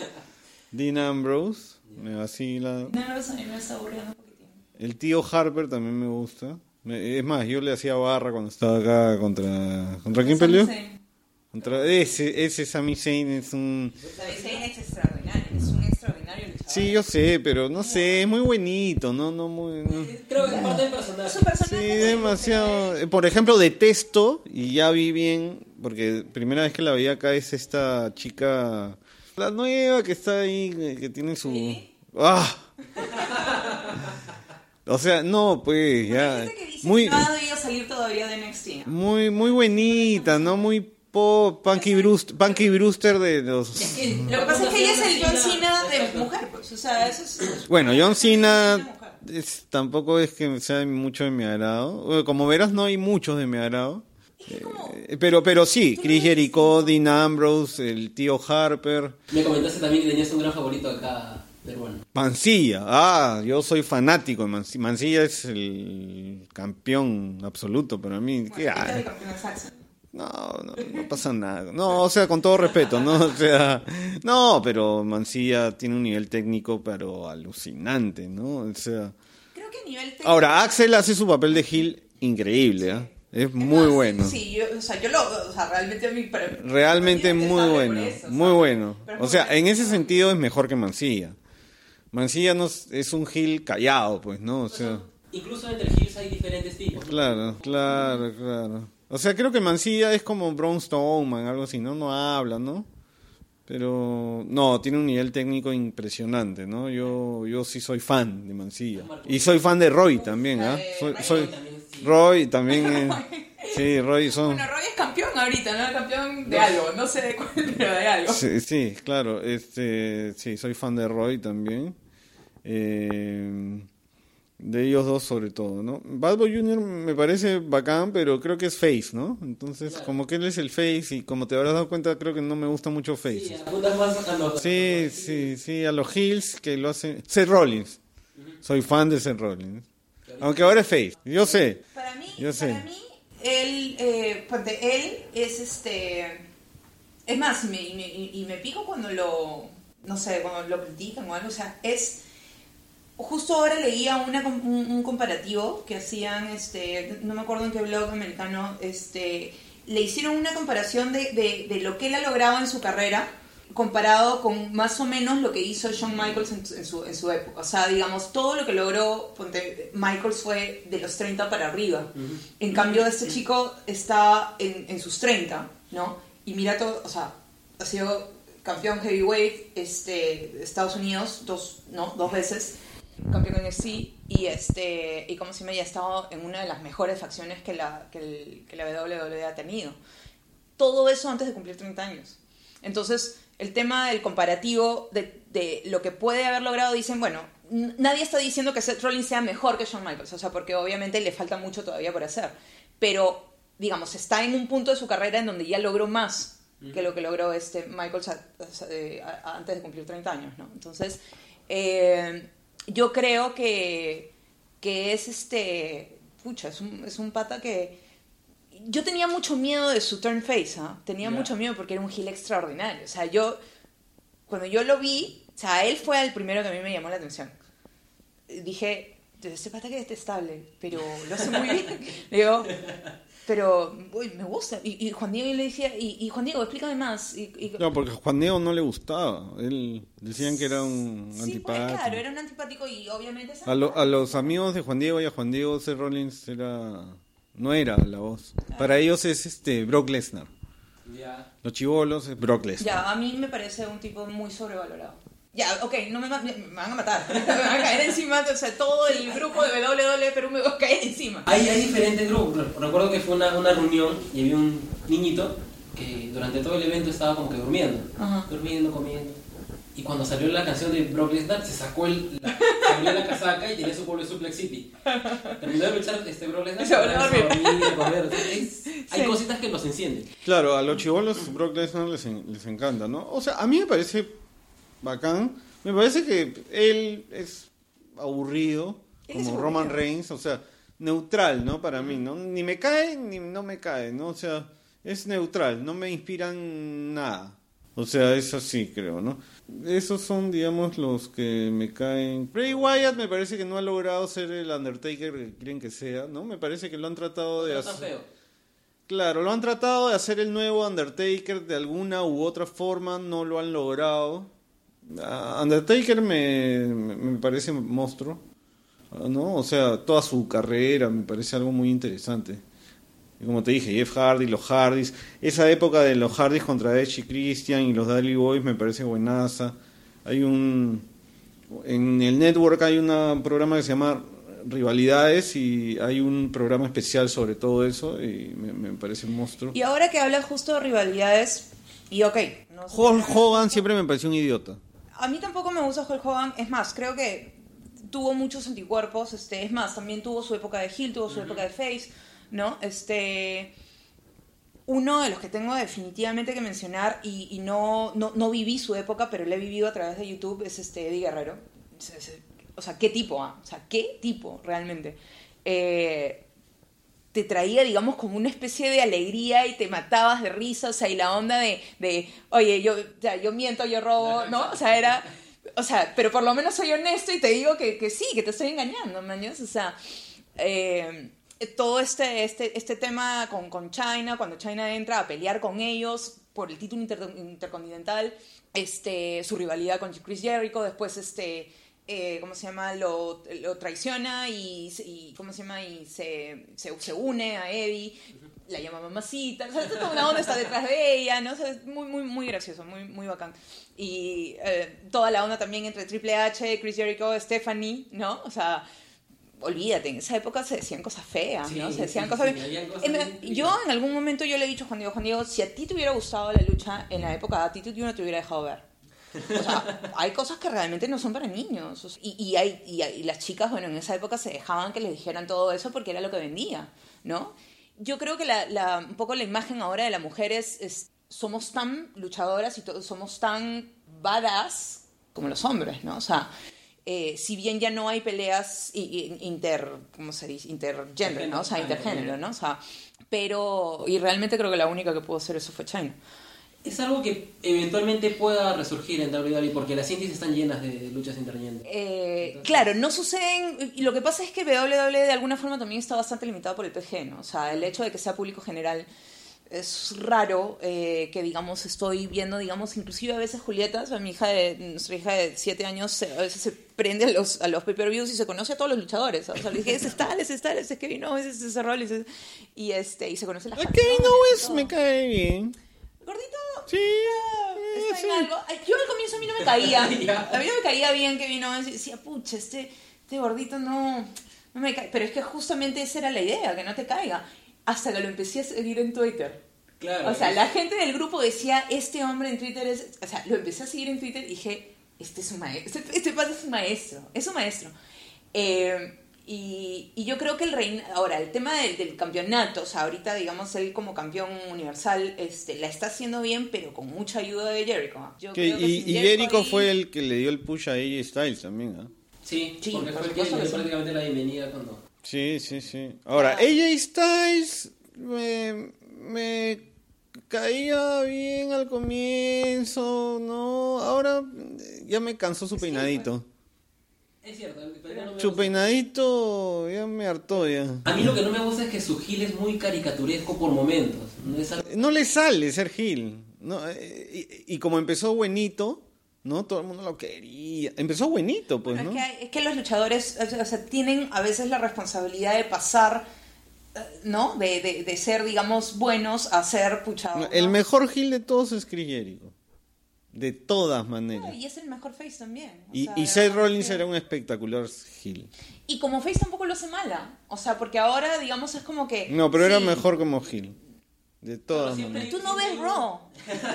Dean Ambrose, me vacila. Dean Ambrose a mí me está aburriendo un poquitín. El tío Harper también me gusta. Es más, yo le hacía barra cuando estaba acá contra... ¿Contra quién peleó? Contra ese, ese Sami Zayn es un... Sami Zayn es extraordinario, es un extraordinario luchador. Sí, yo sé, pero no sé, es muy bonito, no, no muy... No. Creo que es parte del personaje. Su personaje sí, demasiado... Por ejemplo, detesto, y ya vi bien, porque primera vez que la vi acá es esta chica, la nueva que está ahí, que tiene su... ¿Sí? ¡Ah! O sea, no, pues, ya... Hay gente que dice muy, que no ha debido salir todavía de N X T. Muy, muy bonita, ¿no? Muy... pop, Punky Brewster, Punky Brewster de los... Es que lo que pasa es que ella es el John Cena de mujer, pues, o sea, eso es... Bueno, John Cena es, tampoco es que sea mucho de mi agrado. Como verás, no hay muchos de mi agrado. Eh, pero pero sí, Chris Jericho, Dean Ambrose, el tío Harper. Me comentaste también que tenías un gran favorito acá peruano. Mancilla, ah, yo soy fanático de Mancilla. Mancilla es el campeón absoluto para mí. ¿Qué hay? No, no, no pasa nada. No, o sea, con todo respeto, ¿no? O sea, no, pero Mancilla tiene un nivel técnico, pero alucinante, ¿no? O sea, creo que a nivel técnico... Ahora, Axel hace su papel de heel increíble, ¿eh? Es muy bueno. Sí, yo, o sea, yo lo, o sea, realmente a mí... Realmente muy bueno, eso, muy bueno. O sea, en ese sentido es mejor que Mancilla. Mancilla no es, es un heel callado, pues, ¿no? O sea... Incluso entre heels hay diferentes tipos. Claro, claro, claro. O sea, creo que Mancilla es como Braun Strowman, algo así, ¿no? No habla, ¿no? Pero no, tiene un nivel técnico impresionante, ¿no? Yo yo sí soy fan de Mancilla. Y soy fan de Roy también, ¿ah? ¿eh? Soy, soy Roy también. Eh, sí, Roy son... Bueno, Roy es campeón ahorita, ¿no? Campeón de algo, no sé de cuál, pero de algo. Sí, sí, claro. Este, sí, soy fan de Roy también. Eh... De ellos dos sobre todo, ¿no? Bad Boy junior me parece bacán, pero creo que es face, ¿no? Entonces, claro, como que él es el face y como te habrás dado cuenta, creo que no me gusta mucho face. Sí, apuntas más a los... Sí, sí, sí, a los heels que lo hacen... Seth Rollins. Uh-huh. Soy fan de Seth Rollins. Aunque ahora es face. Yo sé. Para mí, yo sé. Para mí él, eh, él es este... Es más, me, y, me, y me pico cuando lo... No sé, cuando lo critican o algo, o sea, es... Justo ahora leía una, un, un comparativo que hacían, este, no me acuerdo en qué blog americano, este, le hicieron una comparación de, de, de lo que él ha logrado en su carrera comparado con más o menos lo que hizo Shawn Michaels en, en, su, en su época. O sea, digamos, todo lo que logró ponte, Michaels fue de los treinta para arriba. Uh-huh. En cambio, este chico está en, en sus treinta, ¿no? Y mira todo, o sea, ha sido campeón heavyweight este, de Estados Unidos dos, ¿no? dos veces. Campeón en N X T y este y como si me haya estado en una de las mejores facciones que la, que, el, que la W W E ha tenido. Todo eso antes de cumplir treinta años. Entonces, el tema del comparativo de, de lo que puede haber logrado, dicen, bueno, n- nadie está diciendo que Seth Rollins sea mejor que Shawn Michaels, o sea, porque obviamente le falta mucho todavía por hacer, pero, digamos, está en un punto de su carrera en donde ya logró más que lo que logró este Michaels a, a, a, antes de cumplir treinta años, ¿no? Entonces, eh... yo creo que, que es este... Pucha, es un, es un pata que... Yo tenía mucho miedo de su turn face, ¿eh? Tenía yeah. mucho miedo porque era un heel extraordinario. O sea, yo... Cuando yo lo vi... O sea, él fue el primero que a mí me llamó la atención. Dije, este pata que es detestable, pero lo hace muy bien. Le digo... Pero, uy, me gusta. Y, y Juan Diego le decía, y, y Juan Diego, explícame más. Y, y... No, porque a Juan Diego no le gustaba. Él decían que era un sí, antipático. Pues, claro, era un antipático y obviamente... A, lo, a los amigos de Juan Diego y a Juan Diego, Seth Rollins era, no era la voz. Claro. Para ellos es este Brock Lesnar. Yeah. Los chibolos es Brock Lesnar. Ya, a mí me parece un tipo muy sobrevalorado. Ya, ok, no me, me, me van a matar, me van a caer encima, o sea, todo el grupo de W W E Perú me va a caer encima. Hay, hay diferentes grupos. Recuerdo que fue una, una reunión y había un niñito que durante todo el evento estaba como que durmiendo, uh-huh. durmiendo, comiendo. Y cuando salió la canción de Brock Lesnar, se sacó el, la, se abrió la casaca y tenía su pueblo de Suplex City. Terminó de luchar este Brock Lesnar, se volvió a dormir, correr. Es, sí. Hay cositas que los encienden. Claro, a los chibolos Brock Lesnar les, les encanta, ¿no? O sea, a mí me parece... bacán. Me parece que él es aburrido, como es Roman Reigns, o sea, neutral, ¿no? Para mí, ¿no? Ni me cae ni no me cae, ¿no? O sea, es neutral, no me inspiran nada. O sea, es así, creo, ¿no? Esos son, digamos, los que me caen. Bray Wyatt me parece que no ha logrado ser el Undertaker que quieren que sea, ¿no? Me parece que lo han tratado de hacer... feo. Claro, lo han tratado de hacer el nuevo Undertaker de alguna u otra forma, no lo han logrado. Uh, Undertaker me, me, me parece monstruo, ¿no? O sea, toda su carrera me parece algo muy interesante. Y como te dije, Jeff Hardy, los Hardys, esa época de los Hardys contra Edge y Christian y los Dudley Boys me parece buenaza. Hay un... En el network hay un programa que se llama rivalidades y hay un programa especial sobre todo eso y me, me parece un monstruo. Y ahora que hablas justo de rivalidades, y ok, no sé, Hulk Hogan siempre me pareció un idiota. a mí tampoco me gusta Hulk Hogan, es más, creo que tuvo muchos anticuerpos, este, es más, también tuvo su época de heel, tuvo su uh-huh. época de face, ¿no? Este, uno de los que tengo definitivamente que mencionar, y, y no, no, no viví su época, pero lo he vivido a través de YouTube, es este Eddie Guerrero. O sea, ¿qué tipo? ¿Ah? O sea, ¿qué tipo realmente? Eh, te traía, digamos, como una especie de alegría y te matabas de risa, o sea, y la onda de, de oye, yo, o sea, yo miento, yo robo, ¿no? O sea, era... O sea, pero por lo menos soy honesto y te digo que, que sí, que te estoy engañando, mañas. O sea, eh, todo este, este, este tema con, con China, cuando China entra a pelear con ellos por el título inter, intercontinental, este, su rivalidad con Chris Jericho, después este... Eh, ¿cómo se llama? Lo, lo traiciona y, y ¿cómo se llama? Y se, se, se une a Eddie, la llama mamacita, o sea, toda una onda está detrás de ella, ¿no? O sea, es muy, muy, muy gracioso, muy, muy bacán. Y eh, toda la onda también entre Triple H, Chris Jericho, Stephanie, ¿no? O sea, olvídate, en esa época se decían cosas feas, ¿no? Sí, se decían sí, cosas sí, feas. Cosas en, yo en algún momento yo le he dicho a Juan Diego, Juan Diego, si a ti te hubiera gustado la lucha en la época de Attitude, yo no te hubiera dejado ver. O sea, hay cosas que realmente no son para niños. Y, y, hay, y, y las chicas, bueno, en esa época se dejaban que les dijeran todo eso porque era lo que vendía, ¿no? Yo creo que la, la, un poco la imagen ahora de la mujer es, es somos tan luchadoras y to- somos tan badass como los hombres, ¿no? O sea, eh, si bien ya no hay peleas inter, ¿cómo se dice? Intergender, ¿no? O sea, intergénero, ¿no? O sea, pero, y realmente creo que la única que pudo hacer eso fue China. Es algo que eventualmente pueda resurgir en W W E porque las indies están llenas de luchas intergénero. Eh, Entonces... Claro, no suceden... Y lo que pasa es que W W E de alguna forma también está bastante limitado por el P G, ¿no? O sea, el hecho de que sea público general es raro eh, que, digamos, estoy viendo, digamos, inclusive a veces Julieta, o sea, mi hija de, nuestra hija de siete años, se, a veces se prende a los, a los pay-per-views y se conoce a todos los luchadores. O sea, le dije, ese es tal, ese es tal, ese es Kevin Owens, ese es ese Rollins, ese... Y, este, y se conoce la gente. Kevin Owens me cae bien. ¿Gordito? Sí. ¿Está sí. en algo? Yo al comienzo a mí no me caía. A mí no me caía bien que vino. Decía, pucha, este, este gordito no, no me cae. Pero es que justamente esa era la idea, que no te caiga. Hasta que lo empecé a seguir en Twitter. Claro. O sea, la gente del grupo decía, este hombre en Twitter es... O sea, lo empecé a seguir en Twitter y dije, este es un maestro. Este, este padre es un maestro. Es un maestro. Eh... Y, y yo creo que el reino, ahora, el tema del, del campeonato, o sea, ahorita, digamos, él como campeón universal este, la está haciendo bien, pero con mucha ayuda de Jericho. Yo que, creo que y sin y Jericho, Jericho ahí... fue el que le dio el push a A J Styles también, ¿ah? ¿eh? Sí, sí, porque por fue el que supuesto le dio que sí. prácticamente la bienvenida cuando... Sí, sí, sí. Ahora, Ah. A J Styles me, me caía bien al comienzo, ¿no? Ahora ya me cansó su Sí, peinadito. pues. Es cierto, el peinado no me Su gusta. peinadito ya me hartó ya. A mí lo que no me gusta es que su gil es muy caricaturesco por momentos. No, es algo... No le sale ser Gil. No, eh, y, y como empezó buenito, ¿no? Todo el mundo lo quería. Empezó buenito, pues, Bueno, ¿no? es, que, es que los luchadores, o sea, tienen a veces la responsabilidad de pasar, ¿no? De, de, de ser, digamos, buenos a ser puchados. El ¿no? mejor Gil de todos es Chris Jericho. De todas maneras. No, y es el mejor face también. O Y, sea, y de Seth verdad Rollins que- era un espectacular Gil. Y como face tampoco lo hace mala. O sea, porque ahora, digamos, es como que... No, pero era sí, mejor como Gil. De todas Pero siempre- maneras. Tú no ves Raw. O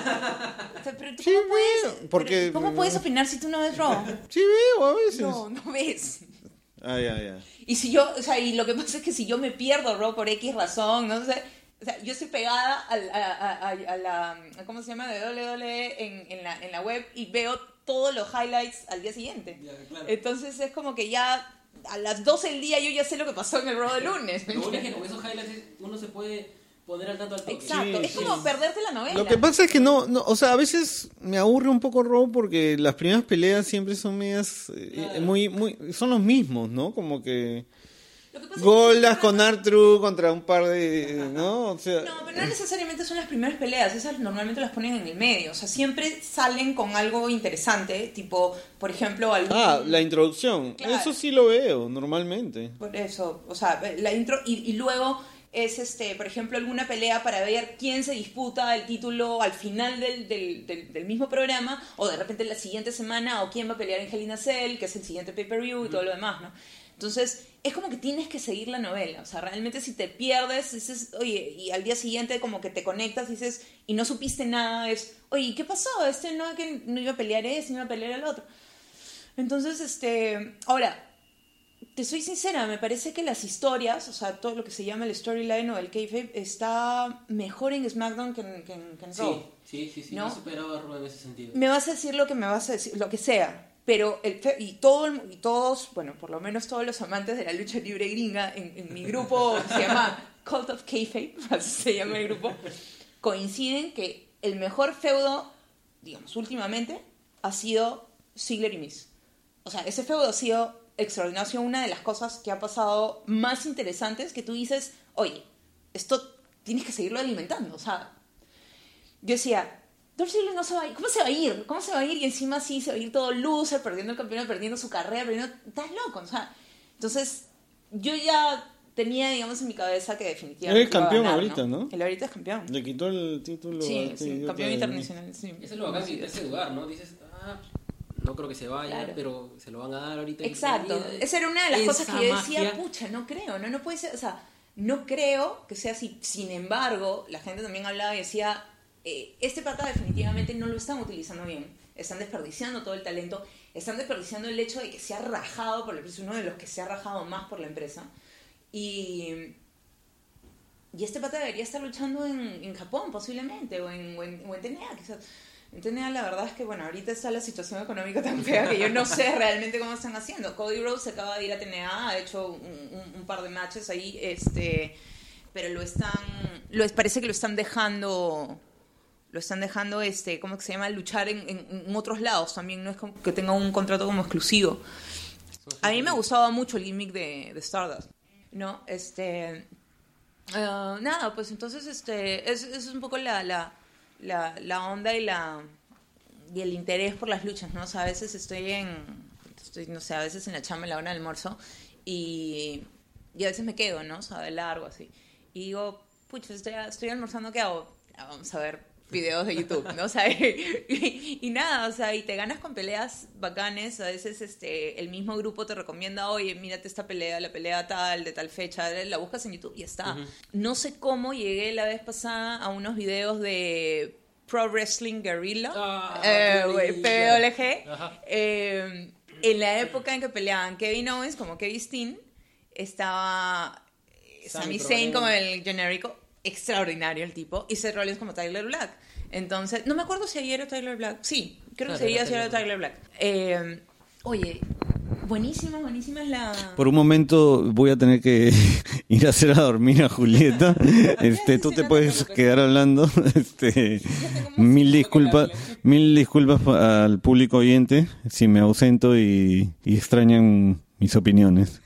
sea, pero tú Sí ¿cómo puedes, veo, porque- pero ¿cómo puedes opinar si tú no ves Raw? Sí veo a veces. No, no ves. Ah, ya, ya. Y si yo, o sea, y lo que pasa es que si yo me pierdo Raw por X razón, no sé, o sea, yo estoy pegada al- a, a, a, a la, a ¿cómo se llama? De W W E en, en, la, en la web y veo todos los highlights al día siguiente. Ya, claro. Entonces es como que ya a las doce del día yo ya sé lo que pasó en el Raw de lunes. ¿me Lo único es que entiendes? con esos highlights uno se puede poner al tanto al toque. Exacto, Sí, es sí. como perderte la novela. Lo que pasa es que no, no, o sea, a veces me aburre un poco Raw porque las primeras peleas siempre son medias, eh, Claro. muy, muy, son los mismos, ¿no? Como que Lo que pasa es que- Goldas con R-Truth contra un par de, ¿no? O sea, No, pero no necesariamente son las primeras peleas, esas normalmente las ponen en el medio, o sea, siempre salen con algo interesante, tipo, por ejemplo, algún... ah, la introducción, Claro. eso sí lo veo normalmente. Por eso, o sea, la intro, y, y luego es, este, por ejemplo, alguna pelea para ver quién se disputa el título al final del, del, del, del mismo programa, o de repente la siguiente semana, o quién va a pelear en Hell in a Cell, que es el siguiente pay-per-view y todo lo demás, ¿no? Entonces, es como que tienes que seguir la novela. O sea, realmente si te pierdes, dices, oye, y al día siguiente como que te conectas y dices, y no supiste nada, es, oye, ¿qué pasó? Este no, que no iba a pelear ese, no iba a pelear el otro. Entonces, este, ahora, te soy sincera, me parece que las historias, o sea, todo lo que se llama el storyline o el kayfabe, está mejor en SmackDown que en, que en, que en Raw. Sí, sí, sí, sí, ¿no? no he superado a Raw en ese sentido. Me vas a decir lo que me vas a decir, lo que sea. Pero, el, y, todo, y todos, bueno, por lo menos todos los amantes de la lucha libre gringa, en, en mi grupo se llama Cult of Kayfabe, así se llama el grupo, coinciden que el mejor feudo, digamos, últimamente, ha sido Ziggler y Miz. O sea, ese feudo ha sido extraordinario, ha sido una de las cosas que ha pasado más interesantes que tú dices, oye, esto tienes que seguirlo alimentando. O sea, yo decía, Dolph Ziggler no se va a ir. ¿Cómo se va a ir? ¿Cómo se va a ir? Y encima sí se va a ir todo loser, perdiendo el campeonato, perdiendo su carrera, perdiendo... Estás loco, o sea. Entonces, yo ya tenía, digamos, en mi cabeza que definitivamente Él es campeón iba a ganar, ahorita, ¿no? Él ahorita es campeón. Le quitó el título. Sí, a este sí, idiota campeón de- internacional, sí. Eso es lo bacán de ese lugar, ¿no? Dices, ah, no creo que se vaya, Claro. pero se lo van a dar ahorita. Exacto. Y- Esa era una de las esa cosas que yo decía, magia. pucha, no creo, no, no puede ser, o sea, no creo que sea así. Sin embargo, la gente también hablaba y decía, eh, este pata definitivamente no lo están utilizando bien, están desperdiciando todo el talento, están desperdiciando el hecho de que se ha rajado por la empresa, uno de los que se ha rajado más por la empresa, y, y este pata debería estar luchando en, en Japón posiblemente, o en, o en, o en T N A quizás. En T N A la verdad es que, bueno, ahorita está la situación económica tan fea que yo no sé realmente cómo están haciendo. Cody Rhodes se acaba de ir a T N A, ha hecho un, un, un par de matches ahí, este, pero lo están, lo, parece que lo están dejando, lo están dejando, este, ¿cómo que se llama? Luchar en, en, en otros lados también, no es como que tenga un contrato como exclusivo. A mí me gustaba mucho el gimmick de, de Stardust, ¿no? Este, uh, nada, pues entonces, este, es, es un poco la... la La, la onda y la y el interés por las luchas, ¿no? O sea, a veces estoy en estoy, no sé, a veces en la chamba en la hora del almuerzo y, y a veces me quedo, ¿no? O sea, de largo así. Y digo, pucha, estoy, estoy almorzando, ¿qué hago? Ah, vamos a ver videos de YouTube, ¿no? O sea, y, y nada, o sea, y te ganas con peleas bacanes. A veces este el mismo grupo te recomienda, oye, mírate esta pelea, la pelea tal, de tal fecha, la buscas en YouTube y ya está. Uh-huh. No sé cómo llegué la vez pasada a unos videos de Pro Wrestling Guerrilla, ah, eh, P W G, eh, en la época en que peleaban Kevin Owens como Kevin Steen, estaba Sami Zayn como el genérico, extraordinario el tipo, y Seth Rollins como Tyler Black. Entonces, no me acuerdo si ayer era Tyler Black. Sí, creo claro, que seguía si era Tyler Black. Eh, oye, buenísima, buenísima es la... Por un momento voy a tener que ir a hacer a dormir a Julieta. Este, tú te puedes quedar hablando. Este, mil disculpas, mil disculpas al público oyente si me ausento y, y extrañan mis opiniones.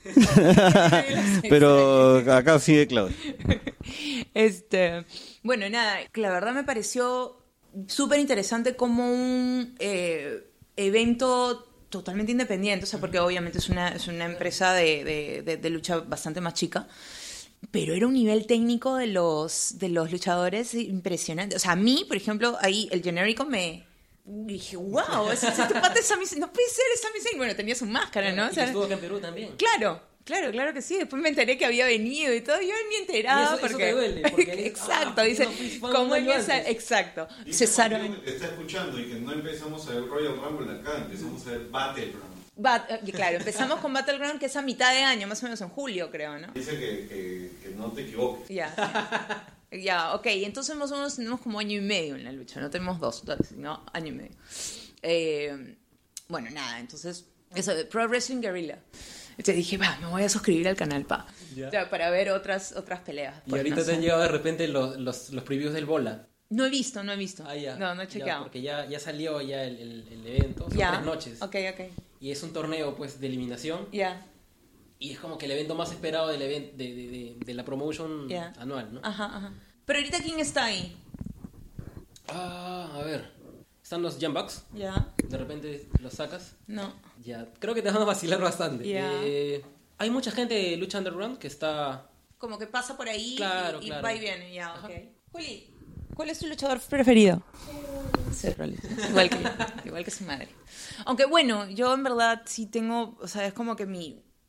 Pero acá sigue Claudia. Este, bueno, nada, la verdad me pareció súper interesante como un eh, evento totalmente independiente, o sea, porque obviamente es una, es una empresa de, de, de, de lucha bastante más chica, pero era un nivel técnico de los, de los luchadores impresionante. O sea, a mí, por ejemplo, ahí el genérico me... dije, wow, ese, ese pata es Sami Zayn. No puede ser, es Sami Zayn. Bueno, tenía su máscara, ¿no? Y o sea, estuvo acá en Perú también. Claro, claro, claro que sí. Después me enteré que había venido y todo. Yo ni enterada. Y eso, porque... eso te duele. Porque exacto, ah, dice, no ¿cómo empieza? Exacto. Cesaron. Está escuchando y que no empezamos a ver Royal Rumble acá, empezamos a ver Battleground. Bat, claro, empezamos con Battleground, que es a mitad de año, más o menos en julio, creo, ¿no? Dice que, que, que no te equivoques. Ya. Ya, ok. Entonces más o menos tenemos como año y medio en la lucha. No tenemos dos, sino año y medio. Eh, bueno, nada, entonces, eso de Pro Wrestling Guerrilla. Entonces dije, va, me voy a suscribir al canal, pa. Ya. Ya, para ver otras, otras peleas. Y ahorita no te han llegado de repente los, los, los previews del Bola. No he visto, no he visto. Ah, ya. No, no he chequeado. Ya, porque ya, ya salió ya el, el, el evento, son ya. tres noches. Ok, ok. Y es un torneo, pues, de eliminación. Ya. Y es como que el evento más esperado del event, de, de, de, de la promotion ya. anual, ¿no? Ajá, ajá. Pero ahorita, ¿quién está ahí? Ah, a ver. Están los Young Bucks. Ya. De repente los sacas. No. Ya. Creo que te van a vacilar bastante. Ya. Eh, hay mucha gente de Lucha Underground que está... Como que pasa por ahí claro, y, y claro. va y viene. Ya, ok. Juli, ¿cuál es tu luchador preferido? Seth Rollins. Igual que, igual que su madre. Aunque bueno, yo en verdad sí tengo, o sea, es como que mi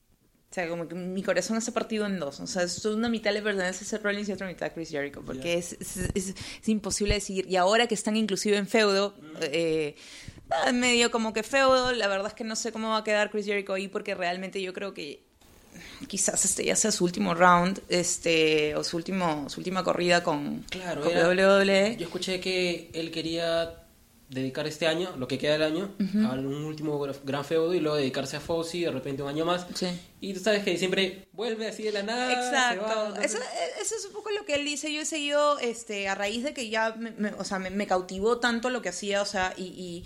O sea, como que mi corazón está partido en dos. O sea, es una mitad le pertenece a Seth Rollins y otra mitad a Chris Jericho. Porque yeah. es, es, es, es imposible decidir. Y ahora que están inclusive en feudo, mm. eh, medio como que feudo, la verdad es que no sé cómo va a quedar Chris Jericho ahí, porque realmente yo creo que quizás este ya sea su último round, este, o su último, su última corrida con, claro, con era, W W E. Yo escuché que él quería dedicar este año, lo que queda del año, uh-huh. a un último gran feudo y luego dedicarse a Fozzy de repente un año más. Sí. Y tú sabes que siempre vuelve así de la nada. Exacto. Se va, entonces... eso, eso es un poco lo que él dice. Yo he seguido, este, a raíz de que ya, me, me, o sea, me, me cautivó tanto lo que hacía, o sea, y, y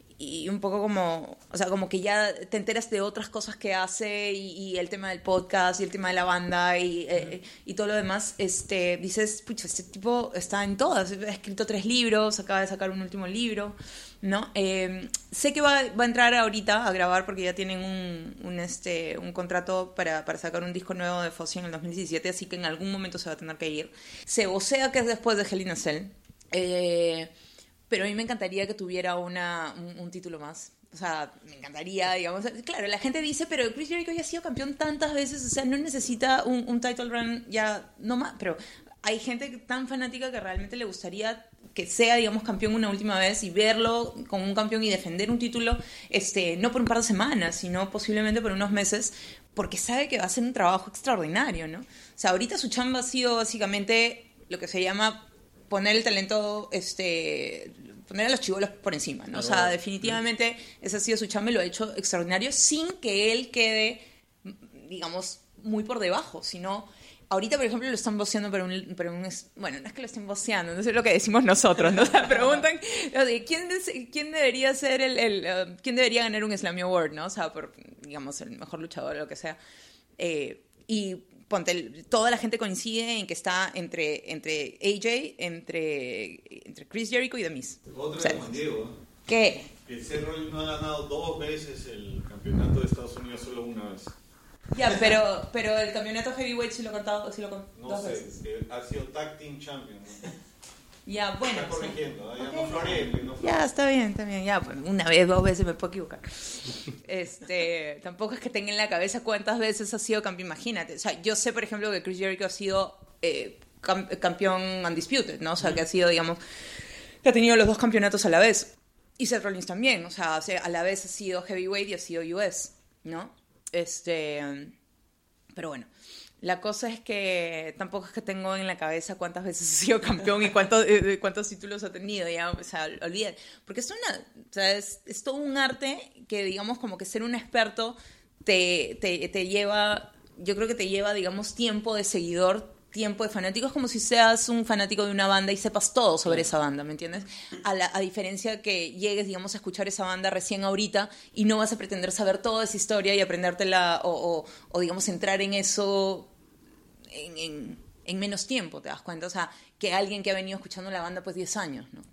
y un poco como, o sea, como que ya te enteras de otras cosas que hace y, y el tema del podcast y el tema de la banda y, uh-huh. eh, y todo lo demás, este, dices, pucha, este tipo está en todas, ha escrito tres libros, acaba de sacar un último libro, ¿no? Eh, sé que va, va a entrar ahorita a grabar porque ya tienen un, un, este, un contrato para, para sacar un disco nuevo de Fozzy en el dos mil diecisiete, así que en algún momento se va a tener que ir. Se vocea que es después de Hell in a Cell. Eh... Pero a mí me encantaría que tuviera una, un, un título más. O sea, me encantaría, digamos... Claro, la gente dice, pero Chris Jericho ya ha sido campeón tantas veces, o sea, no necesita un, un title run ya, no más. Pero hay gente tan fanática que realmente le gustaría que sea, digamos, campeón una última vez y verlo como un campeón y defender un título, este, no por un par de semanas, sino posiblemente por unos meses, porque sabe que va a ser un trabajo extraordinario, ¿no? O sea, ahorita su chamba ha sido básicamente lo que se llama... poner el talento, este, poner a los chibolos por encima, ¿no? O sea, definitivamente ese ha sido su chamba y lo ha hecho extraordinario sin que él quede, digamos, muy por debajo, sino... Ahorita, por ejemplo, lo están voceando para un, para un... Bueno, no es que lo estén voceando, no sé lo que decimos nosotros, ¿no? O sea, preguntan, ¿quién, ¿quién debería ser el... el uh, ¿quién debería ganar un Slammy Award, no? O sea, por, digamos, el mejor luchador o lo que sea. Eh, y... Ponte, toda la gente coincide en que está entre, entre A J, entre, entre Chris Jericho y The Miz. Otra o sea, de Juan Diego. ¿Qué? Que Seth Rollins no ha ganado dos veces el campeonato de Estados Unidos, solo una vez. Ya, pero, pero el campeonato heavyweight sí lo ha contado, sí lo con, no dos sé, veces. Eh, ha sido Tag Team Champion, ¿no? Ya, bueno. Está corrigiendo, sí. ya okay. no floree, no Ya, está bien, está bien. Ya, pues, una vez, dos veces me puedo equivocar. Este, tampoco es que tenga en la cabeza cuántas veces ha sido campeón, imagínate. O sea, yo sé, por ejemplo, que Chris Jericho ha sido eh, cam- campeón undisputed, ¿no? O sea, que ha sido, digamos, que ha tenido los dos campeonatos a la vez. Y Seth Rollins también, o sea, a la vez ha sido heavyweight y ha sido U S, ¿no? Este, pero bueno. La cosa es que tampoco es que tengo en la cabeza cuántas veces ha sido campeón y cuántos, eh, cuántos títulos ha tenido, ya, o sea, olvídate. Porque es, una, o sea, es, es todo un arte que, digamos, como que ser un experto te, te, te lleva, yo creo que te lleva, digamos, tiempo de seguidor, tiempo de fanático. Es como si seas un fanático de una banda y sepas todo sobre esa banda, ¿me entiendes? A, la, a diferencia que llegues, digamos, a escuchar esa banda recién ahorita y no vas a pretender saber toda esa historia y aprendértela o, o, o digamos, entrar en eso en, en, en menos tiempo, ¿te das cuenta? O sea, que alguien que ha venido escuchando la banda pues diez años, ¿no?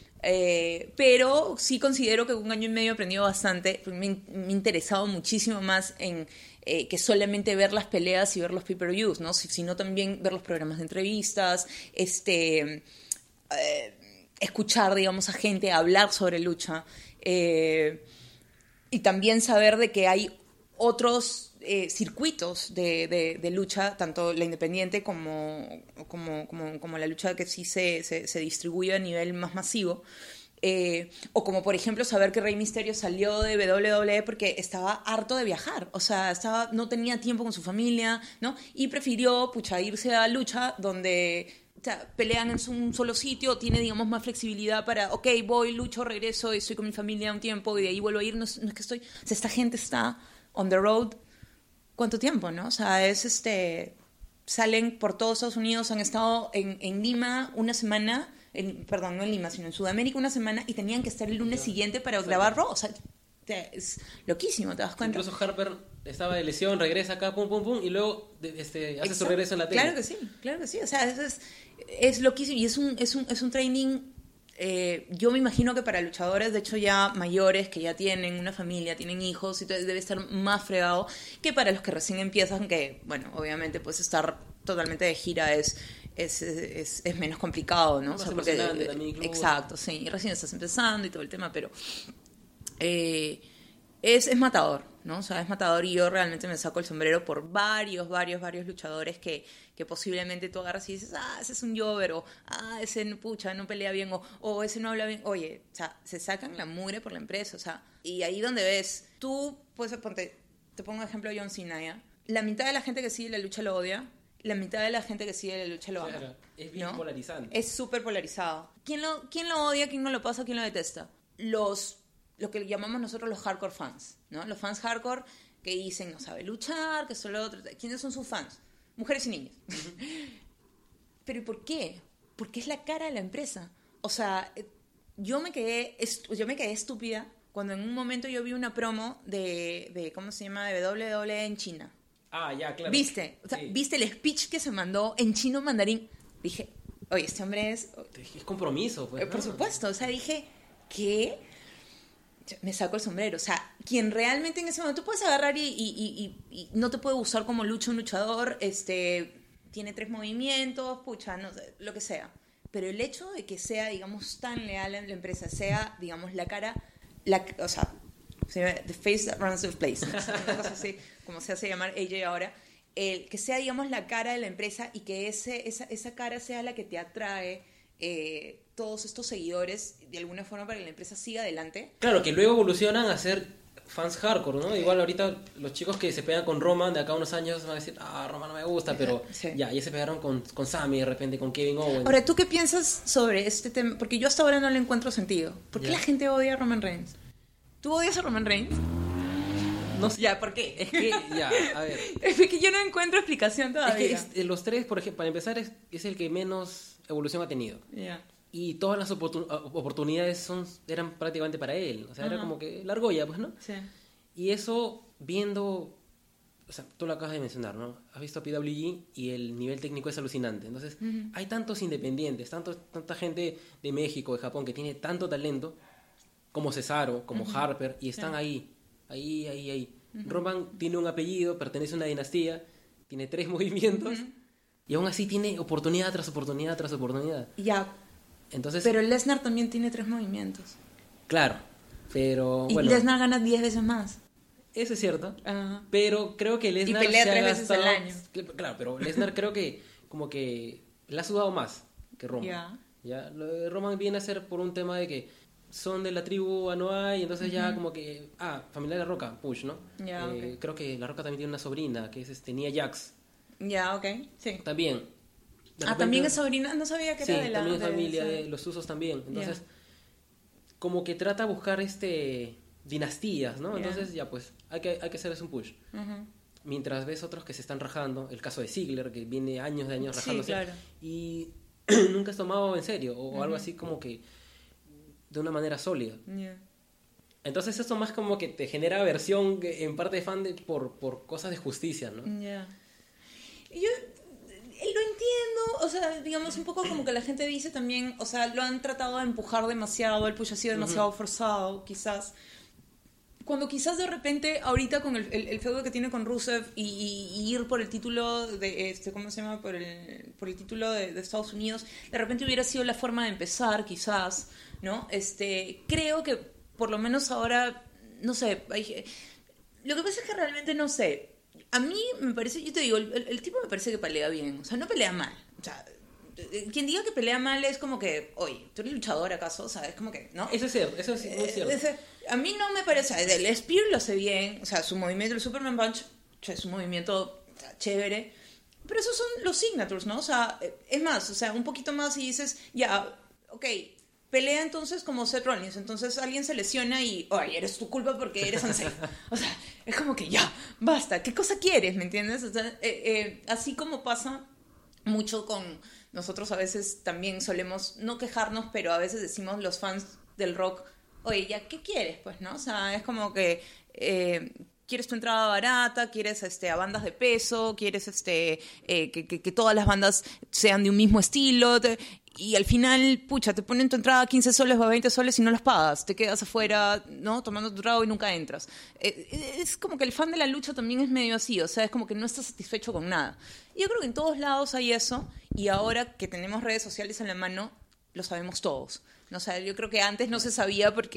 Eh, pero sí considero que un año y medio he aprendido bastante. Me, me he interesado muchísimo más en eh, que solamente ver las peleas y ver los pay-per-views, ¿no? Sino también ver los programas de entrevistas, este, eh, escuchar, digamos, a gente hablar sobre lucha, eh, y también saber de que hay otros eh, circuitos de, de, de lucha, tanto la independiente como, como, como, como la lucha que sí se, se, se distribuye a nivel más masivo. Eh, o como por ejemplo saber que Rey Mysterio salió de W W E porque estaba harto de viajar, o sea, estaba, no tenía tiempo con su familia, ¿no? Y prefirió, pucha, irse a lucha donde, o sea, pelean en un solo sitio, tiene, digamos, más flexibilidad para, ok, voy, lucho, regreso, estoy con mi familia un tiempo y de ahí vuelvo a ir. No, no es que estoy, o sea, esta gente está on the road, ¿cuánto tiempo, no? O sea, es este, salen por todos Estados Unidos, han estado en, en Lima una semana. En, perdón, no en Lima, sino en Sudamérica una semana y tenían que estar el lunes siguiente para grabar Raw. O sea, te, es loquísimo, ¿te das cuenta? Incluso Harper estaba de lesión, regresa acá, pum, pum, pum, y luego este, hace Exacto. su regreso en la tele. Claro que sí, claro que sí. O sea, eso es, es loquísimo y es un, es un, es un training, eh, yo me imagino que para luchadores, de hecho ya mayores, que ya tienen una familia, tienen hijos, y entonces debe estar más fregado que para los que recién empiezan, que, bueno, obviamente pues estar totalmente de gira es... Es, es, es menos complicado, ¿no? Más o sea, porque, también, exacto, sí, recién estás empezando y todo el tema, pero eh, es, es matador, ¿no? O sea, es matador y yo realmente me saco el sombrero por varios, varios, varios luchadores que, que posiblemente tú agarras y dices, ah, ese es un jobber, o ah, ese, pucha, no pelea bien, o, o ese no habla bien. Oye, o sea, se sacan la mugre por la empresa, o sea, y ahí donde ves, tú, pues, ponte, te pongo ejemplo John Cena, ¿ya? La mitad de la gente que sigue la lucha lo odia, la mitad de la gente que sigue la lucha lo ama. Claro, es bien ¿no? polarizante. Es súper polarizado. ¿Quién lo, ¿Quién lo odia? ¿Quién no lo pasa? ¿Quién lo detesta? Los, lo que llamamos nosotros los hardcore fans, ¿no? Los fans hardcore que dicen no sabe luchar, que solo otro. ¿Quiénes son sus fans? Mujeres y niños. Uh-huh. ¿Pero y por qué? Porque es la cara de la empresa. O sea, yo me quedé, yo me quedé estúpida cuando en un momento yo vi una promo de, de ¿cómo se llama? De doble u doble u E en China. Ah, ya, claro. ¿Viste? O sea, sí. ¿Viste el speech que se mandó en chino mandarín? Dije, oye, este hombre es... Es compromiso, pues. Por ¿no? supuesto. O sea, dije, ¿qué? Me saco el sombrero. O sea, quien realmente en ese momento... Tú puedes agarrar y, y, y, y, y no te puede gustar como lucha un luchador, este, tiene tres movimientos, pucha, no sé, lo que sea. Pero el hecho de que sea, digamos, tan leal a la empresa, sea, digamos, la cara... La, o sea... The face that runs the place, ¿no? Una cosa así, como se hace llamar A J ahora, el, que sea, digamos, la cara de la empresa y que ese, esa, esa cara sea la que te atrae eh, todos estos seguidores de alguna forma para que la empresa siga adelante. Claro, que luego evolucionan a ser fans hardcore, ¿no? Igual ahorita los chicos que se pegan con Roman de acá a unos años van a decir, ah, Roman no me gusta, pero sí. ya, ya se pegaron con, con Sami de repente, con Kevin Owens. Ahora, ¿tú qué piensas sobre este tema? Porque yo hasta ahora no le encuentro sentido. ¿Por qué yeah. la gente odia a Roman Reigns? ¿Tú odias a Roman Reigns? No sé. Ya, ¿por qué? Es que, ya, a ver. Es que yo no encuentro explicación todavía. Es que es, los tres, por ejemplo, para empezar, es, es el que menos evolución ha tenido. Ya. Yeah. Y todas las oportun- oportunidades son, eran prácticamente para él. O sea, uh-huh. era como que la argolla, pues, ¿no? Sí. Y eso, viendo... O sea, tú lo acabas de mencionar, ¿no? Has visto a P W G y el nivel técnico es alucinante. Entonces, uh-huh. hay tantos independientes, tanto, tanta gente de México, de Japón, que tiene tanto talento... como Cesaro, como uh-huh. Harper, y están sí. ahí, ahí, ahí, ahí. Uh-huh. Roman tiene un apellido, pertenece a una dinastía, tiene tres movimientos, uh-huh. y aún así tiene oportunidad tras oportunidad tras oportunidad. Ya. Entonces, pero Lesnar también tiene tres movimientos. Claro, pero y bueno. Lesnar gana diez veces más. Eso es cierto, uh-huh. pero creo que Lesnar y pelea se tres ha veces gastado, al año. Claro, pero Lesnar creo que como que le ha sudado más que Roman. Yeah. Ya, lo de Roman viene a ser por un tema de que son de la tribu Anoa'i y entonces uh-huh. ya como que ah, familia de La Roca, push, ¿no? Yeah, eh, okay. Creo que La Roca también tiene una sobrina que es este Nia Jax. Ya, yeah, ok, sí. También. De ah, repente, también es sobrina, no sabía que sí, era de la también es familia de, de los Usos también. Entonces, yeah. como que trata de buscar este dinastías, ¿no? Yeah. Entonces ya pues hay que hay que hacerles un push. Uh-huh. Mientras ves otros que se están rajando, el caso de Ziggler que viene años de años rajándose sí, claro. y nunca es tomado en serio o uh-huh. algo así como que de una manera sólida. Yeah. Entonces eso más como que te genera aversión en parte de fan de, por, por cosas de justicia, ¿no? Ya. Yeah. Yo lo entiendo, o sea, digamos un poco como que la gente dice también, o sea, lo han tratado de empujar demasiado, el push ha sido demasiado uh-huh. forzado, quizás. Cuando quizás de repente, ahorita con el, el, el feudo que tiene con Rusev y, y, y ir por el título de, este, ¿cómo se llama? Por el, por el título de, de Estados Unidos, de repente hubiera sido la forma de empezar, quizás, ¿no? Este, creo que por lo menos ahora, no sé, hay, lo que pasa es que realmente no sé. A mí me parece, yo te digo, el, el tipo me parece que pelea bien, o sea, no pelea mal, o sea, quien diga que pelea mal es como que, oye, ¿tú eres luchador acaso? O sea, es como que, ¿no? Eso es cierto, eso es muy cierto. Eh, a mí no me parece, el Spear lo hace bien, o sea, su movimiento, el Superman Punch, es un movimiento o sea, chévere, pero esos son los signatures, ¿no? O sea, es más, o sea, un poquito más y dices, ya, ok, pelea entonces como Seth Rollins, entonces alguien se lesiona y, oye, eres tu culpa porque eres unsafe. O sea, es como que ya, basta, ¿qué cosa quieres? ¿Me entiendes? O sea, eh, eh, así como pasa mucho con nosotros a veces también solemos no quejarnos, pero a veces decimos los fans del rock, oye, ya, ¿qué quieres? Pues, ¿no? O sea, es como que eh, quieres tu entrada barata, quieres este, a bandas de peso, quieres este, eh, que, que, que todas las bandas sean de un mismo estilo, te, y al final, pucha, te ponen tu entrada a quince soles o a veinte soles y no los pagas, te quedas afuera, ¿no? Tomando tu trago y nunca entras. Eh, es como que el fan de la lucha también es medio así, o sea, es como que no estás satisfecho con nada. Y yo creo que en todos lados hay eso, y ahora que tenemos redes sociales en la mano, lo sabemos todos. O sea, yo creo que antes no se sabía porque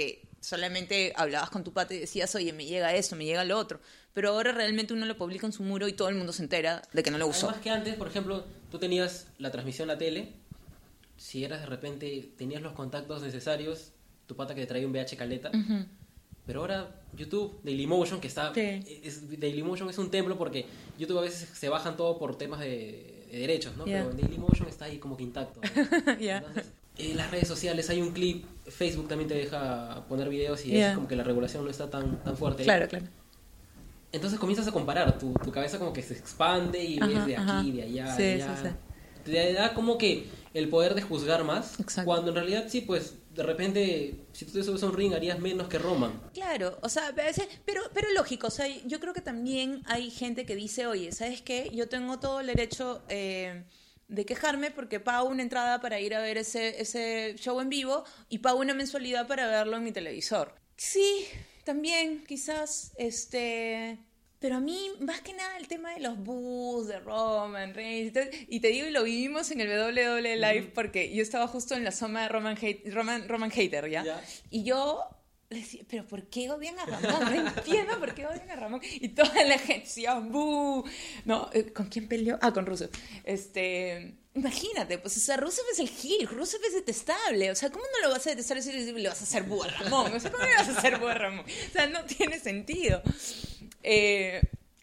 solamente hablabas con tu pata y decías, oye, me llega esto, me llega lo otro. Pero ahora realmente uno lo publica en su muro y todo el mundo se entera de que no lo usó. Además que antes, por ejemplo, tú tenías la transmisión a la tele, si eras de repente, tenías los contactos necesarios, tu pata que te traía un V H caleta, uh-huh. Pero ahora YouTube, Dailymotion, que está... Sí. Es, Dailymotion es un templo porque YouTube a veces se bajan todo por temas de, de derechos, ¿no? Yeah. Pero Dailymotion está ahí como que intacto. Yeah. Entonces, en las redes sociales hay un clip, Facebook también te deja poner videos y yeah. Es como que la regulación no está tan, tan fuerte. Claro, claro. Entonces comienzas a comparar, tu, tu cabeza como que se expande y ajá, ves de aquí, ajá. de allá, sí, de allá. Sí, sí. Te da como que el poder de juzgar más. Exacto. Cuando en realidad sí, pues de repente, si tú te subes a un ring harías menos que Roman. Claro, o sea, pero, pero lógico, o sea, yo creo que también hay gente que dice, oye, ¿sabes qué? Yo tengo todo el derecho eh, de quejarme porque pago una entrada para ir a ver ese, ese show en vivo y pago una mensualidad para verlo en mi televisor. Sí, también, quizás, este... Pero a mí, más que nada, el tema de los boos, de Roman Reigns, y te digo, y lo vivimos en el doble u doble u E Live, uh-huh. porque yo estaba justo en la zona de Roman, hate, Roman, Roman Hater, ¿ya? Yeah. Y yo decía, ¿pero por qué odian a Ramón? No entiendo por qué odian a Ramón. Y toda la gente decía, ¡buu! No, ¿con quién peleó? Ah, con Rusev. Este... Imagínate, pues, o sea, Rusev es el heel, Rusev es detestable, o sea, ¿cómo no lo vas a detestar si le vas a hacer búho a Ramón? O sea, ¿cómo le vas a hacer búho a Ramón? O sea, no tiene sentido. Eh,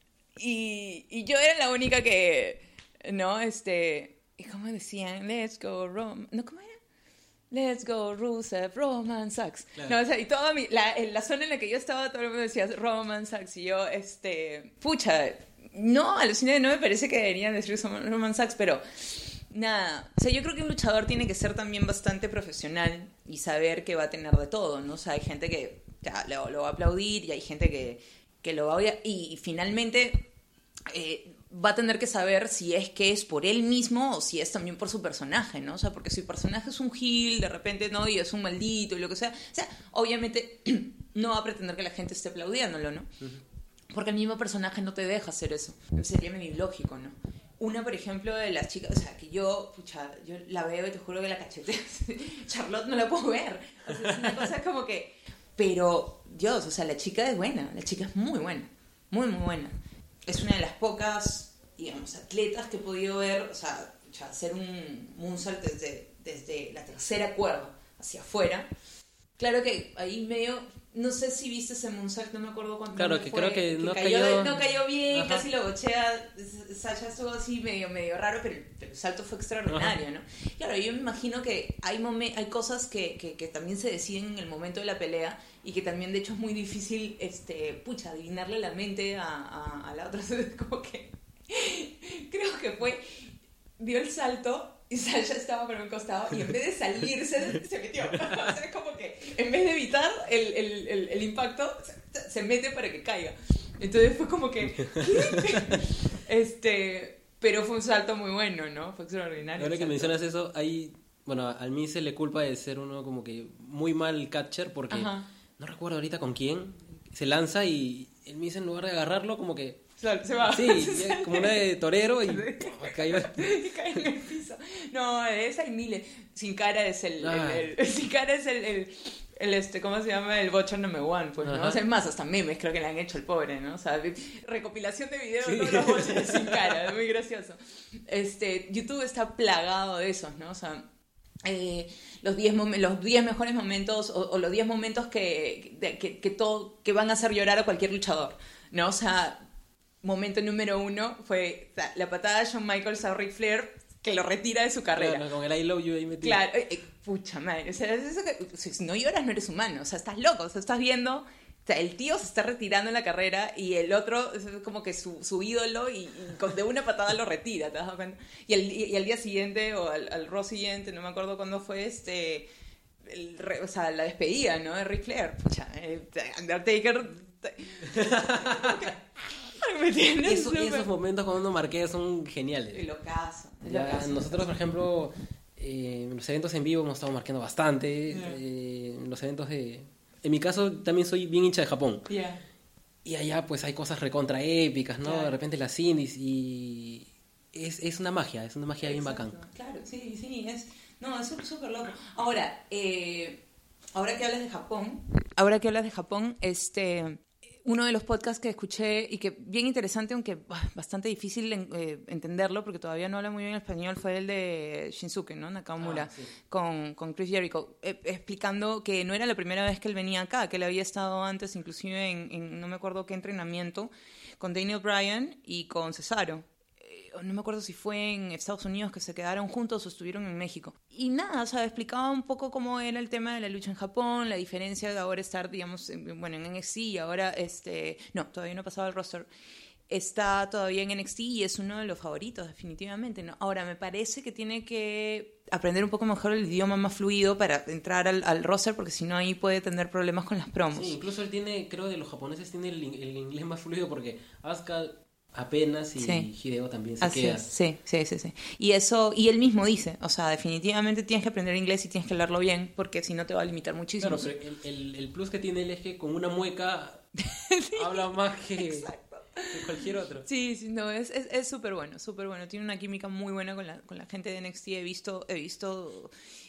y, y yo era la única que, ¿no? Este, ¿y cómo decían? Let's go, Roman, ¿no? ¿Cómo era? Let's go, Rusev, Roman sucks. Claro. No, o sea, y toda mi, la, en la zona en la que yo estaba, todo el mundo decía Roman sucks, y yo, este, pucha, no, aluciné, no me parece que deberían decir Roman sucks, pero... Nada, o sea, yo creo que un luchador tiene que ser también bastante profesional y saber que va a tener de todo, ¿no? O sea, hay gente que ya, lo, lo va a aplaudir y hay gente que, que lo va a odiar y, y finalmente eh, va a tener que saber si es que es por él mismo o si es también por su personaje, ¿no? O sea, porque si el personaje es un heel, de repente, ¿no? Y es un maldito y lo que sea, o sea, obviamente no va a pretender que la gente esté aplaudiéndolo, ¿no? Porque el mismo personaje no te deja hacer eso, sería medio ilógico, ¿no? Una, por ejemplo, de las chicas, o sea, que yo, pucha, yo la veo y te juro que la cacheteo. Charlotte no la puedo ver. O sea, es una cosa como que... Pero, Dios, o sea, la chica es buena. La chica es muy buena. Muy, muy buena. Es una de las pocas, digamos, atletas que he podido ver, o sea, pucha, hacer un moonsault desde, desde la tercera cuerda hacia afuera. Claro que ahí medio... No sé si viste ese moonsault, no me acuerdo cuánto claro, que fue, creo que, que no cayó, cayó... no cayó bien, ajá. Casi lo bochea. Sasha estuvo así medio, medio raro, pero, pero el salto fue extraordinario, ajá. ¿no? Claro, yo me imagino que hay, momen- hay cosas que, que, que también se deciden en el momento de la pelea y que también, de hecho, es muy difícil, este, pucha, adivinarle la mente a, a, a la otra. Como que... creo que fue... Dio el salto... Y Sasha estaba por un costado y en vez de salirse, se metió. O sea, como que en vez de evitar el, el, el, el impacto, se, se mete para que caiga. Entonces fue como que... ¿qué? Este, pero fue un salto muy bueno, ¿no? Fue extraordinario. Ahora que mencionas eso, hay... Bueno, al mí se le culpa de ser uno como que muy mal catcher porque... Ajá. No recuerdo ahorita con quién. Se lanza y el Miz en lugar de agarrarlo como que... Se va. Sí, como una de torero y cayó. Y cae en el piso. No, esa hay miles. Sin cara es el, el, el sin cara es el, el, el este, ¿cómo se llama? El Butcher number one, pues, ¿no? O sea, es más, hasta memes creo que le han hecho el pobre, ¿no? O sea, recopilación de videos de sí. Todos los Butchers sin cara, es muy gracioso. Este, YouTube está plagado de esos, ¿no? O sea, eh, los diez mom- los diez mejores momentos o, o los diez momentos que, de, que, que, todo, que van a hacer llorar a cualquier luchador, ¿no? O sea, momento número uno fue o sea, la patada de Shawn Michaels a Ric Flair que lo retira de su carrera. Claro, con el I love you ahí metido. Claro, eh, eh, pucha madre, o sea, es eso que, si no lloras no eres humano, o sea, estás loco, o sea, estás viendo, o sea, el tío se está retirando en la carrera y el otro es como que su, su ídolo y, y con, de una patada lo retira, ¿te das cuenta? Y el, y al día siguiente o al, al Raw siguiente, no me acuerdo cuándo fue, este, el, o sea, la despedida, ¿no? De Ric Flair, pucha, eh, Undertaker... ¿Me entiendes? Eso, esos momentos cuando uno marquea son geniales. Y lo caso. Ya, nosotros, por ejemplo, eh, en los eventos en vivo hemos estado marcando bastante. Yeah. Eh, en los eventos de... En mi caso, también soy bien hincha de Japón. Yeah. Y allá, pues, hay cosas recontra épicas, ¿no? Claro. De repente las indies y... Es, es una magia, es una magia bien Exacto. bacán. Claro, sí, sí. Es, no, es súper loco. Ahora, eh, ahora que hablas de Japón, Ahora que hablas de Japón, este... uno de los podcasts que escuché y que bien interesante, aunque bah, bastante difícil eh, entenderlo porque todavía no habla muy bien español, fue el de Shinsuke, ¿no? Nakamura, Ah, sí. con, con Chris Jericho, eh, explicando que no era la primera vez que él venía acá, que él había estado antes inclusive en, en no me acuerdo qué entrenamiento, con Daniel Bryan y con Cesaro. No me acuerdo si fue en Estados Unidos que se quedaron juntos o estuvieron en México. Y nada, o sea, explicaba un poco cómo era el tema de la lucha en Japón, la diferencia de ahora estar, digamos, en, bueno, en N X T y ahora, este, no, todavía no ha pasado el roster. Está todavía en N X T y es uno de los favoritos, definitivamente, ¿no? Ahora, me parece que tiene que aprender un poco mejor el idioma más fluido para entrar al, al roster, porque si no ahí puede tener problemas con las promos. Sí, incluso él tiene, creo de los japoneses, tiene el, el inglés más fluido porque Asuka apenas y Sí. Hideo también se Así queda. es, sí, sí, sí, sí. Y eso, y él mismo dice, o sea, definitivamente tienes que aprender inglés y tienes que hablarlo bien, porque si no te va a limitar muchísimo. Claro, pero el, el, el plus que tiene él es que con una mueca habla más que, que cualquier otro. Sí, sí, no, es es es súper bueno, súper bueno. Tiene una química muy buena con la, con la gente de N X T. He visto, he visto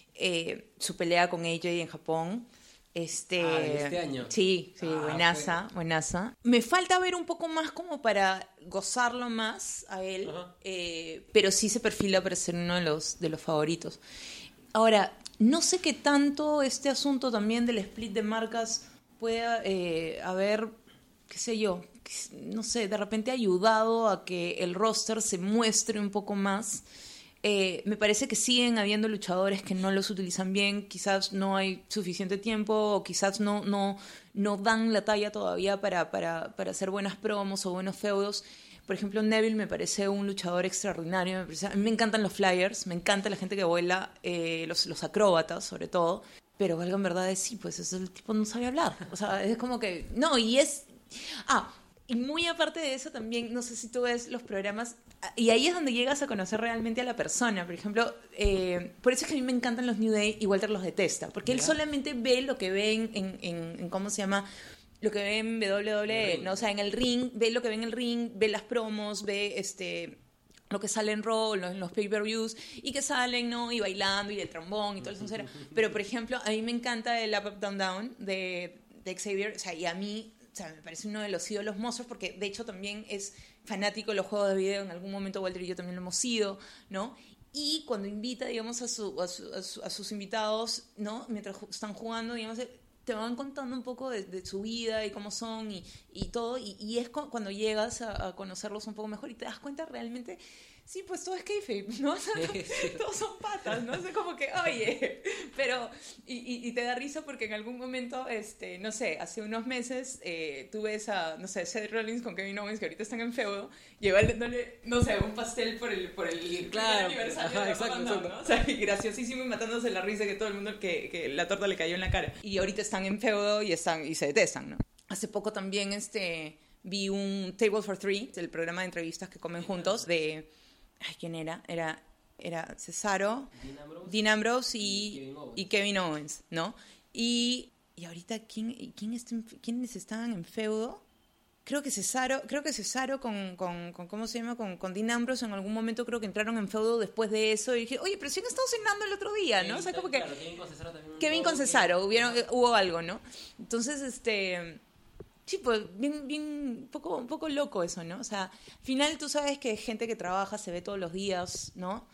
eh, su pelea con A J en Japón. Este, Ah, ¿de este año? Sí, sí, Ah, buenaza, buenaza. Me falta ver un poco más como para gozarlo más a él, Ajá. eh, pero sí se perfila para ser uno de los, de los favoritos. Ahora, no sé qué tanto este asunto también del split de marcas pueda eh, haber, qué sé yo, no sé, de repente ayudado a que el roster se muestre un poco más. Eh, me parece que siguen habiendo luchadores que no los utilizan bien, quizás no hay suficiente tiempo o quizás no, no, no dan la talla todavía para, para, para hacer buenas promos o buenos feudos. Por ejemplo, Neville me parece un luchador extraordinario. Me parece, a mí me encantan los flyers, me encanta la gente que vuela, eh, los, los acróbatas sobre todo, pero valga en verdad es sí, pues ese el tipo no sabe hablar. O sea, es como que... No, y es... Ah, y muy aparte de eso también, no sé si tú ves los programas, y ahí es donde llegas a conocer realmente a la persona. Por ejemplo, eh, por eso es que a mí me encantan los New Day y Walter los detesta, porque él Ya. solamente ve lo que ve en, en, en- en ¿cómo se llama? Lo que ve en W W E, ring. ¿no? O sea, en el ring, ve lo que ve en el ring, ve las promos, ve este... lo que sale en Raw, en los pay-per-views, y que salen, ¿no? Y bailando, y el trombón, y todo eso. Pero, por ejemplo, a mí me encanta el Up, Up, Down, Down de, de Xavier, o sea, y a mí, o sea, me parece uno de los ídolos monstruos, porque de hecho también es fanático de los juegos de video, en algún momento Walter y yo también lo hemos sido, ¿no? Y cuando invita, digamos, a, su, a, su- a, su- a sus invitados, ¿no? Mientras ju- están jugando, digamos, eh, te van contando un poco de, de su vida y cómo son y, y todo, y, y es cu- cuando llegas a, a conocerlos un poco mejor y te das cuenta realmente, sí, pues todo es kayfabe, ¿no? O sea, Sí, sí. todos son patas, ¿no? O sea, como que, oye, pero, y, y, y te da risa porque en algún momento, este, no sé, hace unos meses, eh, tú ves a, no sé, Seth Rollins con Kevin Owens, que ahorita están en feudo, llevándole, no sé, un pastel por el, por el Claro, aniversario ajá, de exacto, Raw, ¿no? exacto. O sea, y graciosísimo y matándose la risa que todo el mundo, que, que la torta le cayó en la cara. Y ahorita están en feudo y, están, y se detestan, ¿no? Hace poco también, este, vi un Table for Three, el programa de entrevistas que comen juntos, de... Ay, ¿quién era? Era, era Cesaro, Dean Ambrose. Dean Ambrose y, Y Kevin Owens. y Kevin Owens, ¿no? Y, y ahorita, ¿quién, quién está en- ¿quiénes estaban en feudo? Creo que Cesaro, creo que Cesaro con, con, con ¿cómo se llama? Con, con Dean Ambrose en algún momento creo que entraron en feudo después de eso y dije, oye, pero si han estado cenando el otro día, ¿no? O sea, como que... Claro, Kevin con Cesaro también. Kevin con Cesaro, hubieron, hubo algo, ¿no? Entonces, este... Sí, pues bien, bien, un poco, un poco loco eso, ¿no? O sea, al final tú sabes que gente que trabaja se ve todos los días, ¿no?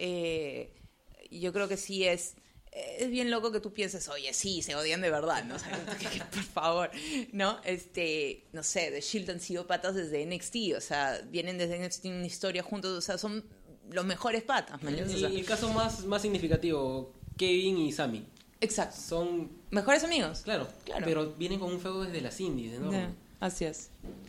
Eh, y yo creo que sí es... Es bien loco que tú pienses, oye, sí, se odian de verdad, ¿no? O sea, que- que- por favor, ¿no? Este, no sé, The Shield han sido patas desde N X T, o sea, vienen desde N X T, tienen una historia juntos, o sea, son los mejores patas, ¿me El, entiendes? O sea, el caso más, más significativo, Kevin y Sami. exacto. Son, Mejores amigos. claro, Claro. pero vienen con un feudo desde las indies, enorme. Ya, así es.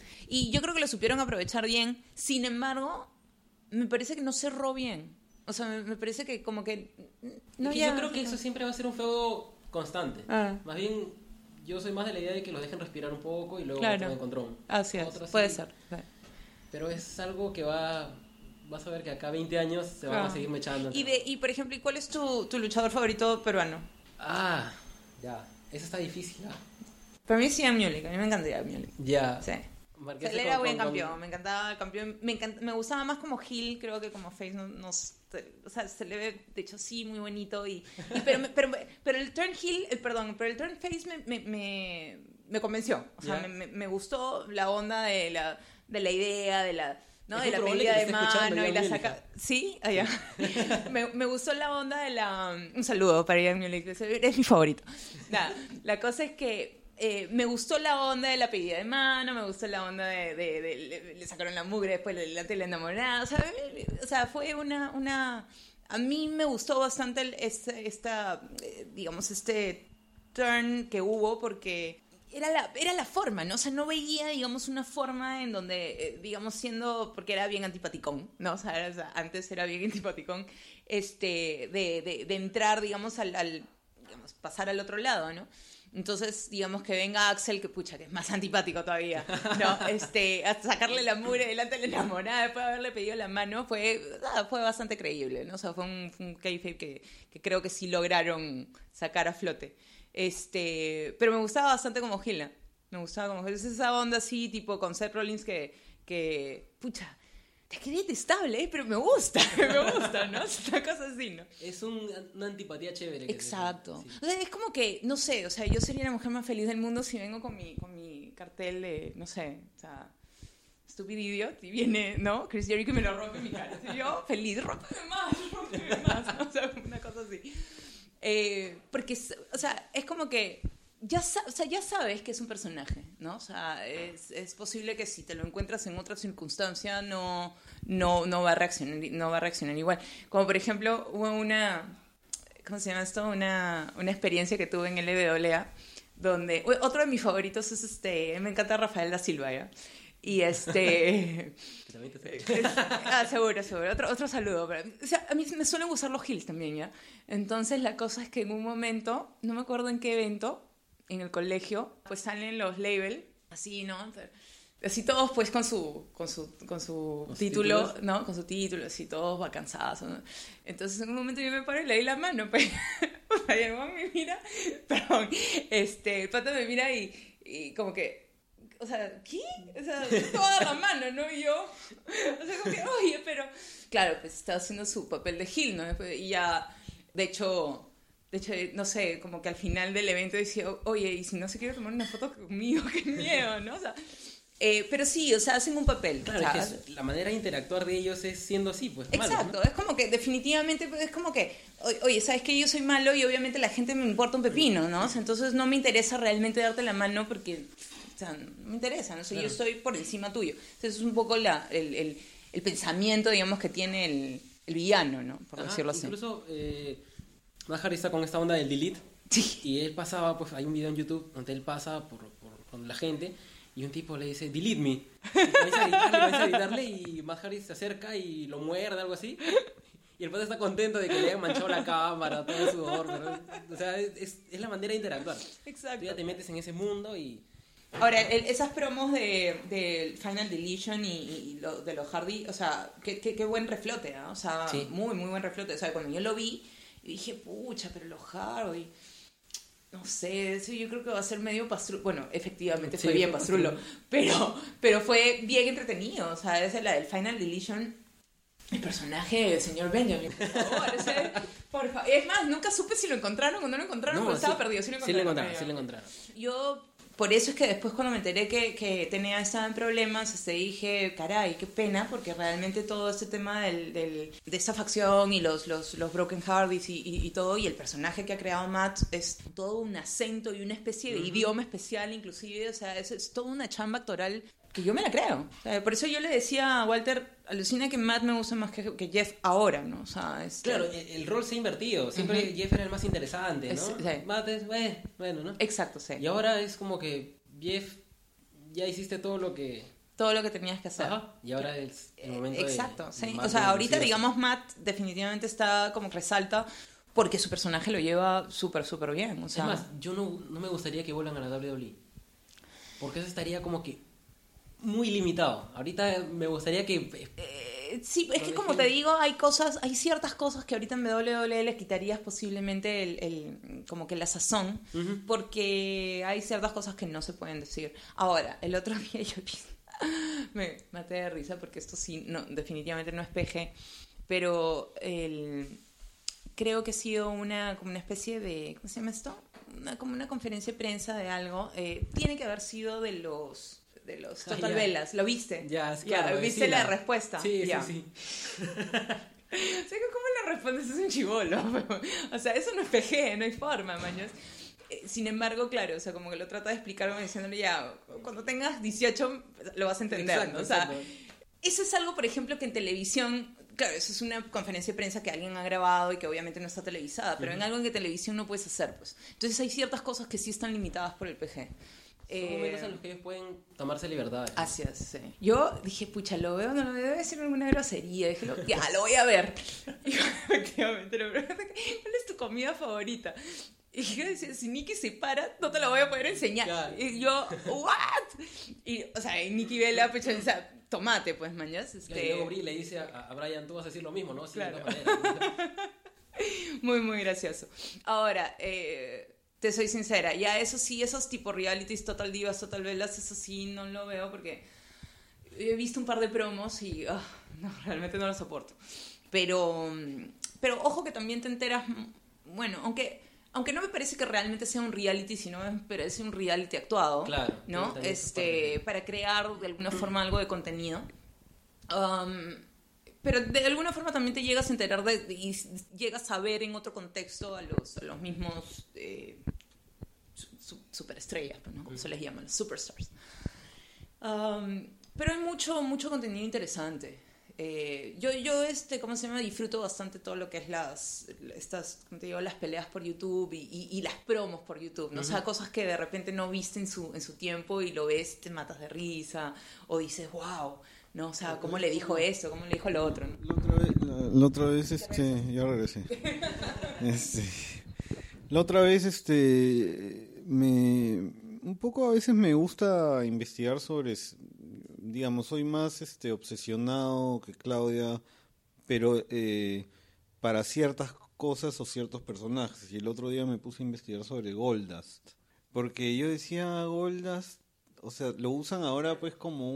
Y yo creo que lo supieron aprovechar bien. Sin embargo, me parece que no cerró bien. O sea, me, me parece que como que... No, Es que ya- yo creo que eso siempre va a ser un feudo constante. Ah. Más bien, yo soy más de la idea de que los dejen respirar un poco y luego Claro. tomen control. Así es, Otros puede sí, ser. Sí. Pero es algo que va... Vas a ver que acá veinte años se van Ah. a seguir mechando. Y, de, y por ejemplo, ¿y cuál es tu, tu luchador favorito peruano? Ah, ya. Eso está difícil. ah. Para mí sí, Ian Mulick. A mí me encanta Ian Mulick. Ya. Sí. O sea, él era buen campeón, me encantaba el campeón, me, encant... me gustaba más como heel, creo que como face, no, no, o sea, se le ve, de hecho, sí, muy bonito, y, y pero, pero, pero el turn heel, el, perdón, pero el turn face me, me, me, me convenció, o sea, yeah. me, me gustó la onda de la, de la idea, de la... ¿no? De la medida de mano y la saca... ¿Sí? Ah, ya. me, me gustó la onda de la... Un saludo para Ian Mulek, es mi favorito. Nada, la cosa es que eh, me gustó la onda de la pedida de mano, me gustó la onda de... de, de, de le, le sacaron la mugre después delante de la enamorada. O sea, o sea fue una, una... A mí me gustó bastante el, esta, esta, digamos, este turn que hubo porque... Era la, era la forma, ¿no? O sea, no veía, digamos, una forma en donde, eh, digamos, siendo... Porque era bien antipaticón, ¿no? O sea, era, o sea antes era bien antipaticón, este, de, de, de entrar, digamos, al, al... digamos, pasar al otro lado, ¿no? Entonces, digamos, que venga Axel, que pucha, que es más antipático todavía, ¿no? Este, hasta sacarle la mugre delante de la enamorada después de haberle pedido la mano, fue, ah, fue bastante creíble, ¿no? O sea, fue un, un kayfabe que, que creo que sí lograron sacar a flote. Este, pero me gustaba bastante como Gila. Me gustaba como es esa onda así, tipo con Seth Rollins que, que pucha, es que es detestable, ¿eh? Pero me gusta, me gusta, ¿no? Es una cosa así, ¿no? Es un, una antipatía chévere. Exacto. Sí. O sea, es como que, no sé, o sea, yo sería la mujer más feliz del mundo si vengo con mi, con mi cartel de, no sé, o sea, Stupid Idiot, y viene, ¿no? Chris Jericho y me lo rompe en mi cara. Y yo, feliz, rómpeme más, rómpeme más, ¿no? O sea, una cosa así. Eh, porque, o sea, es como que ya, o sea, ya sabes que es un personaje, ¿no? O sea, es, es posible que si te lo encuentras en otra circunstancia no, no, no, va a reaccionar, no va a reaccionar igual. Como por ejemplo, hubo una, ¿cómo se llama esto? Una, una experiencia que tuve en L W A, donde, otro de mis favoritos es este, me encanta Rafael da Silva, ¿ya? Y este... ah, seguro, seguro. Otro, otro saludo. Pero, o sea, a mí me suelen gustar los heels también, ¿ya? Entonces la cosa es que en un momento, no me acuerdo en qué evento, en el colegio, pues salen los labels, así, ¿no? Así todos pues con su, con su, con su título, títulos? ¿no? Con su título, así todos va cansados, ¿no? Entonces en un momento yo me paro y le di la mano, pues. Y el hermano me mira, perdón, este, el pata me mira y, y como que... O sea, ¿qué? O sea, toda la mano, ¿no? Y yo, o sea, como que, oye, pero... Claro, pues estaba haciendo su papel de heel, ¿no? Y ya, de hecho, de hecho, no sé, como que al final del evento decía, oye, ¿y si no se quiere tomar una foto conmigo? ¡Qué miedo!, ¿no? O sea, eh, pero sí, o sea, hacen un papel. Claro, o sea, es que la manera de interactuar de ellos es siendo así, pues, exacto, malos, ¿no? Es como que definitivamente, es como que, oye, ¿sabes qué? Yo soy malo y obviamente la gente me importa un pepino, ¿no? O sea, entonces no me interesa realmente darte la mano porque... O sea, no me interesa, no sé, claro. Yo estoy por encima tuyo. Entonces es un poco la, el, el, el pensamiento, digamos, que tiene el, el villano, ¿no? Por Ajá, decirlo así. Incluso, eh, Matt Hardy está con esta onda del delete. Sí. Y él pasaba, pues hay un video en YouTube donde él pasa por, por, por la gente y un tipo le dice, delete me. Y comienza a gritarle, comienza a gritarle y Matt Hardy se acerca y lo muerde, algo así. Y el padre está contento de que le hayan manchado la cámara, todo el sudor. Pero, o sea, es, es la manera de interactuar. Exacto. Tú ya te metes en ese mundo y... Ahora, el, esas promos de, de Final Deletion y, y lo, de los Hardy, o sea, qué, qué, qué buen reflote, ¿no? O sea, sí. muy, muy buen reflote. O sea, cuando yo lo vi, dije, pucha, pero los Hardy, no sé, eso yo creo que va a ser medio pastrulo. Bueno, efectivamente fue sí, bien pastrulo, pero, pero fue bien entretenido. O sea, esa es la del Final Deletion. El personaje del señor Benjamin, por favor, ese, por favor. Es más, nunca supe si lo encontraron o no lo encontraron, no, pero sí, estaba perdido. Sí lo encontraron. Sí lo encontraron, sí lo encontraron. Yo... Por eso es que después cuando me enteré que, que tenía estaba en problemas, este, dije, caray, qué pena, porque realmente todo este tema del, del, de esta facción y los, los, los Broken Hardys y, y, y todo, y el personaje que ha creado Matt es todo un acento y una especie de uh-huh. idioma especial inclusive, o sea, es, es toda una chamba actoral que yo me la creo. O sea, por eso yo le decía a Walter, alucina que Matt me gusta más que, que Jeff ahora, ¿no? O sea, es... Claro, el, el rol se ha invertido. Siempre uh-huh. Jeff era el más interesante, ¿no? Es, sí. Matt es, eh, bueno, ¿no? Exacto, sí. Y ahora es como que Jeff, ya hiciste todo lo que... Todo lo que tenías que hacer. Ajá. Y ahora es el momento Exacto, de... sí. De o sea, ahorita, digamos, Matt definitivamente está como que resalta porque su personaje lo lleva súper, súper bien. O sea... Es más, yo no, no me gustaría que vuelvan a la W W E. Porque eso estaría como que muy limitado. Ahorita me gustaría que... Eh, sí, es que como te digo, hay cosas, hay ciertas cosas que ahorita en W W E le quitarías posiblemente el, el como que la sazón, uh-huh. porque hay ciertas cosas que no se pueden decir. Ahora, el otro día yo vi, Me maté de risa porque esto sí, no, definitivamente no es P G, pero el, creo que ha sido una, como una especie de, ¿cómo se llama esto? Una, como una conferencia de prensa de algo. Eh, tiene que haber sido de los de los Ah, Total ya. Velas. ¿Lo viste? Ya, sí, Ya, claro, ¿viste sí, la, la- respuesta? Sí, Ya. sí, sí. O sea, ¿cómo le respondes? Es un chibolo. O sea, eso no es P G, no hay forma, maños. Eh, Sin embargo, claro, o sea, como que lo trata de explicar como diciéndole ya, cuando tengas dieciocho lo vas a entender, Exacto, ¿no? O sea, exacto. eso es algo, por ejemplo, que en televisión, claro, eso es una conferencia de prensa que alguien ha grabado y que obviamente no está televisada, pero en algo en que televisión no puedes hacer, pues. Entonces hay ciertas cosas que sí están limitadas por el P G. Son Eh, momentos en los que ellos pueden tomarse libertades. Así es, sí. Yo dije, pucha, lo veo, no lo veo, debe ser alguna grosería. Dije, lo- ya, lo voy a ver. Y efectivamente, lo pregunté, ¿cuál es tu comida favorita? Y yo decía, si Nicky se para, no te lo voy a poder enseñar. Claro. Y yo, ¿what? Y, o sea, y Nicky Vela, pues, o sea, tomate, pues, mañas. Y Este, luego Brie le dice a, a Brian, tú vas a decir lo mismo, ¿no? Sí, Claro. de todas maneras. Muy, muy gracioso. Ahora, eh, te soy sincera, ya eso sí, esos tipo realities, Total Divas, Total Velas, eso sí no lo veo porque he visto un par de promos y ah, no, realmente no lo soporto. Pero, mm, pero ojo que también te enteras, mm, bueno, aunque, aunque no me parece que realmente sea un reality, sino me parece un reality actuado, Claro, ¿no? tiene también esa Este, parte. para crear de alguna forma algo de contenido. Um, pero de alguna forma también te llegas a enterar de, y llegas a ver en otro contexto a los, a los mismos eh, su- su- superestrellas, pues, ¿no? Como se les llama, los superstars. Um, pero hay mucho, mucho contenido interesante. Eh, yo, yo este, ¿cómo se llama? Disfruto bastante todo lo que es las, estas, como te digo, las peleas por YouTube y, y, y las promos por YouTube, ¿no? O sea, cosas que de repente no viste en su, en su tiempo y lo ves, te matas de risa o dices, wow, ¿no? O sea, ¿cómo le dijo esto? ¿Cómo le dijo lo otro? ¿no? La otra vez, la, la otra vez este, ya regresé. Este, la otra vez, este, me, un poco a veces me gusta investigar sobre, s- digamos, soy más, este, obsesionado que Claudia, pero eh, para ciertas cosas o ciertos personajes. Y el otro día me puse a investigar sobre Goldust, porque yo decía Goldust, o sea, lo usan ahora pues como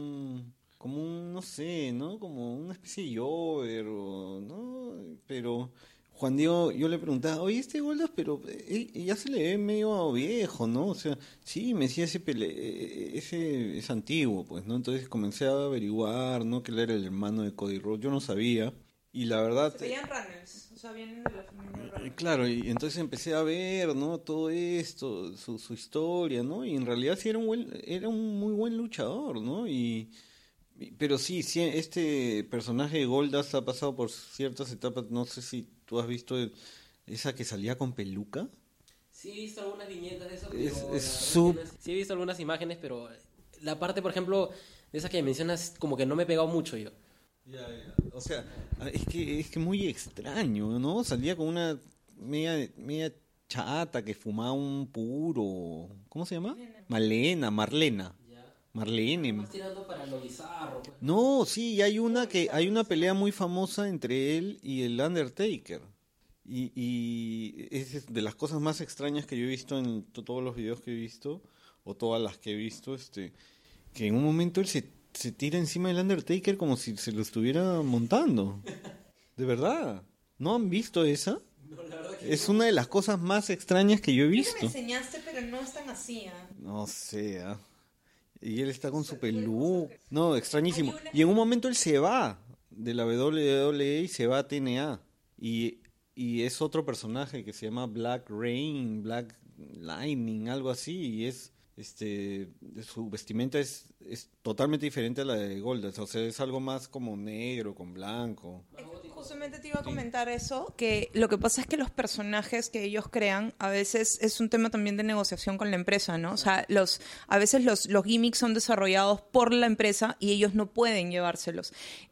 un como un, no sé, ¿no? Como una especie de Jover, o, ¿no? Pero Juan Diego, yo le preguntaba, oye, este Goldas, pero eh, eh, ya se le ve medio viejo, ¿no? O sea, sí, me decía ese, pele eh, ese es antiguo, pues, ¿no? Entonces comencé a averiguar, ¿no? Que él era el hermano de Cody Rhodes, yo no sabía. Y la verdad... Se veían runners, o sea, vienen de la familia Eh, runners. Claro, y entonces empecé a ver, ¿no? Todo esto, su, su historia, ¿no? Y en realidad sí era un buen, era un muy buen luchador, ¿no? Y, y- pero sí, sí, este personaje de Goldust ha pasado por ciertas etapas. No sé si tú has visto el- esa que salía con peluca. Sí he visto algunas viñetas de eso, Es- pero es la verdad sub- que no- sí he visto algunas imágenes, pero la parte, por ejemplo, de esa que mencionas, como que no me he pegado mucho yo. Ya, ya. O sea, es que es que muy extraño, ¿no? Salía con una media, media chata que fumaba un puro. ¿Cómo se llama? Malena, Marlena. Ya. Marlene. Más tirando para lo bizarro, pues. No, sí, hay una que hay una pelea muy famosa entre él y el Undertaker. Y, y es de las cosas más extrañas que yo he visto en to- todos los videos que he visto, o todas las que he visto, este, que en un momento él se, se tira encima del Undertaker como si se lo estuviera montando. De verdad. ¿No han visto esa? Es una de las cosas más extrañas que yo he Creo que me visto. enseñaste, pero no es tan así, ¿ah? No sé, ah. Y él está con su peluca. No, extrañísimo. Hay una- Y en un momento él se va de la W W E y se va a T N A. Y, y es otro personaje que se llama Black Rain, Black Lightning, algo así. Y es, este, su vestimenta es, es totalmente diferente a la de Goldust. O sea, es algo más como negro con blanco. Justamente te iba a comentar eso, que lo que pasa es que los personajes que ellos crean a veces es un tema también de negociación con la empresa, ¿no? O sea, los, a veces los, los gimmicks son desarrollados por la empresa y ellos no pueden llevárselos.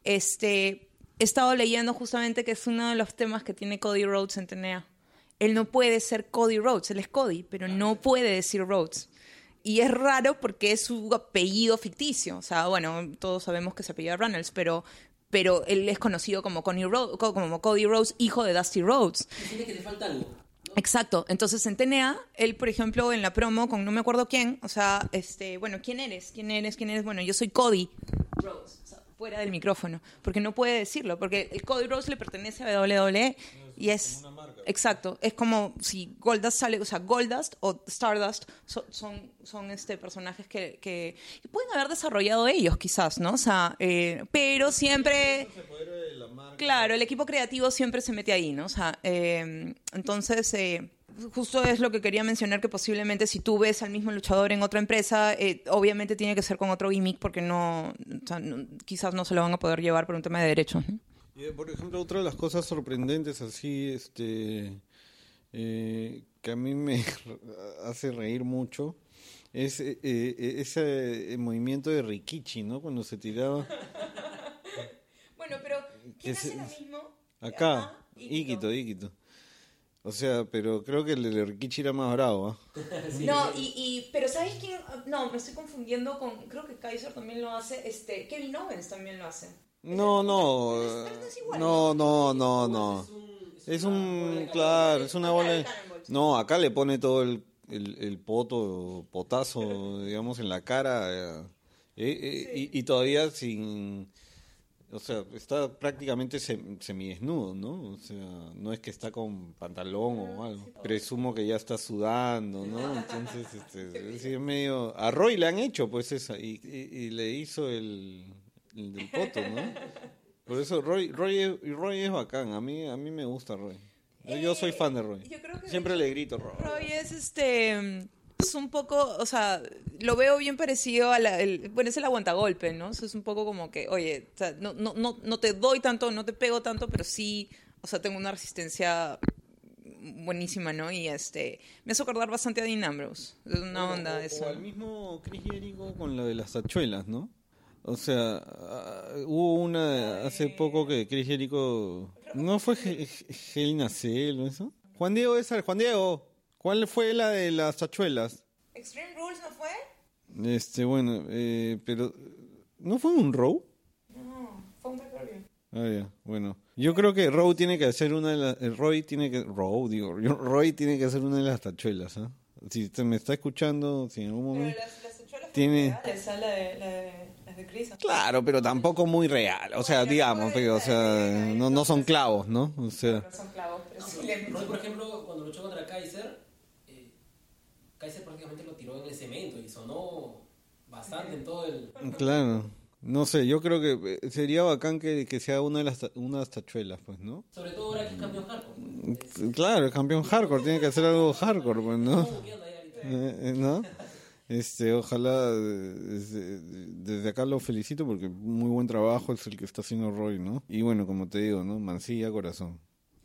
Este, he estado leyendo justamente que es uno de los temas que tiene Cody Rhodes en T N A. Él no puede ser Cody Rhodes, él es Cody, pero no puede decir Rhodes. Y es raro porque es su apellido ficticio. O sea, bueno, todos sabemos que se apellida Runnels, pero, pero él es conocido como, Connie Ro- como Cody Rhodes, hijo de Dusty Rhodes. Sientes que te falta algo. Exacto. Entonces en T N A, él, por ejemplo, en la promo con no me acuerdo quién, o sea, este, bueno, ¿quién eres? ¿Quién eres? ¿Quién eres? Bueno, yo soy Cody Rhodes, o sea, fuera del micrófono, porque no puede decirlo, porque el Cody Rhodes le pertenece a W W E y es, exacto, es como si Goldust sale, o sea, Goldust o Stardust son, son, son este, personajes que, que, que pueden haber desarrollado ellos quizás, ¿no? O sea, eh, pero siempre... Claro, el equipo creativo siempre se mete ahí, ¿no? O sea, eh, entonces, eh, justo es lo que quería mencionar, que posiblemente si tú ves al mismo luchador en otra empresa, eh, obviamente tiene que ser con otro gimmick porque no, o sea, no, quizás no se lo van a poder llevar por un tema de derechos, ¿no? Y, por ejemplo, otra de las cosas sorprendentes así, este, eh, que a mí me hace reír mucho, es eh, eh, ese movimiento de Rikichi, ¿no? Cuando se tiraba... Bueno, pero ¿quién se, hace lo mismo? Acá, Ajá, Iquito, Iquito. O sea, pero creo que el de Rikichi era más bravo, ¿ah? ¿eh? Sí. No, y, y, pero ¿sabes quién? No, me estoy confundiendo con, creo que Kaiser también lo hace, este, Kevin Owens también lo hace. No, no, no, no, no, no. Es un, claro, es una bola. No, acá le pone todo el, el, el poto, potazo, digamos, en la cara, eh, eh, y, y todavía sin... O sea, está prácticamente sem- semidesnudo, ¿no? O sea, no es que está con pantalón o algo. Presumo que ya está sudando, ¿no? Entonces, este, sí, es medio... A Roy le han hecho, pues, esa, y, y, y le hizo el, el del poto, ¿no? Por eso Roy, Roy, es, Roy es bacán, a mí, a mí me gusta Roy. Yo, yo soy fan de Roy. Yo creo que Siempre le grito Roy. Roy es este... Es un poco, o sea, lo veo bien parecido a la, el, bueno, es el aguantagolpe, ¿no? Eso es un poco como que, oye, o sea, no, no, no, no te doy tanto, no te pego tanto, pero sí, o sea, tengo una resistencia buenísima, ¿no? Y este, me hace acordar bastante a Dean Ambrose, es una o, onda o, eso. O al mismo Chris Jericho con lo de las tachuelas, ¿no? O sea, uh, hubo una hace poco que Chris Jericho, ¿no fue Hell in a Cell o eso? Juan Diego César, Juan Diego, ¿cuál fue la de las tachuelas? ¿Extreme Rules no fue? Este, bueno, eh, pero ¿no fue un Raw? No, fue un pay-per-view. Ah, ya, bueno. Yo creo que Raw tiene que hacer una de las... El Roy tiene que... Raw, digo. yo- Roy tiene que hacer una de las tachuelas, ¿ah? Si usted me está escuchando, si en algún momento... las, las tachuelas Tiene- esa la de, la de, las de Chris. Claro, pero tampoco muy real. O sea, digamos, pero, o sea, no, no son clavos, ¿no? O sea... No son clavos, pero No, sí pero le Roy, por ejemplo, cuando luchó contra Kaiser, eh, Kaiser prácticamente lo tiró en el cemento y sonó bastante en todo el... Claro. No sé, yo creo que eh, sería bacán que, que sea una de las ta- unas tachuelas, pues, ¿no? Sobre todo ahora que es campeón hardcore. Pues. Claro, el campeón hardcore tiene que hacer algo hardcore, pues, ¿no? ¿Cómo que anda ahí ahorita? Eh, eh, ¿no? Este, ojalá eh, desde, desde acá lo felicito porque muy buen trabajo es el que está haciendo Roy, ¿no? Y bueno, como te digo, ¿no? Mancilla, corazón.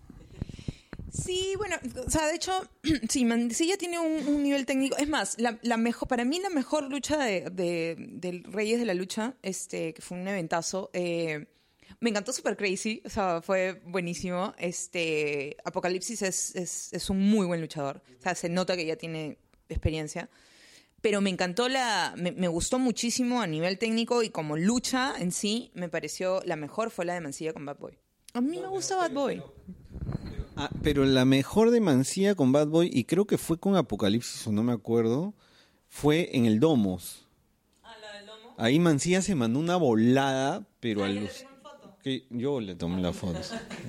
Sí, bueno, o sea, de hecho, sí, Mancilla tiene un, un nivel técnico. Es más, la, la mejor, para mí la mejor lucha de, de, del Reyes de la Lucha, este, que fue un eventazo, eh, me encantó Super Crazy, o sea, fue buenísimo. Este, Apocalipsis es, es, es un muy buen luchador, o sea, se nota que ya tiene experiencia. Pero me encantó la, me, me gustó muchísimo a nivel técnico y como lucha en sí, me pareció la mejor fue la de Mancilla con Bad Boy. A mí me gusta Bad Boy. Ah, pero la mejor de Mancilla con Bad Boy, y creo que fue con Apocalipsis o no me acuerdo, fue en el Domos. Ah, la del lomo. Ahí Mancilla se mandó una volada, pero a Ah, ¿ya le los... tengo en foto? que yo le tomé la foto.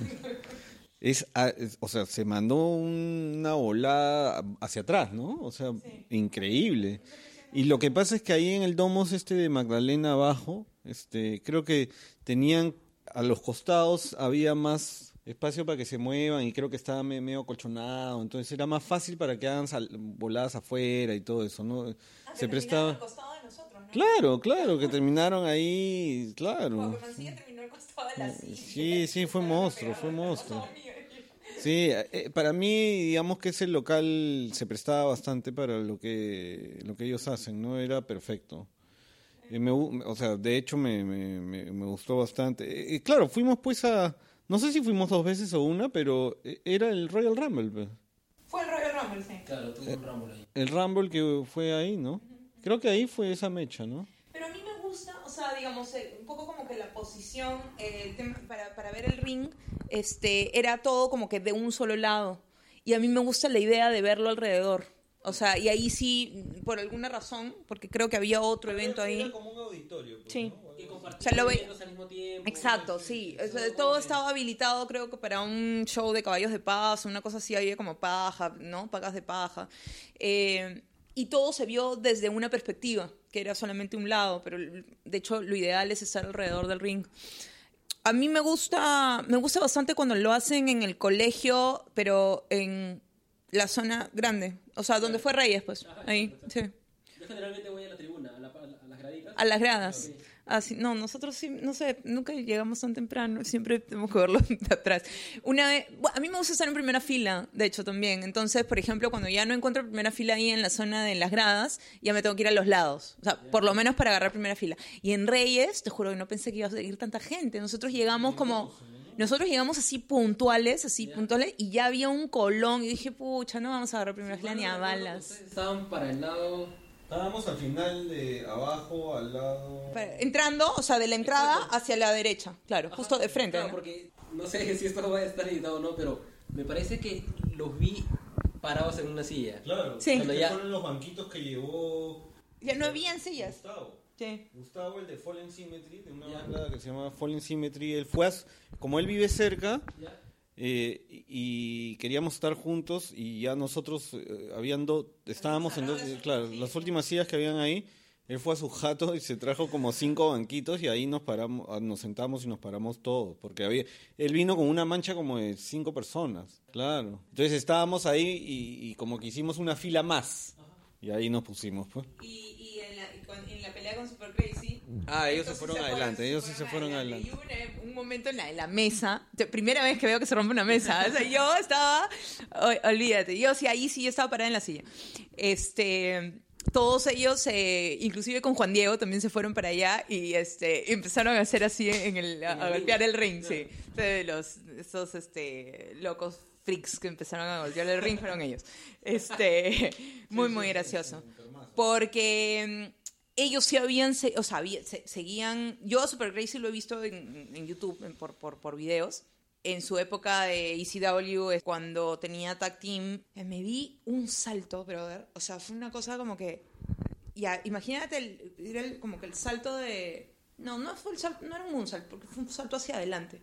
Es, ah, es- o sea, se mandó una volada hacia atrás, ¿no? O sea, increíble. Y lo que pasa es que ahí en el Domos este de Magdalena abajo, este, creo que tenían a los costados había más espacio para que se muevan y creo que estaba me- medio acolchonado, entonces era más fácil para que hagan sal- voladas afuera y todo eso, ¿no? Ah, Se que terminaron prestaba. al costado de nosotros, ¿no? Claro, claro, que terminaron ahí, claro. Porque Mancilla terminó al costado de la silla. Sí, sí, fue monstruo, fue monstruo. Ay, ay, ay. Sí, eh, para mí, digamos que ese local se prestaba bastante para lo que lo que ellos hacen, ¿no? Era perfecto. Eh, me gu- o sea, de hecho me, me, me, me gustó bastante. Eh, eh, claro, fuimos pues a... No sé si fuimos dos veces o una, pero eh, era el Royal Rumble. Pues. Fue el Royal Rumble, sí. Claro, tuvo un Rumble ahí. El Rumble que fue ahí, ¿no? Creo que ahí fue esa mecha, ¿no? Pero a mí me gusta, o sea, digamos, eh, un poco como que la posición, eh, el tema- para, para ver el ring, este, era todo como que de un solo lado. y a mí me gusta la idea de verlo alrededor. O sea, y ahí sí, por alguna razón, porque creo que había otro evento ahí. Era como un auditorio. Pues, Sí. ¿no? Que O compartían sea, lo ve- eventos al mismo tiempo. Exacto, pues, sí. eso O sea, como todo que- estaba habilitado, creo que para un show de caballos de paja, una cosa así, había como paja, ¿no? Pagas de paja. Eh, y todo se vio desde una perspectiva, que era solamente un lado, pero de hecho lo ideal es estar alrededor del ring. A mí me gusta, me gusta bastante cuando lo hacen en el colegio, pero en la zona grande. O sea, donde fue Reyes, pues. Ajá, Ahí, exacto, sí. Yo generalmente voy a la tribuna, a, la- a la- a las graditas. A las gradas. Ok. Ah, sí. No, nosotros sí, no sé, nunca llegamos tan temprano, siempre tenemos que verlo de atrás. Una vez, bueno, a mí me gusta estar en primera fila, de hecho también. Entonces, por ejemplo, cuando ya no encuentro primera fila ahí en la zona de las gradas, ya me tengo que ir a los lados. O sea, por lo menos para agarrar primera fila. Y en Reyes, te juro que no pensé que iba a seguir tanta gente. Nosotros llegamos como... Nosotros llegamos así puntuales, así Ya. puntuales, y ya había un colón. Y dije, pucha, no vamos a agarrar primera fila ni a balas. Ustedes estaban para el lado... Estábamos al final de abajo, al lado. Para- Entrando, o sea, de la entrada Exacto. hacia la derecha, claro, justo de frente. Claro, ¿no? porque no sé si esto va a estar editado o no, pero me parece que los vi parados en una silla. Claro, Sí. que Ya- fueron los banquitos que llevó Ya no habían sillas. Gustavo. Sí. Gustavo, el de Fallen Symmetry, de una Ya. banda que se llama Fallen Symmetry. Él fue, a- como él vive cerca, ¿Ya? eh, y y queríamos estar juntos y ya nosotros eh, habían dos, estábamos en dos, eh, claro, las últimas sillas que habían ahí. Él fue a su jato y se trajo como cinco banquitos y ahí nos paramos, ah, nos sentamos y nos paramos todos, porque había, él vino con una mancha como de cinco personas, claro. Entonces estábamos ahí y, y como que hicimos una fila más y ahí nos pusimos, pues. Y, y en, la, y con- en la pelea con Super Crazy. Ah, ellos se entonces fueron adelante, ellos sí se fueron adelante. Y hubo una- un momento en la, en la mesa, te- primera vez que veo que se rompe una mesa. O sea, yo estaba, ol- olvídate, yo sí, ahí sí yo estaba parada en la silla. Este. Todos ellos, eh, inclusive con Juan Diego, también se fueron para allá y este empezaron a hacer así en el, a, En el a golpear ring. el ring, sí. Entonces, los, esos este, locos freaks que empezaron a golpear el ring fueron ellos. Este, muy, muy gracioso. Porque mm, ellos sí habían, se- o sea, había- se- seguían, yo a Super Crazy lo he visto en, en YouTube en- por, por, por videos. En su época de E C W, es cuando tenía tag team, eh, me vi un salto, brother. O sea, fue una cosa como que, ya, imagínate, el, era el- como que el salto de, no, no fue el salto, no era un salto, porque fue un salto hacia adelante.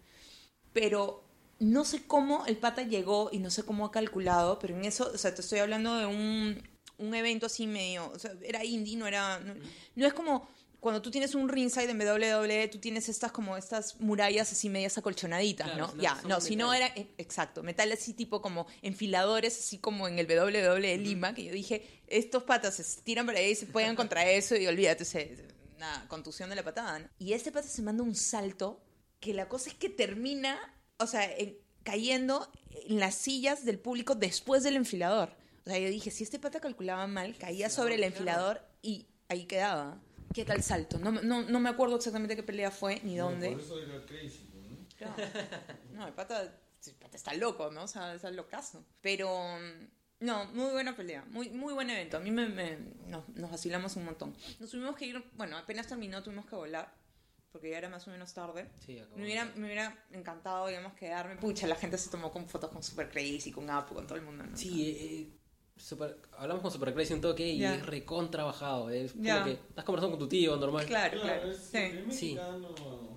Pero no sé cómo el pata llegó y no sé cómo ha calculado, pero en eso, o sea, te estoy hablando de un, un evento así medio, o sea, era indie, no era, no, no es como cuando tú tienes un ringside en W W E, tú tienes estas como estas murallas así medias acolchonaditas, Claro, ¿no? no, Ya, son no, si no metal. era, eh, exacto, metal así tipo como enfiladores, así como en el W W E Lima, que yo dije, estos patas se tiran por ahí y se pegan contra eso y olvídate, se, una contusión de la patada, ¿no? Y este pata se manda un salto que la cosa es que termina, o sea, en- cayendo en las sillas del público después del enfilador. O sea, yo dije, si este pata calculaba mal, caía sobre el enfilador y ahí quedaba. ¿Qué tal salto? No, no, no me acuerdo exactamente qué pelea fue ni dónde. Por eso era crazy, ¿no? No, no, el pata, el pata está loco, ¿no? O sea, está locazo. Pero, mm, no, muy buena pelea, muy, muy buen evento. A mí me, me- nos, nos vacilamos un montón. Nos tuvimos que ir, bueno, apenas terminó, tuvimos que volar, porque ya era más o menos tarde. Sí, acabó. Me hubiera, me hubiera encantado, digamos, quedarme. Pucha, la gente se tomó con fotos con Super Crazy, con Apu, con todo el mundo, ¿no? Sí, eh, eh, super- hablamos con Super Crazy un toque y Ya. es recontra bajado. Es como Ya. que estás conversando con tu tío, normal. Claro, claro. Claro, es Sí. el Sí. mexicano.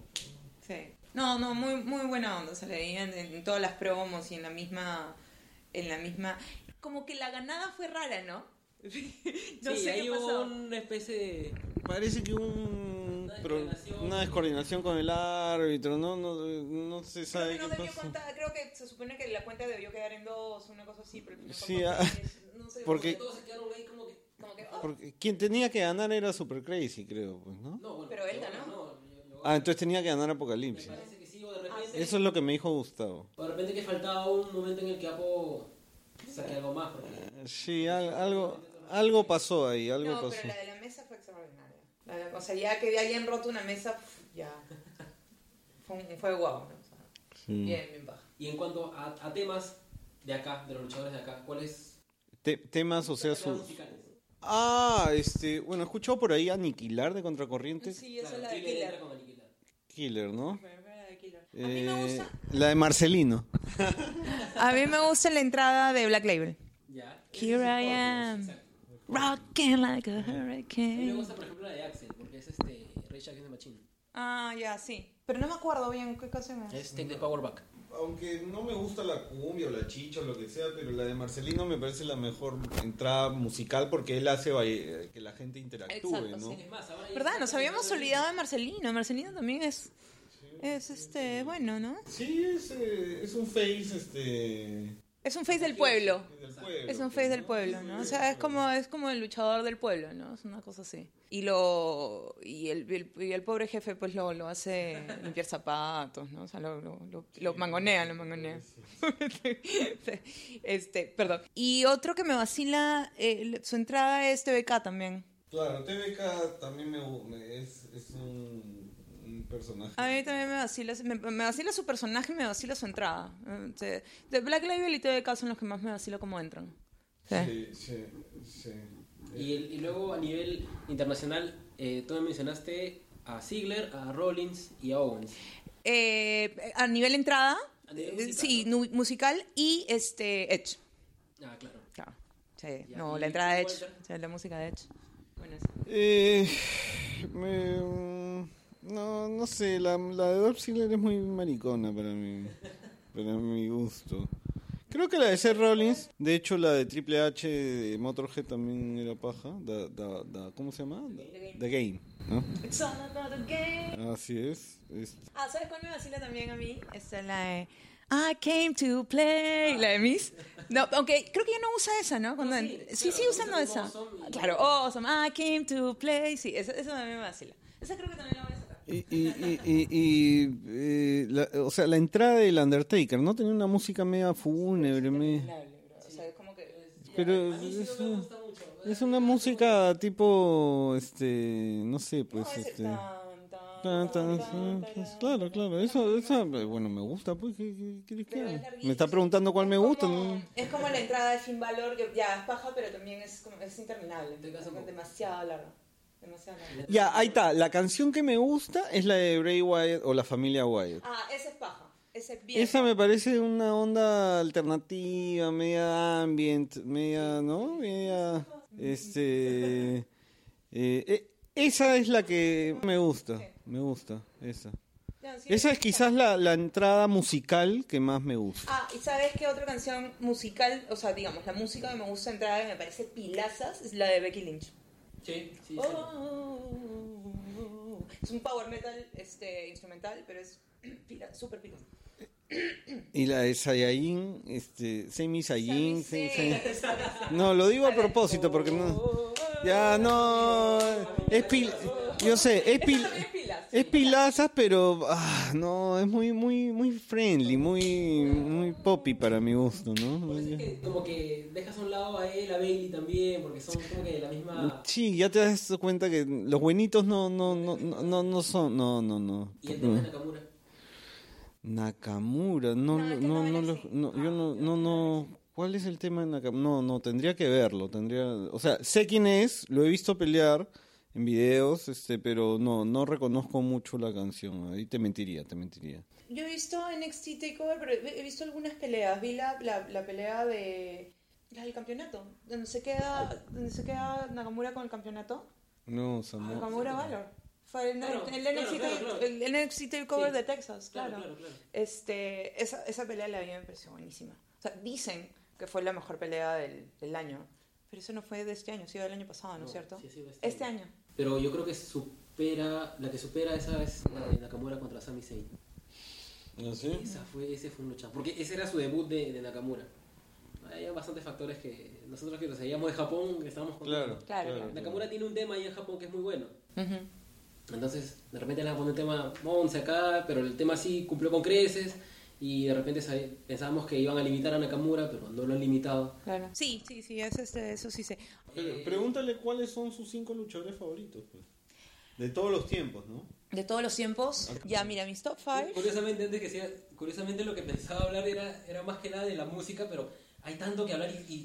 Sí. No, no, muy, muy buena onda. Se le veían en, en todas las promos y en la misma. En la misma. Como que la ganada fue rara, ¿no? no sí, sé ahí qué hubo pasó. una especie de... Parece que un Una pro- descoordinación. una descoordinación con el árbitro, no, no, no se Creo sabe que no qué tenía pasó. cuenta, creo que se supone que la cuenta debió quedar en dos, una cosa así, pero al final Sí, fue ah, tres, no sé, porque- Todos se quedaron ahí como que... como que, oh, Porque quien tenía que ganar era Super Crazy, creo, pues, ¿no? No, bueno, Pero él yo- ganó. no, yo- yo- Ah, entonces tenía que ganar Me Apocalipsis. parece que sí, o de repente... Eso es lo que me dijo Gustavo. O de repente que faltaba un momento en el que Apo saque algo más. Porque... Sí, al- algo, algo pasó ahí, algo no, pasó. pero la de la mesa fue extraordinaria. La de- o sea, ya que hayan roto una mesa, pf, ya. Fue, un- fue guau, ¿no? O sea, Sí. bien, bien baja. Y en cuanto a, a temas de acá, de los luchadores de acá, ¿cuáles Te- temas, o sea, temas su... musicales? Ah, este, bueno, he escuchado por ahí Aniquilar de Contracorriente. Sí, esa Claro, es la de Killer Killer. entra con Aniquilar. Killer, ¿no? Fue- fue la de Killer. A mí me Eh, gusta- la de Marcelino. A mí me gusta la entrada de Black Label. Ya. Here I am, rocking like a A mí me hurricane. gusta, por ejemplo, la de Axel, porque es este Rage Against the Machine. Ah, ya, sí. Pero no me acuerdo bien qué canción es. Es Take the Power Back. Aunque no me gusta la cumbia o la chicha o lo que sea, pero la de Marcelino me parece la mejor entrada musical porque él hace baile- que la gente interactúe, Exacto, ¿no? sí. Es más, ahora ya ¿Verdad? está Nos habíamos haciendo- olvidado de Marcelino. Marcelino también es, es este, bueno, ¿no? Sí, es, eh, es un face, este... Es un face del pueblo. del pueblo, Es un face del ¿no? pueblo, Sí, ¿no? sí, O sea, es sí. como, es como el luchador del pueblo, ¿no? Es una cosa así. Y lo y el, el- y el pobre jefe pues lo, lo hace limpiar zapatos, ¿no? O sea, lo, lo, lo, lo mangonea, lo mangonea. Este, perdón. Y otro que me vacila, eh, su entrada es T V K también. Claro, T V K también me, gu- me- es, es un, un personaje. A mí también me vacila, me, me vacila su personaje y me vacila su entrada. Eh, De, de Black Label y T V K son los que más me vacila cómo entran. Sí. Sí, sí, sí. Y, el- y luego a nivel internacional, eh, tú me mencionaste a Ziggler, a Rollins y a Owens. Eh, a nivel entrada, A nivel eh, musical, sí, ¿no? nu- musical y este Edge. Ah, claro. Claro. Sí, Ya, no, ¿y la entrada de Edge, Walter? o sea, la música de Edge. Bueno, sí. Eh, me, mm, no, no sé, la, la de Dolph Ziggler es muy maricona para mí, para mi gusto. Creo que la de Seth Rollins, de hecho la de Triple H de Motorhead también era paja. Da, da, da, ¿Cómo se llama? Da- The Game, ¿no? It's all about the game. Así es. es- Ah, ¿sabes cuál me vacila también a mí? Esta es la de I came to play, la de Miss. No, aunque creo que ya no usa esa, ¿no? Cuando No, sí, ent- claro, sí, sigue usando usa como esa. Awesome y- Claro, awesome, I came to play. Sí, esa, esa también me vacila. Esa creo que también la voy a sacar. Y, y, y, y, y, eh, la- o sea, la entrada del Undertaker, ¿no? Tenía una música media fúnebre, me- Interminable, bro. O sea, es como que... pero A mí sí es, no me gusta mucho. es una música tipo, este, no sé, pues, No, ese este... tan, tan, Tan, tan, tan, sí, tan, pues, tan. claro, claro, eso, eso, bueno, me gusta, pues, ¿qué, qué quieres que Pero haga? es larguísimo. Me está preguntando cuál me Es gusta, como- ¿no? Es como la entrada de Finn Balor, que ya es paja, pero también es, como, es interminable. Te caso Es con- demasiado larga. Demasiado larga. Ya, ahí está, la canción que me gusta es la de Bray Wyatt o la familia Wyatt. Ah, esa es paja. Esa es bien. Esa me parece una onda alternativa, media ambient, media, ¿no? Media, este... eh, eh, esa es la que me gusta, me gusta, esa. Ya, sí, Esa es quizás la, la entrada musical que más me gusta. Ah, ¿y sabes qué otra canción musical, o sea, digamos, la música que me gusta entrar y me parece pilazas, es la de Becky Lynch? Sí, sí, sí. Oh, es un power metal este, instrumental, pero es pila, súper pilaz. Y la de Saiyajin, este, Semi Saiyajin, Sami sí, Zayn. sí. No, lo digo a propósito porque no... Ya, no... Es pil... Yo sé, es pil... Esa también es pilaz. Es pilazas, pero ah, no, es muy muy muy friendly, muy muy poppy para mi gusto, ¿no? Por eso es que como que dejas a un lado a él, a Bailey también, porque son como que de la misma... Sí, ya te das cuenta que los buenitos no no no no no, no son, no no no. Y el tema de Nakamura. Nakamura, no No, no es que no, no no, era lo- así. no, yo no no no ¿cuál es el tema de Nakamura? No, no, tendría que verlo, tendría, o sea, sé quién es, lo he visto pelear en videos, este, pero no no reconozco mucho la canción, ahí te mentiría, te mentiría. Yo he visto N X T TakeOver, pero he he visto algunas peleas. Vi la, la, la pelea de... La del campeonato, donde se queda, donde se queda Nakamura con el campeonato. No, Samoa. Nakamura Valor. Fue el, Claro, el, claro, N X T, claro, claro. el N X T TakeOver Sí. de Texas, Claro, claro. claro, claro. Este, esa, esa pelea la vi me pareció buenísima. O sea, dicen que fue la mejor pelea del, del año. Pero eso no fue de este año, sí, del año pasado, ¿no es No, cierto? sí ha sido este este año. año. Pero yo creo que supera, la que supera esa es la de Nakamura contra Sami Zayn. ¿No sé? Esa fue, ese fue un luchado. Porque ese era su debut de, de Nakamura. Hay bastantes factores que nosotros que lo seguíamos de Japón, que estábamos con Claro, Claro, claro. Nakamura tiene un tema ahí en Japón que es muy bueno. Ujú. Entonces, de repente le van a poner un tema Monse acá, pero el tema sí cumplió con creces. Y de repente sabe- pensábamos que iban a limitar a Nakamura, pero no lo han limitado. Claro. Sí, sí, sí, es este, eso sí sé. Pero pregúntale cuáles son sus cinco luchadores favoritos, pues. De todos los tiempos, ¿no? De todos los tiempos, ya mira, mis top five. Curiosamente, antes que sea, curiosamente lo que pensaba hablar era, era más que nada de la música, pero hay tanto que hablar y, y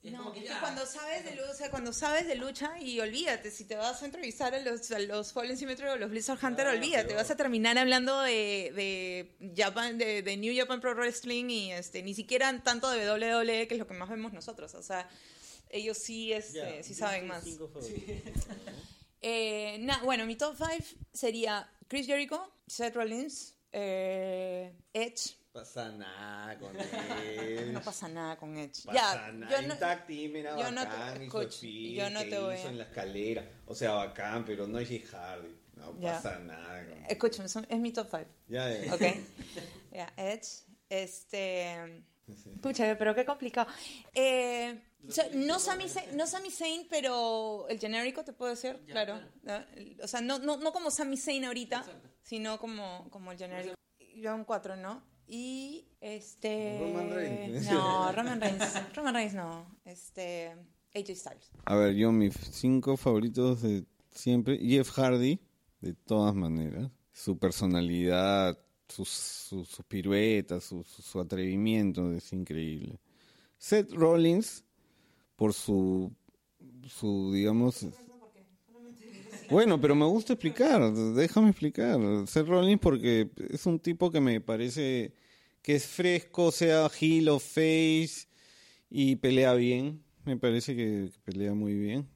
Es No, como que es que ya. cuando sabes de lucha, o sea, cuando sabes de lucha y olvídate, si te vas a entrevistar a los, a los Fallen Symmetry o los Blizzard Hunter, Ah, olvídate, peor. vas a terminar hablando de, de Japan, de, de New Japan Pro Wrestling y este, ni siquiera tanto de W W E, que es lo que más vemos nosotros, o sea, ellos sí, este, Ya, sí di saben tus más. cinco favoritos. Eh, na- bueno, mi top cinco sería Chris Jericho, Seth Rollins, eh, Edge. Pasa nada con él. No pasa nada con Edge. Pasa Ya, nada. yo no, En tag team era yo no te- bacán, hizo coach, speed, yo no que te voy hizo a- en la escalera. O sea, bacán, pero no es Jeff Hardy. No Ya. pasa nada con él. escúchame, son- es mi top cinco. Ya, ya. Ok. Ya, Edge. Este. Escucha, pero qué complicado. Eh, o sea, no Sami Zayn, no Sami Zayn, pero el genérico te puedo decir, Ya, claro. ¿no? O sea, no, no, no como Sami Zayn ahorita, Exacto. sino como, como el genérico. Yo un cuatro, ¿no? Y este. Roman Reigns. No, Roman Reigns. Roman Reigns no. Este. A J Styles. A ver, yo mis cinco favoritos de siempre. Jeff Hardy, de todas maneras. Su personalidad, sus, sus, sus piruetas, su, su, su atrevimiento es increíble. Seth Rollins, por su, su digamos... Bueno, pero me gusta explicar, déjame explicar. Seth Rollins porque es un tipo que me parece que es fresco, sea heel o face, y pelea bien. Me parece que, que pelea muy bien.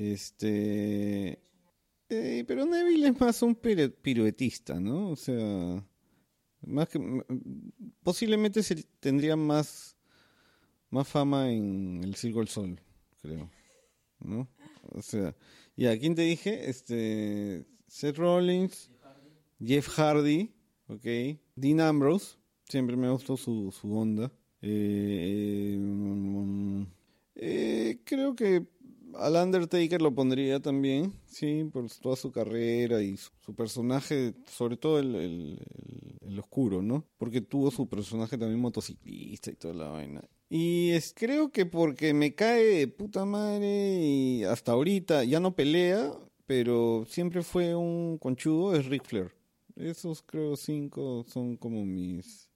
Este, eh, pero Neville es más un pire- piruetista, ¿no? O sea, más que m- posiblemente se, tendría más más fama en el Circo del Sol, creo, ¿no? O sea, y a quién te dije, este, Seth Rollins, Jeff Hardy, ¿ok? Dean Ambrose, siempre me gustó su, su onda. Eh, mm, eh, creo que al Undertaker lo pondría también, sí, por toda su carrera y su, su personaje, sobre todo el, el, el- el oscuro, ¿no? Porque tuvo su personaje también motociclista y toda la vaina. Y es, creo que porque me cae de puta madre y hasta ahorita ya no pelea, pero siempre fue un conchudo, es Ric Flair. Esos creo cinco son como mis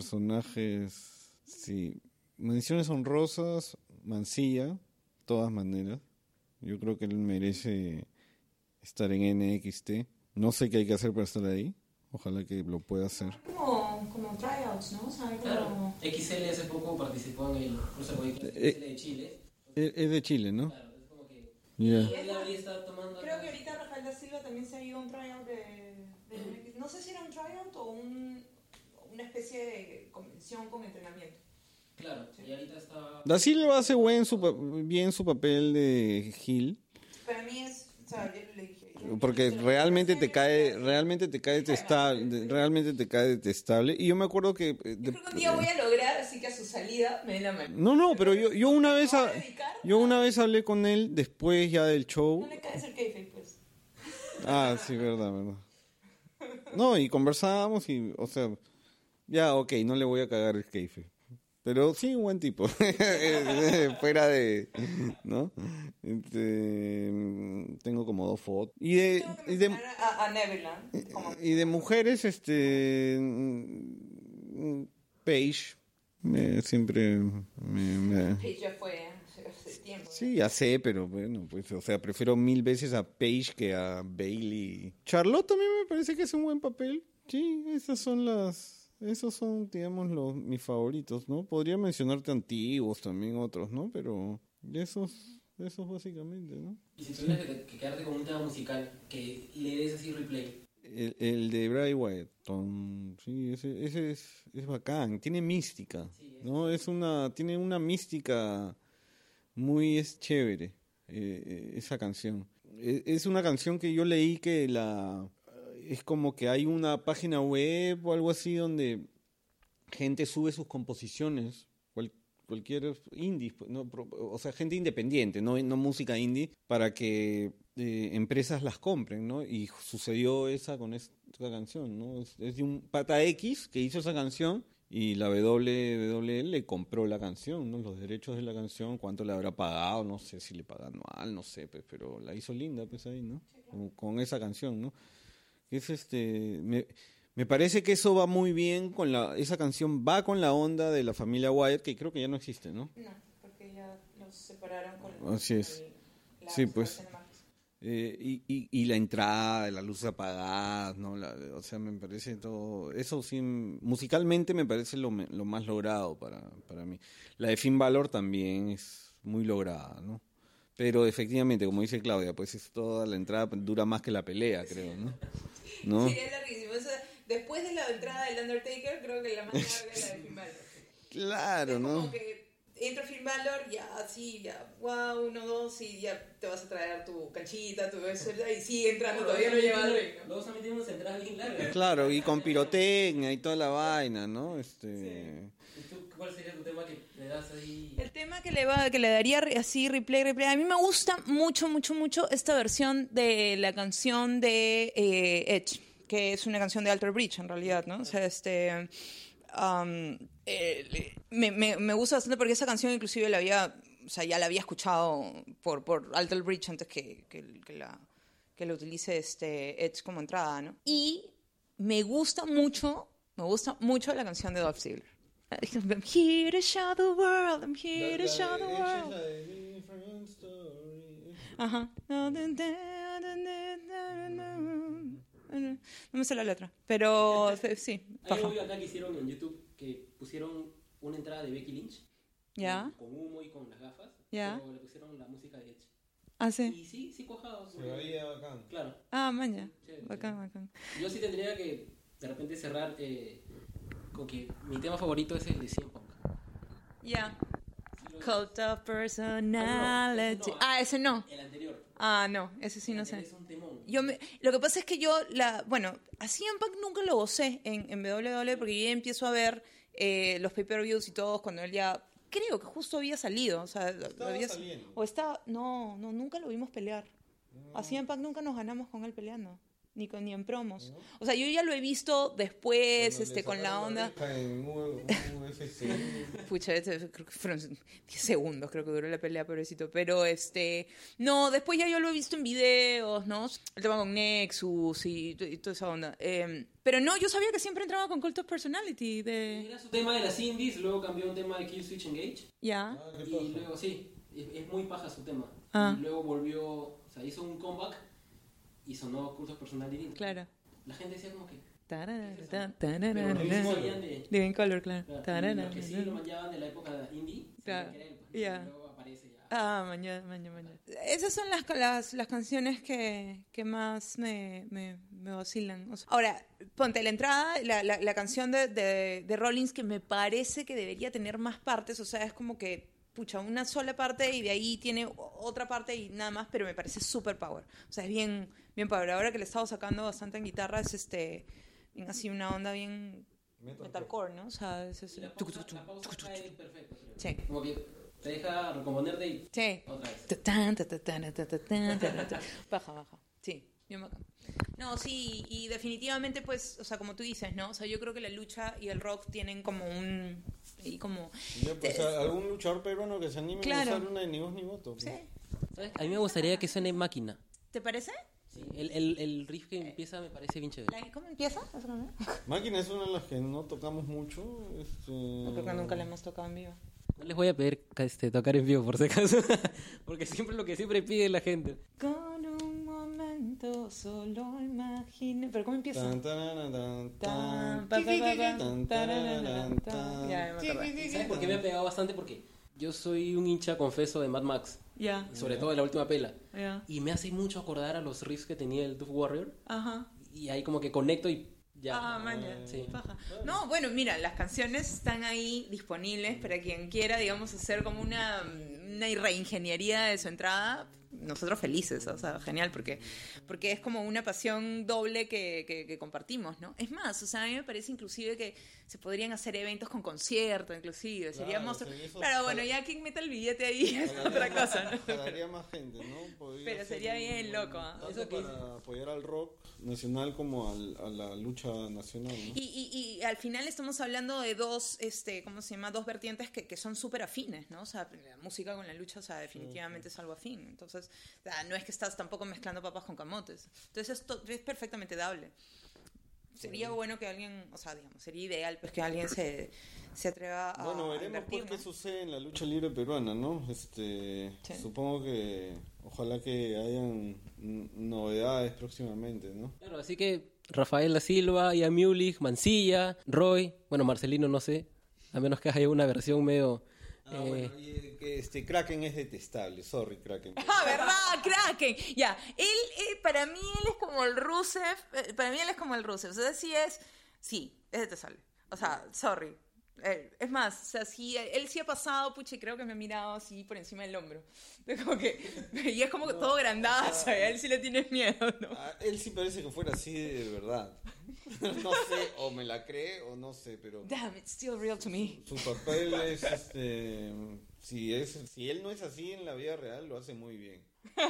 personajes, sí. Menciones honrosas, Mancilla, de todas maneras. Yo creo que él merece estar en N X T. No sé qué hay que hacer para estar ahí. Ojalá que lo pueda hacer. Como, como tryouts, ¿no? O sea, como... Claro, X L hace poco participó en el Cruiserweight Classic Eh, X L de Chile. Es es de Chile, ¿no? Claro, es como que... Ya. Él habría estado tomando... Creo que ahorita Rafael da Silva también se ha ido a un tryout de, de- no sé si era un tryout o un, una especie de convención con entrenamiento. Claro, y ahorita está... Da Silva hace buen su, pa- bien su papel de Gil, Para mí es, o sea, yo le dije... porque realmente te cae, realmente te cae detestable, realmente te cae detestable. Y yo me acuerdo que eh, de- Yo creo que un día voy a lograr, así que a su salida me dé la mano. no, no, pero yo, yo una vez, ¿Me ha- voy a dedicar? yo una vez hablé con él después ya del show. No le caes el kayfabe, pues. Ah, sí, verdad, verdad. No, y conversábamos y, o sea, ya, ok, no le voy a cagar el keife. Pero sí, un buen tipo. Fuera de, ¿no? Este, tengo como dos fotos. Y de, Tengo que y de, mencionar a, a Neverland. Como... y de mujeres, este, mm, Paige, me, siempre me, me- Que ya fue hace, hace tiempo. Sí, ya sé, pero bueno, pues, o sea, prefiero mil veces a Paige que a Bailey. Charlotte también me parece que es un buen papel. Sí, esas son las, esos son, digamos, los mis favoritos, ¿no? Podría mencionarte antiguos también otros, ¿no? Pero esos, esos básicamente, ¿no? Y si tuvieras que, que quedarte con un tema musical que le des así replay. El, el de Bray Wyatt, tom, sí, ese, ese es, es bacán, tiene mística, Sí, es- ¿no? Es una, tiene una mística muy es chévere, eh, eh, esa canción. E- Es una canción que yo leí que la es como que hay una página web o algo así donde gente sube sus composiciones, cual- cualquier indie, pues, no, Pro- o sea, gente independiente, no, no música indie, para que eh, empresas las compren, ¿no? Y sucedió esa con esta canción, ¿no? Es, es de un pata X que hizo esa canción y la W W E le compró la canción, ¿no? Los derechos de la canción, cuánto le habrá pagado, no sé si le paga anual, no sé, pues, pero la hizo linda, pues ahí, ¿no? Con, con esa canción, ¿no? Es este, me, me parece que eso va muy bien con la, esa canción va con la onda de la familia Wyatt, que creo que ya no existe, ¿no? No, porque ya lo cuando se separaron con Así es. el- la- Sí, pues. la escena Marcos. Eh, y, y, y la entrada, las luces apagadas, ¿no? La- o sea, me parece todo... Eso sí, musicalmente me parece lo, me- lo más logrado para, para mí. La de Finn Balor también es muy lograda, ¿no? Pero efectivamente, como dice Claudia, pues es toda la entrada dura más que la pelea, creo, ¿no? ¿No? Sí, es larguísimo. Eso, después de la entrada del Undertaker, creo que la más larga es la de Finn Balor. Claro, Es ¿no? como que entra Finn Balor, ya, así, ya, wow, uno, dos, y ya te vas a traer tu canchita, tu eso, y sigue entrando, todavía no lleva al ring, ¿no? Luego se metieron unas entradas bien largas. Claro, y con pirotecnia y toda la vaina, ¿no? Este... ¿Y tú cuál sería tu tema que le das ahí? El tema que le va, que le daría re- así replay, replay. A mí me gusta mucho, mucho, mucho esta versión de la canción de eh, Edge, que es una canción de Alter Bridge en realidad, ¿no? O sea, este, um, eh, le- me, me, me gusta bastante porque esa canción inclusive la había, o sea, ya la había escuchado por por Alter Bridge antes que, que, que la que la utilice este Edge como entrada, ¿no? Y me gusta mucho, me gusta mucho la canción de Dolph Ziggler. I'm here to show the world, I'm here to show the world. Ajá. No me sé la letra, pero sí, Hay paja. un video acá que hicieron en YouTube que pusieron una entrada de Becky Lynch. Ya. Con humo y con las gafas. Ya. Pero le pusieron la música de Edge. Ah, sí. Y sí, sí cuajado. Se veía bacán. Claro. Ah, maña. Chévere, Bacán, bacán. Yo sí tendría que de repente cerrar eh, con que mi tema favorito es el de C M Punk. Ya. Sí, lo- Cult of personality. Ah, no, ese no. Ah, ese no. El anterior. Ah, no, ese sí no sé. Es un temón. Yo me, lo que pasa es que yo, la, bueno, a C M Punk nunca lo gocé en, en W W E porque yo ya empiezo a ver eh, los pay-per-views y todos cuando él ya, creo que justo había salido. O sea, lo- lo Estaba había, saliendo. o estaba, no, no, nunca lo vimos pelear. A C M Punk nunca nos ganamos con él peleando. Ni, con, ni en promos. O sea, yo ya lo he visto después, este, con la onda. En U F C. Pucha, este, creo que fueron diez segundos, creo que duró la pelea, pobrecito. Pero, este, no, después ya yo lo he visto en videos, ¿no? El tema con Nexus y, y toda esa onda. Eh, pero no, yo sabía que siempre entraba con Cult of Personality. De... Era su tema de las indies, luego cambió un tema de Kill Switch Engage. Ya. Y luego, sí, es, es muy paja su tema. Ah. Y luego volvió, o sea, hizo un comeback y sonó Cult of Personality. Claro. La gente decía como que... Tarara, ¿Qué es ta- eso? tarara, Pero lo tarara. sabían de- Living Color, claro. Claro, y Tarara, los que sí lo manchaban de la época indie, Claro, sabían que era él, pues, ya. y luego aparece ya. Ah, mañana, mañana, mañana. Esas son las, las, las canciones que, que más me, me, me vacilan. O sea, ahora, ponte la entrada, la, la, la canción de, de, de Rollins que me parece que debería tener más partes, o sea, es como que, pucha, una sola parte y de ahí tiene otra parte y nada más, pero me parece super power. O sea, es bien, bien power. Ahora que le he estado sacando bastante en guitarra, es este, bien así una onda bien metalcore, ¿no? O sea, es, es, Y la pausa, la pausa cae perfecto, creo. Sí. Como que te deja recomponerte y Sí. otra vez. Ta- tan, ta- ta- tan, ta- ta- tan, ta- ta- ta. Baja, baja. Sí, bien bacán. No, sí, y definitivamente, pues, o sea, como tú dices, ¿no? O sea, yo creo que la lucha y el rock tienen como un... Y como... Ya, pues, a- algún luchador peruano que se anime Claro. a usar una de ni voz ni voto. pues. Sí. ¿Sabes? A mí me gustaría que suene máquina. ¿Te parece? Sí, el, el, el riff que empieza me parece bien chévere. La- ¿Cómo empieza? ¿Eso no? Máquina es una de las que no tocamos mucho. Este... No, creo que nunca la hemos tocado en vivo. No les voy a pedir este, tocar en vivo, por si acaso. Porque siempre lo que siempre pide la gente. Con un momento solo imagine... ¿Pero cómo empieza? Tan, tarara, tan, Tan, tan, pa, pa, pa, pa, tan, tarara, tarara, tan. tan. Ya, me acordé. ¿Sabes por qué me ha pegado bastante? Porque yo soy un hincha confeso de Mad Max. Ya, Sobre todo de la última pela. ya. Y me hace mucho acordar a los riffs que tenía el Doof Warrior. Ajá. Y ahí como que conecto y ya. Ah, maña. Sí. Paja. No, bueno, mira, las canciones están ahí disponibles para quien quiera, digamos, hacer como una, una reingeniería de su entrada. Nosotros felices, o sea, genial, porque, porque es como una pasión doble que, que, que compartimos, ¿no? Es más, o sea, a mí me parece inclusive que se podrían hacer eventos con concierto, inclusive. Claro, Seríamos... sería eso- Claro, bueno, ya quien meta el billete ahí es otra cosa, ¿no? Jalaría más gente, ¿no? Podría Pero ser sería un- bien loco, ¿ah? tanto Eso que para apoyar al rock nacional como al- a la lucha nacional, ¿no? Y, y, y al final estamos hablando de dos, este, ¿cómo se llama? Dos vertientes que, que son súper afines, ¿no? O sea, la música con la lucha, o sea, definitivamente es algo afín. Entonces, o sea, no es que estás tampoco mezclando papas con camotes. Entonces, esto es perfectamente dable. sería bueno que alguien, o sea, digamos, sería ideal pues que alguien se, se atreva a Bueno, a veremos invertir, pues qué ¿no? sucede en la lucha libre peruana, ¿no? Este, Sí. supongo que ojalá que hayan n- novedades próximamente, ¿no? Claro, así que Rafael da Silva, Ian Mulich, Mancilla, Roy, bueno, Marcelino no sé, a menos que haya una versión medio... Ah, eh, bueno, y, eh, que este Kraken es detestable, sorry Kraken. Ah, ¿verdad? Kraken. Ya, él, eh, para mí él es como el Rusev, eh, para mí él es como el Rusev, o sea, sí es, sí, es detestable. O sea, sorry. Eh, es más, o sea, sí, él sí ha pasado, pucha, y creo que me ha mirado así por encima del hombro. Es como que, y es como que todo grandazo, y a él sí le tienes miedo, ¿no? Ah, él sí parece que fuera así de verdad. No sé, o me la cree o no sé, pero Damn, it's still real to me. su papel es este si es si él no es así en la vida real lo hace muy bien.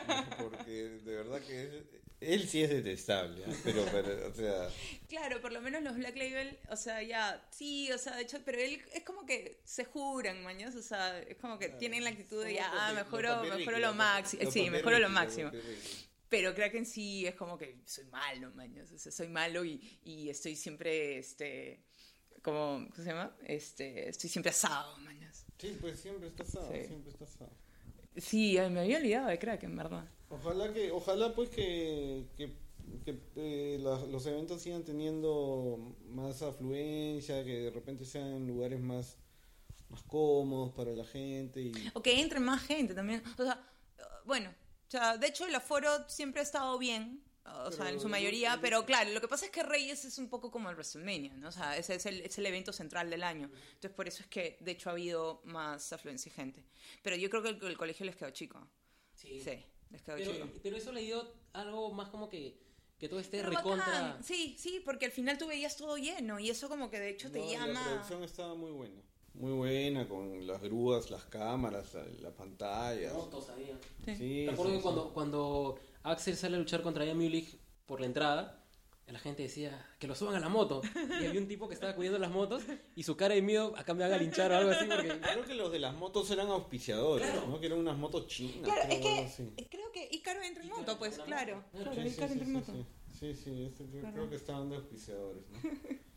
Porque de verdad que es- él sí es detestable, ¿eh? pero, pero o sea, Claro, por lo menos los Black Label, o sea, ya, sí, o sea, de hecho, pero él es como que se juran, maños, o sea, es como que tienen la actitud de, ya, ah, mejoro, mejoro lo máximo, sí, mejoro lo máximo. Pero Kraken sí es como que soy malo, maños, o sea, soy malo y, y estoy siempre, este, como, ¿cómo se llama? Este, estoy siempre asado, maños. Sí, pues siempre está asado, Sí. siempre está asado. Sí, ay, me había olvidado de Kraken, ¿verdad? Ojalá que, ojalá pues que, que, que, eh, la- los eventos sigan teniendo más afluencia, que de repente sean en lugares más, más cómodos para la gente y O que entre más gente también. O sea, uh, bueno, o sea, de hecho el aforo siempre ha estado bien, o sea, Pero en su el- mayoría, el- pero claro, lo que pasa es que Reyes es un poco como el WrestleMania, ¿no? O sea, ese es el, es el evento central del año. Entonces, por eso es que, de hecho, ha habido más afluencia de gente. Pero yo creo que el, el colegio les quedó chico. Sí. Sí, les quedó Pero, chico. pero eso le dio algo más como que, que todo esté Pero recontra... bacán. Sí, sí, porque al final tú veías todo lleno y eso como que de hecho te No, y llama... la producción estaba muy buena. Muy buena, con las grúas, las cámaras, la, la pantalla. Motos había. Sí. Sí, Recuerdo sí, que sí. cuando, cuando Axel sale a luchar contra Ian Mulich por la entrada, la gente decía que lo suban a la moto. Y había un tipo que estaba cuidando las motos y su cara de miedo acá me haga linchar o algo así porque... Creo que los de las motos eran auspiciadores, ¿no? Que eran unas motos chinas. Claro, creo, es algo que así. creo que Ícaro entra en Ícaro moto, pues, entra en la claro. moto. Claro, Sí, sí, Ícaro sí, entra en sí, moto. sí, sí, sí, este, creo, Claro. creo que estaban de auspiciadores, ¿no?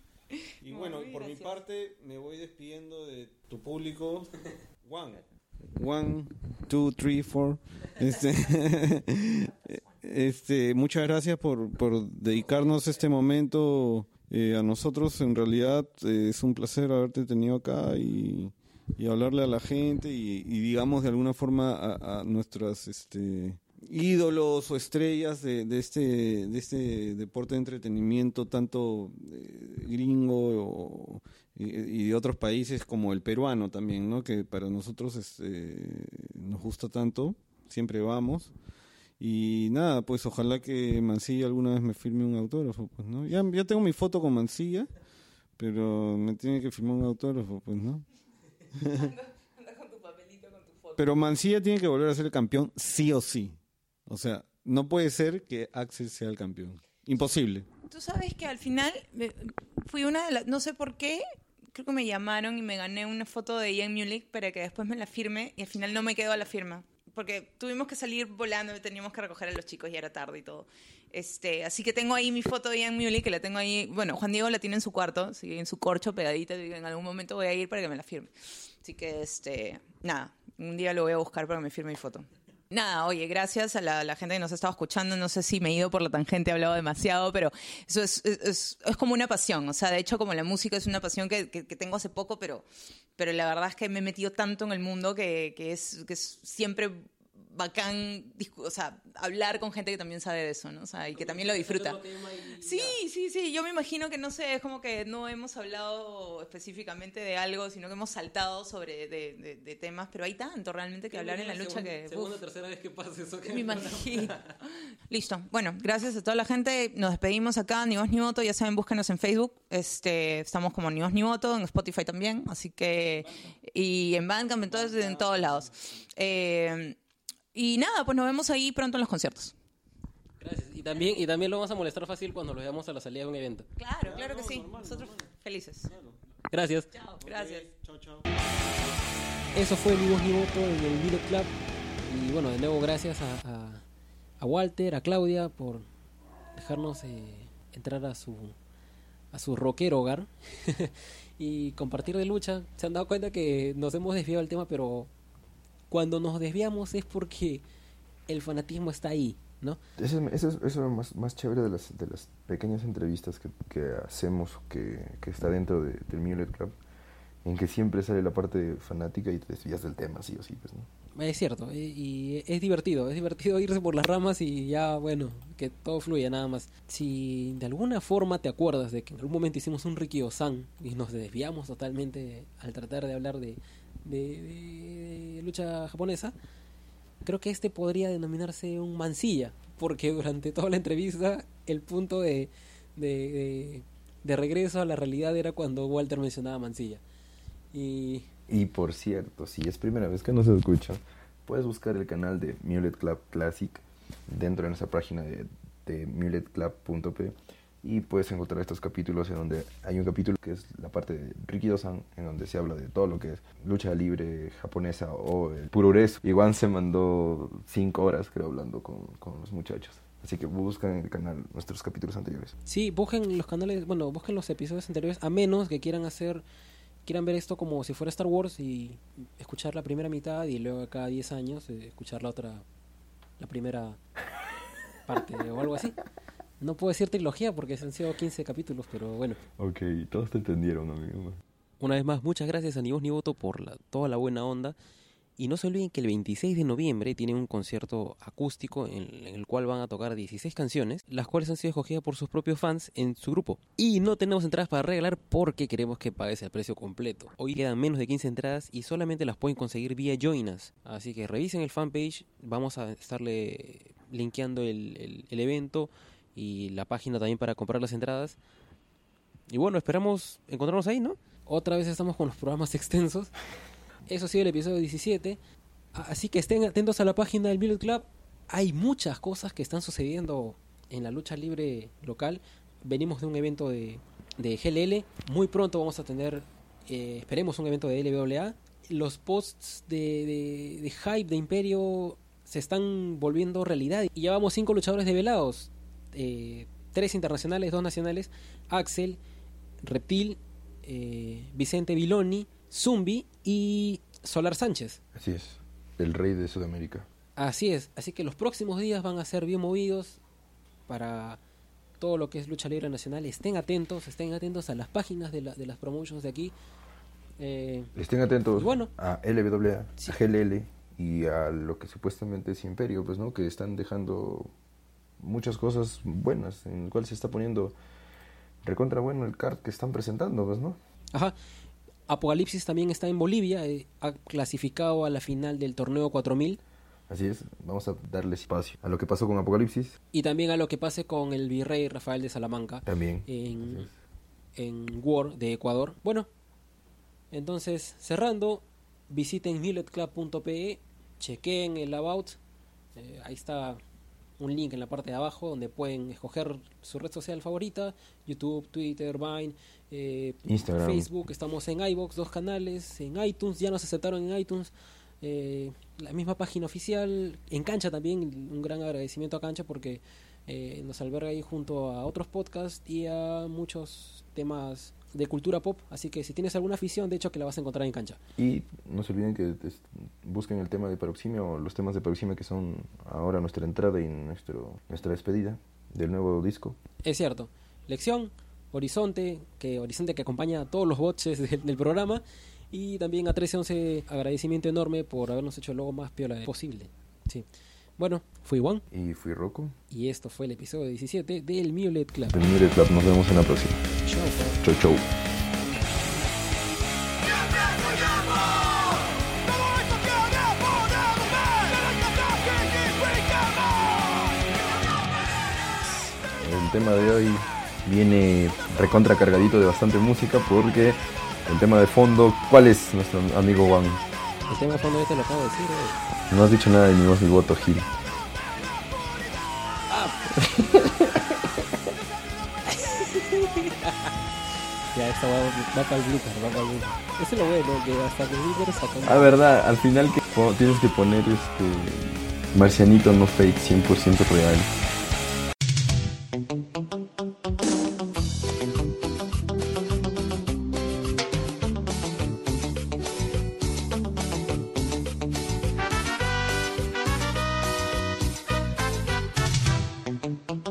Y Muy bueno, bien, por mi gracias. parte me voy despidiendo de tu público. Juan. One, two, three, four. Este, este, muchas gracias por, por dedicarnos este momento eh, a nosotros. En realidad eh, es un placer haberte tenido acá y, y hablarle a la gente y, y digamos de alguna forma a, a nuestras este, ídolos o estrellas de, de este de este deporte de entretenimiento tanto eh, gringo o- y, y de otros países como el peruano también, ¿no? Que para nosotros este, nos gusta tanto, siempre vamos. Y nada, pues ojalá que Mancilla alguna vez me firme un autógrafo, pues, ¿no? Ya, ya tengo mi foto con Mancilla, pero me tiene que firmar un autógrafo, pues, ¿no? Anda con tu papelito, con tu foto. Pero Mancilla tiene que volver a ser el campeón sí o sí. O sea, no puede ser que Axel sea el campeón. Imposible. Tú sabes que al final me- fui una de las, no sé por qué, creo que me llamaron y me gané una foto de Ian Mulich para que después me la firme y al final no me quedó la firma. Porque tuvimos que salir volando y teníamos que recoger a los chicos y era tarde y todo. Este, así que tengo ahí mi foto de Ian Mulich, que la tengo ahí. Bueno, Juan Diego la tiene en su cuarto, sigue en su corcho pegadita. Y en algún momento voy a ir para que me la firme. Así que, este, nada, un día lo voy a buscar para que me firme mi foto. Nada, oye, gracias a la, a la gente que nos ha estado escuchando. No sé si me he ido por la tangente, he hablado demasiado, pero eso es, es, es, es como una pasión. O sea, de hecho, como la música es una pasión que, que, que tengo hace poco, pero, pero la verdad es que me he metido tanto en el mundo que, que, es, que es siempre bacán, discu- o sea, hablar con gente que también sabe de eso, ¿no? O sea, y que también lo disfruta. Sí, sí, sí, yo me imagino que, no sé, es como que no hemos hablado específicamente de algo, sino que hemos saltado sobre de, de, de temas, pero hay tanto realmente que hablar en la lucha que... Segunda, uf. tercera vez que pasa eso. Que Me imagino. Listo. Bueno, gracias a toda la gente. Nos despedimos acá, Ni Voz Ni Voto. Ya saben, búsquenos en Facebook. Este, estamos como Ni Voz Ni Voto, en Spotify también. Así que... Y en Bandcamp, entonces, en todos lados. Eh, y nada, pues nos vemos ahí pronto en los conciertos. Gracias. Y también, y también lo vamos a molestar fácil cuando lo veamos a la salida de un evento. Claro, claro que no, sí. normal, Nosotros normal. felices. Gracias. Chao, gracias. Chao, chao. Eso fue Ni Voz Ni Voto en el Video Club. Y bueno, de nuevo gracias a, a, a Walter, a Claudia por dejarnos eh, entrar a su a su rockero hogar y compartir de lucha. Se han dado cuenta que nos hemos desviado del tema, pero cuando nos desviamos es porque el fanatismo está ahí, ¿no? Eso es, eso es, eso es lo más, más chévere de las, de las pequeñas entrevistas que, que hacemos, que, que está dentro de, del Mulet Club, en que siempre sale la parte fanática y te desvías del tema, sí o sí, pues, ¿no? Es cierto, y, y es divertido, es divertido irse por las ramas y ya, bueno, que todo fluya nada más. Si de alguna forma te acuerdas de que en algún momento hicimos un Rikyo-san y nos desviamos totalmente al tratar de hablar de, de, de, de lucha japonesa, creo que este podría denominarse un mancilla, porque durante toda la entrevista el punto de, de, de, de regreso a la realidad era cuando Walter mencionaba mancilla. Y... y por cierto, si es primera vez que nos escuchan, puedes buscar el canal de Mulet Club Classic dentro de nuestra página de, de mulet club punto p y puedes encontrar estos capítulos en donde hay un capítulo que es la parte de Rikyo-san, en donde se habla de todo lo que es lucha libre japonesa o el puroresu. Igual se mandó cinco horas, creo, hablando con, con los muchachos. Así que buscan en el canal nuestros capítulos anteriores. Sí, busquen los canales, bueno, busquen los episodios anteriores, a menos que quieran hacer, quieran ver esto como si fuera Star Wars y escuchar la primera mitad y luego cada diez años eh, escuchar la otra, la primera parte o algo así. No puedo decir trilogía porque han sido quince capítulos, pero bueno. Ok, todos te entendieron, amigo. Una vez más, muchas gracias a Ni Voz Ni Voto por la, toda la buena onda. Y no se olviden que el veintiséis de noviembre tienen un concierto acústico en, en el cual van a tocar dieciséis canciones, las cuales han sido escogidas por sus propios fans en su grupo. Y no tenemos entradas para regalar porque queremos que pagues el precio completo. Hoy quedan menos de quince entradas y solamente las pueden conseguir vía Join Us. Así que revisen el fanpage, vamos a estarle linkeando el, el, el evento y la página también para comprar las entradas. Y bueno, esperamos encontrarnos ahí, ¿no? Otra vez estamos con los programas extensos. Eso ha sido el episodio diecisiete. Así que estén atentos a la página del Mulet Club. Hay muchas cosas que están sucediendo en la lucha libre local. Venimos de un evento de, de G L L. Muy pronto vamos a tener, eh, esperemos, un evento de L W A. Los posts de, de, de hype de Imperio se están volviendo realidad. Y llevamos cinco luchadores develados. Eh, tres internacionales, dos nacionales. Axel, Reptil, eh, Vicente Viloni, Zumbi y Solar Sánchez. Así es, el rey de Sudamérica. Así es, así que los próximos días van a ser bien movidos para todo lo que es lucha libre nacional. Estén atentos, estén atentos a las páginas de, la, de las promotions de aquí. Eh, estén atentos bueno, a L W A, sí. a G L L y a lo que supuestamente es Imperio, pues, ¿no? Que están dejando muchas cosas buenas, en el cual se está poniendo recontra bueno el card que están presentando, pues, ¿no? Ajá. Apocalipsis también está en Bolivia, eh, ha clasificado a la final del torneo cuatro mil. Así es, vamos a darle espacio a lo que pasó con Apocalipsis. Y también a lo que pase con el virrey Rafael de Salamanca. También. En, en War de Ecuador. Bueno, entonces cerrando, visiten mulet club punto p e, chequen el About. Eh, ahí está un link en la parte de abajo donde pueden escoger su red social favorita, YouTube, Twitter, Vine, eh, Instagram, Facebook. Estamos en iVoox, dos canales, en iTunes, ya nos aceptaron en iTunes, eh, la misma página oficial, en Cancha también, un gran agradecimiento a Cancha porque eh, nos alberga ahí junto a otros podcasts y a muchos temas de cultura pop, así que si tienes alguna afición, de hecho que la vas a encontrar en Cancha. Y no se olviden que busquen el tema de Paroximia o los temas de Paroximia que son ahora nuestra entrada y nuestro nuestra despedida del nuevo disco. Es cierto. Lección, Horizonte, que Horizonte que acompaña a todos los botches de, del programa, y también a trece once, agradecimiento enorme por habernos hecho el logo más piola posible. Sí. Bueno, fui Juan. Y fui Rocco. Y esto fue el episodio diecisiete del Mulet Club. Del Mulet Club, nos vemos en la próxima. Chau, chau. Chau. El tema de hoy viene recontra cargadito de bastante música porque el tema de fondo, ¿cuál es nuestro amigo Juan? El tema de fondo ya te lo acabo de decir. Eh. No has dicho nada de Ni Voz Ni Voto, Gil. Ya, esta va, va para el blooper, va para el blooper. Eso es lo bueno, que hasta que el blooper saca. Ah, verdad, al final que tienes que poner este Marcianito no fake, cien por ciento real. Chao.